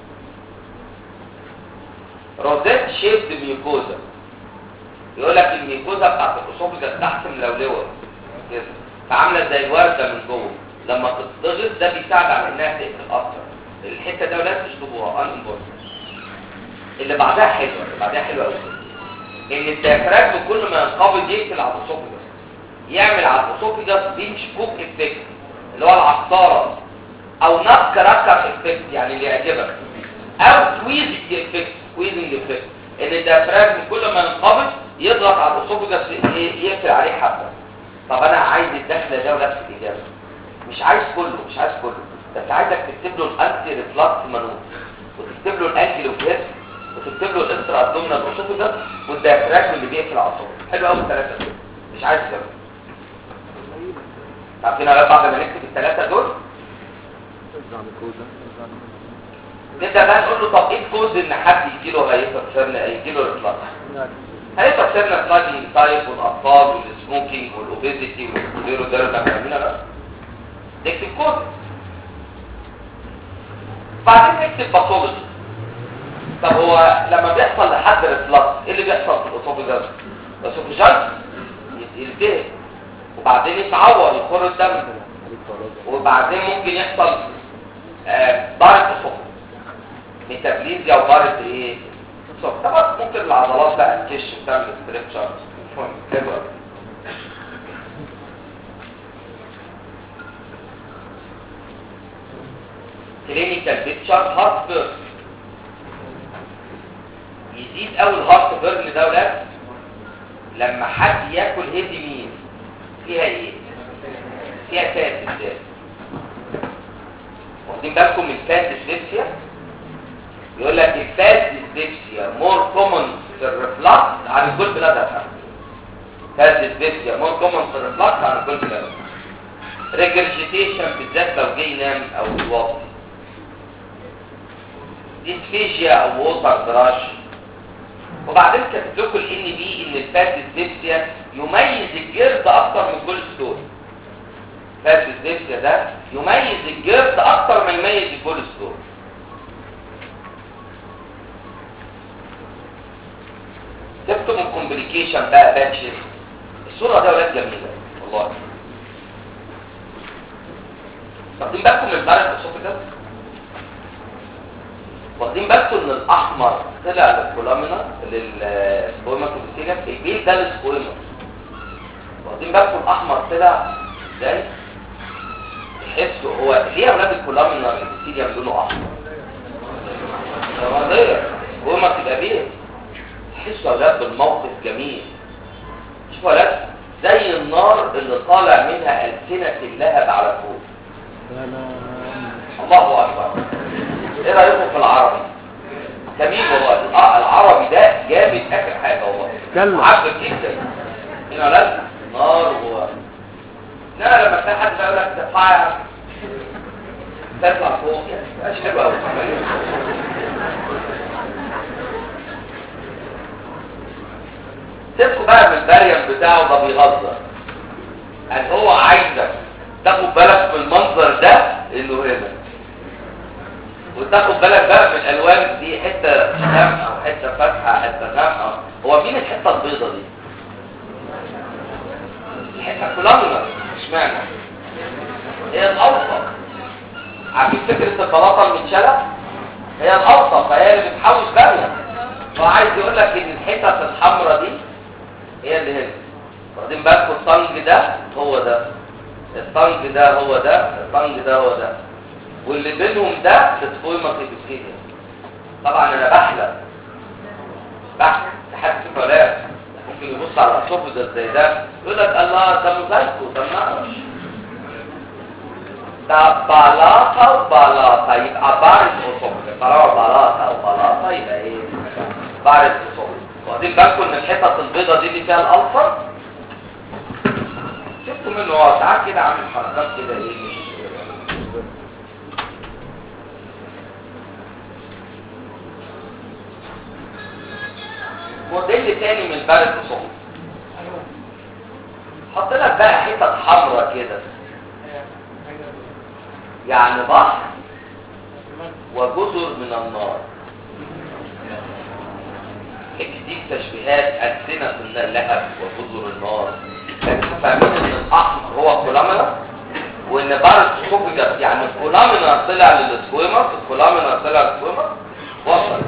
روزيت شيبد ميوكوزا، يقول لك الميوكوزا بتاعت الاسوفيجاس تحت ملولوه كده، فعامله زي الورده من جوه، لما تتضغط ده بيساعد على انها تقفل اكتر. الحته دي ولا تشطبوها ان امبورتنت. اللي بعدها حلوه، اللي بعدها حلوه قوي، ان الديافراجم كل ما ينقبض يقفل على الاسوفيجاس، يعمل على الاسوفيجاس بينش كوك افكت اللي هو العصاره، او نك ركر افكت يعني اللي يعجبك، او سويزنج افكت سويزنج افكت ان الديافراجم كل ما ينقبض يضغط على الاسوفيجاس يقفل عليه حبه. طب انا عايز الدخله ده ونفس الاجابه، مش عايز كله مش عايز كله بس عايزك تكتب له الانتي ريفلكس مانوف، وتكتب له الانكيلوفيت، وتكتب له الانترا ابدومينال اسوفيجاس والديافراجم اللي بيقفل على الاسوفيجاس. حلو قوي الثلاثه دول، مش عايز كده. عارفين على بعد ما نكتب الثلاثه دول نبدا بقى نقول له طب ايه الكوز ان حد يجي له هايبرثيرميا يجي له ريفلكس؟ هايبرثيرميا بلاجي تايب والاطفال والسموكينج والاوبيزيتي والسكليروديرما. فاهمين ولا؟ نكتب كوز، بعدين نكتب باثولوجي. طب هو لما بيحصل لحد ريفلكس ايه اللي بيحصل في الاسوفيجاس؟ الاسوفيجاس يلتهب وبعدين يتعور يخر الدم، وبعدين ممكن يحصل آه ضرب اسوفيجاس ميتابليزيا وضرب ايه؟ طبعا ممكن العضلات بقى تكش وتعمل ستريتشر. حلو قوي. كلينيكال بيكتشر هارت بيرن، يزيد قوي الهارت بيرن ده ولاد لما حد ياكل هيدي مين فيها ايه؟ فيها فات بالذات. واخدين بالكم من الفات ديسليبسيا؟ يقول لك الفات ديسليبسيا مور كومن في الريفلكس عن الجول بلادر. فات ديسليبسيا مور كومن في الريفلكس عن الجول بلادر. ريجرجيتيشن بالذات لو جه ينام او يوطي. ديسفيجيا او ووتر دراش. وبعدين كتب لكم الان بي ان الفات ديسبسيا يميز الجرد اكتر من الجول ستون. فات ديسبسيا ده يميز الجرد اكتر ما يميز الجول ستون. سبتم الكومبليكيشن بقى باتشز. الصوره ده ولاد جميله والله. واخدين بالكم من الفرق الصوت ده؟ واخدين بالكم ان الاحمر طلع للكولامينا للسبويما كوبيسيليا، البيل ده للسبويما. واخدين بالكم الاحمر طلع ازاي؟ تحسوا هو ليه يا اولاد الكولامينا كوبيسيليا لونه احمر؟ رماديه السبويما تبقى بيل. تحسوا يا اولاد بالموقف جميل. شوفوا يا اولاد زي النار اللي طالع منها السنه اللهب على فوق. الله اكبر. ايه رايكم في العربي؟ جميل والله. اه العربي ده جامد اخر حاجه والله. عجب جدا. هنا لازم نار و لا لما تلاقي حد يقول لك تفاعل تطلع فوق يعني مش حلو قوي. سيبكوا بقى من البريم بتاعه ده بيهزر. يعني هو عايزك تاخد بالك من المنظر ده انه هنا، وتاخد بالك بقى من الالوان دي، حته غامقه وحته فاتحه حته غامقه. هو مين الحته البيضاء دي؟ الحته كولامينر. اشمعنى؟ هي الاوسط. عارفين فكره البلاطه المتشله؟ هي الاوسط، فهي اللي بتحوش باريه. فعايز يقول لك ان الحتت الحمراء دي هي اللي هنا. واخدين بالكم الطنج ده هو ده، الطنج ده هو ده، الطنج ده هو ده، واللي بينهم ده السبويما كوبيسيليا. طبعا انا بحلم بحلم لحد في كلام ممكن يبص على الاسوفجس زي ده يقول لك الله ده مزايكو ده معرفش ده بلاطه وبلاطه يبقى بارد اسوفجس. طالما بلاطه وبلاطه يبقى ايه؟ بارد اسوفجس. واخدين بالكم ان الحتت البيضاء دي اللي فيها الالفر شفتوا منه هو ساعات كده عامل حركات كده ايه مش موديل تاني من بارد اسوفجس. حط لك بقى حتت حمراء كده يعني بحر وجزر من النار. دي تشبيهات ألسنة اللهب وجزر النار. لكن فاهمين ان الاحمر هو كولامينا وان بارد اسوفجس يعني الكولامينا طلع للسكويما، الكولامينا طلع للسكويما وصل.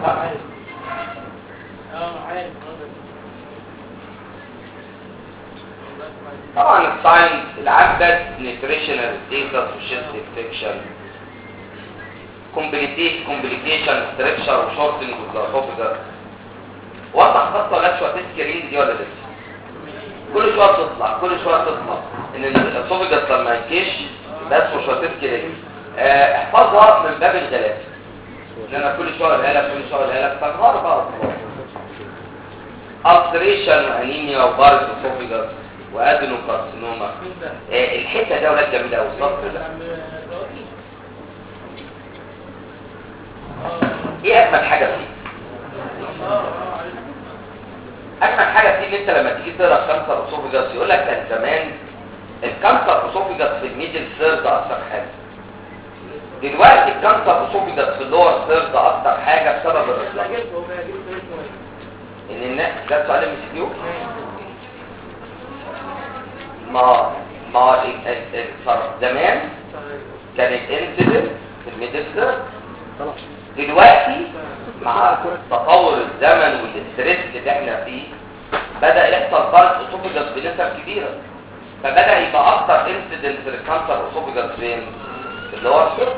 طبعا الساينس العام بس نيوتريشنال ستيتس وشيست انفكشن كومبليكيشن كومبليكيشن ستريكشر وشورتنج والاسوفجس. وضح خطه ولا شويه تسكرين دي ولا لسه؟ كل شويه تطلع كل شويه تطلع ان الاسوفجس لما يكش ده اسمه شويه تسكرين. اه احفظها من باب الغلاسه ان انا كل شويه اقولها لك كل شويه اقولها لك تنهار بقى التريشن وانيميا وبارد اسوفجس وادنو كارسينوما. اه الحته دي ولاد جميله قوي السطر ده. ايه اجمل حاجه فيه؟ اجمل حاجه فيه ان انت لما تيجي تقرا كانسر اسوفجس يقول لك كان زمان الكانسر اسوفجس في الميدل ثيرد اكتر حاجه. دلوقتي الكانسر اسوفجس في اللور ثيرد اكتر حاجه بسبب الرفلكس. ان الناس ده سؤال ام سي كيو. ما ما زمان كانت انسيدنت في الميدل ثيرد. دلوقتي مع تطور الزمن والاسترس اللي احنا فيه بدأ يحصل بارد اسوفجس بنسب كبيرة، فبدأ يبقى اكتر انسيدنت للكانسر اسوفجس فين؟ اللي هو الصفر.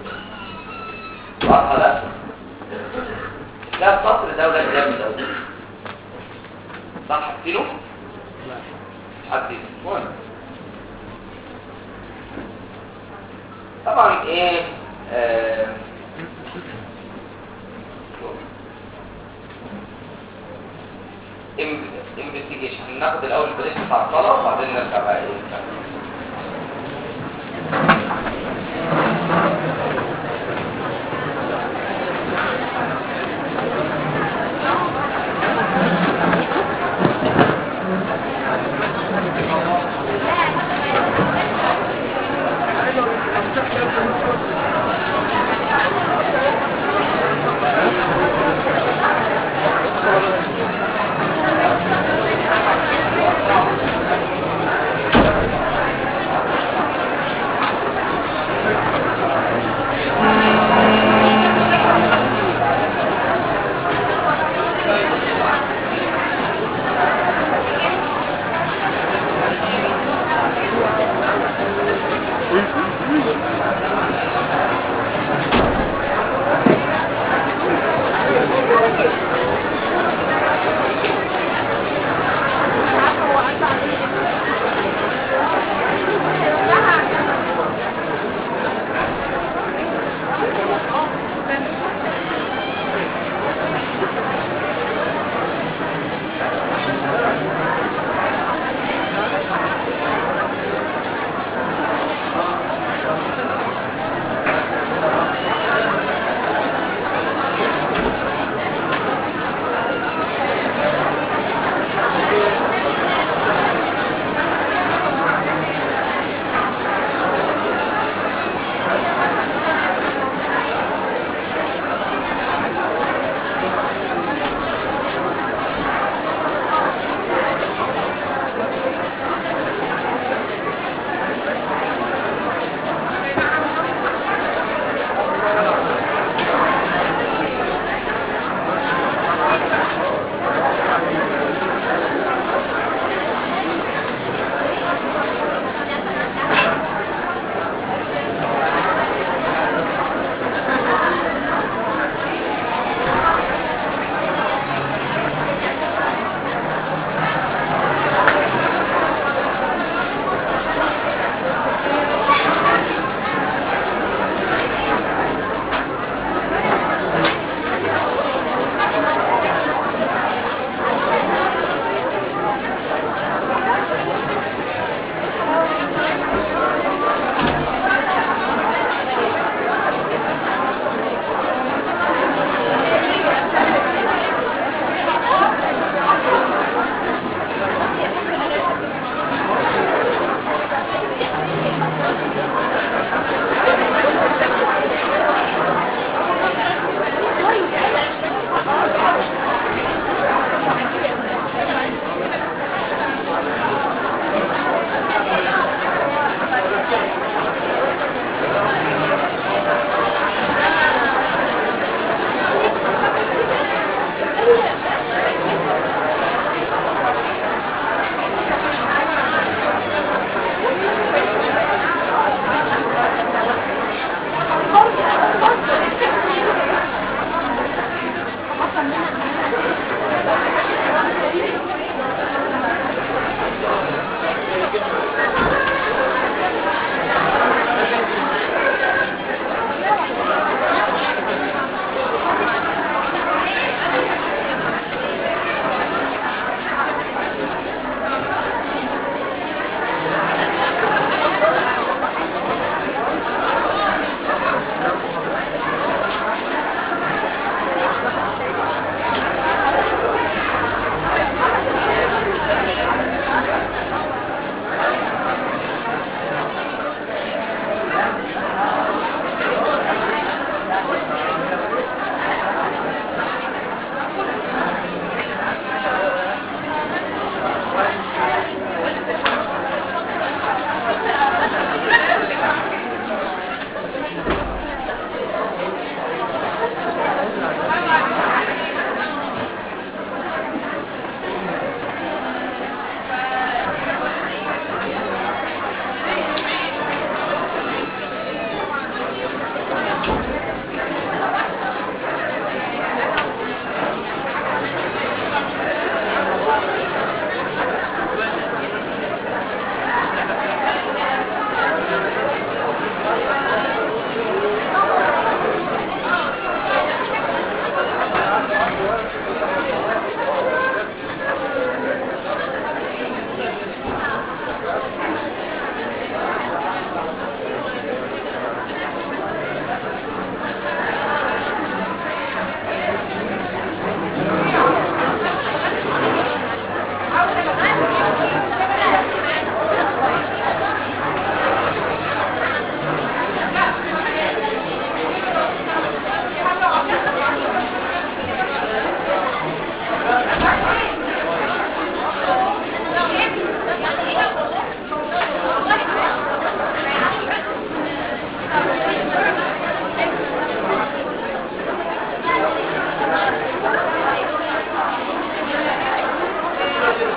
واضحة ده؟ لا السطر ده ولا جامد قوي. صح حكيله؟ حكيله مهم. طبعا ايه آه انفستيجيشن. ناخد الاول البريك بتاع الطلب وبعدين نرجع بقى ايه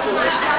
لا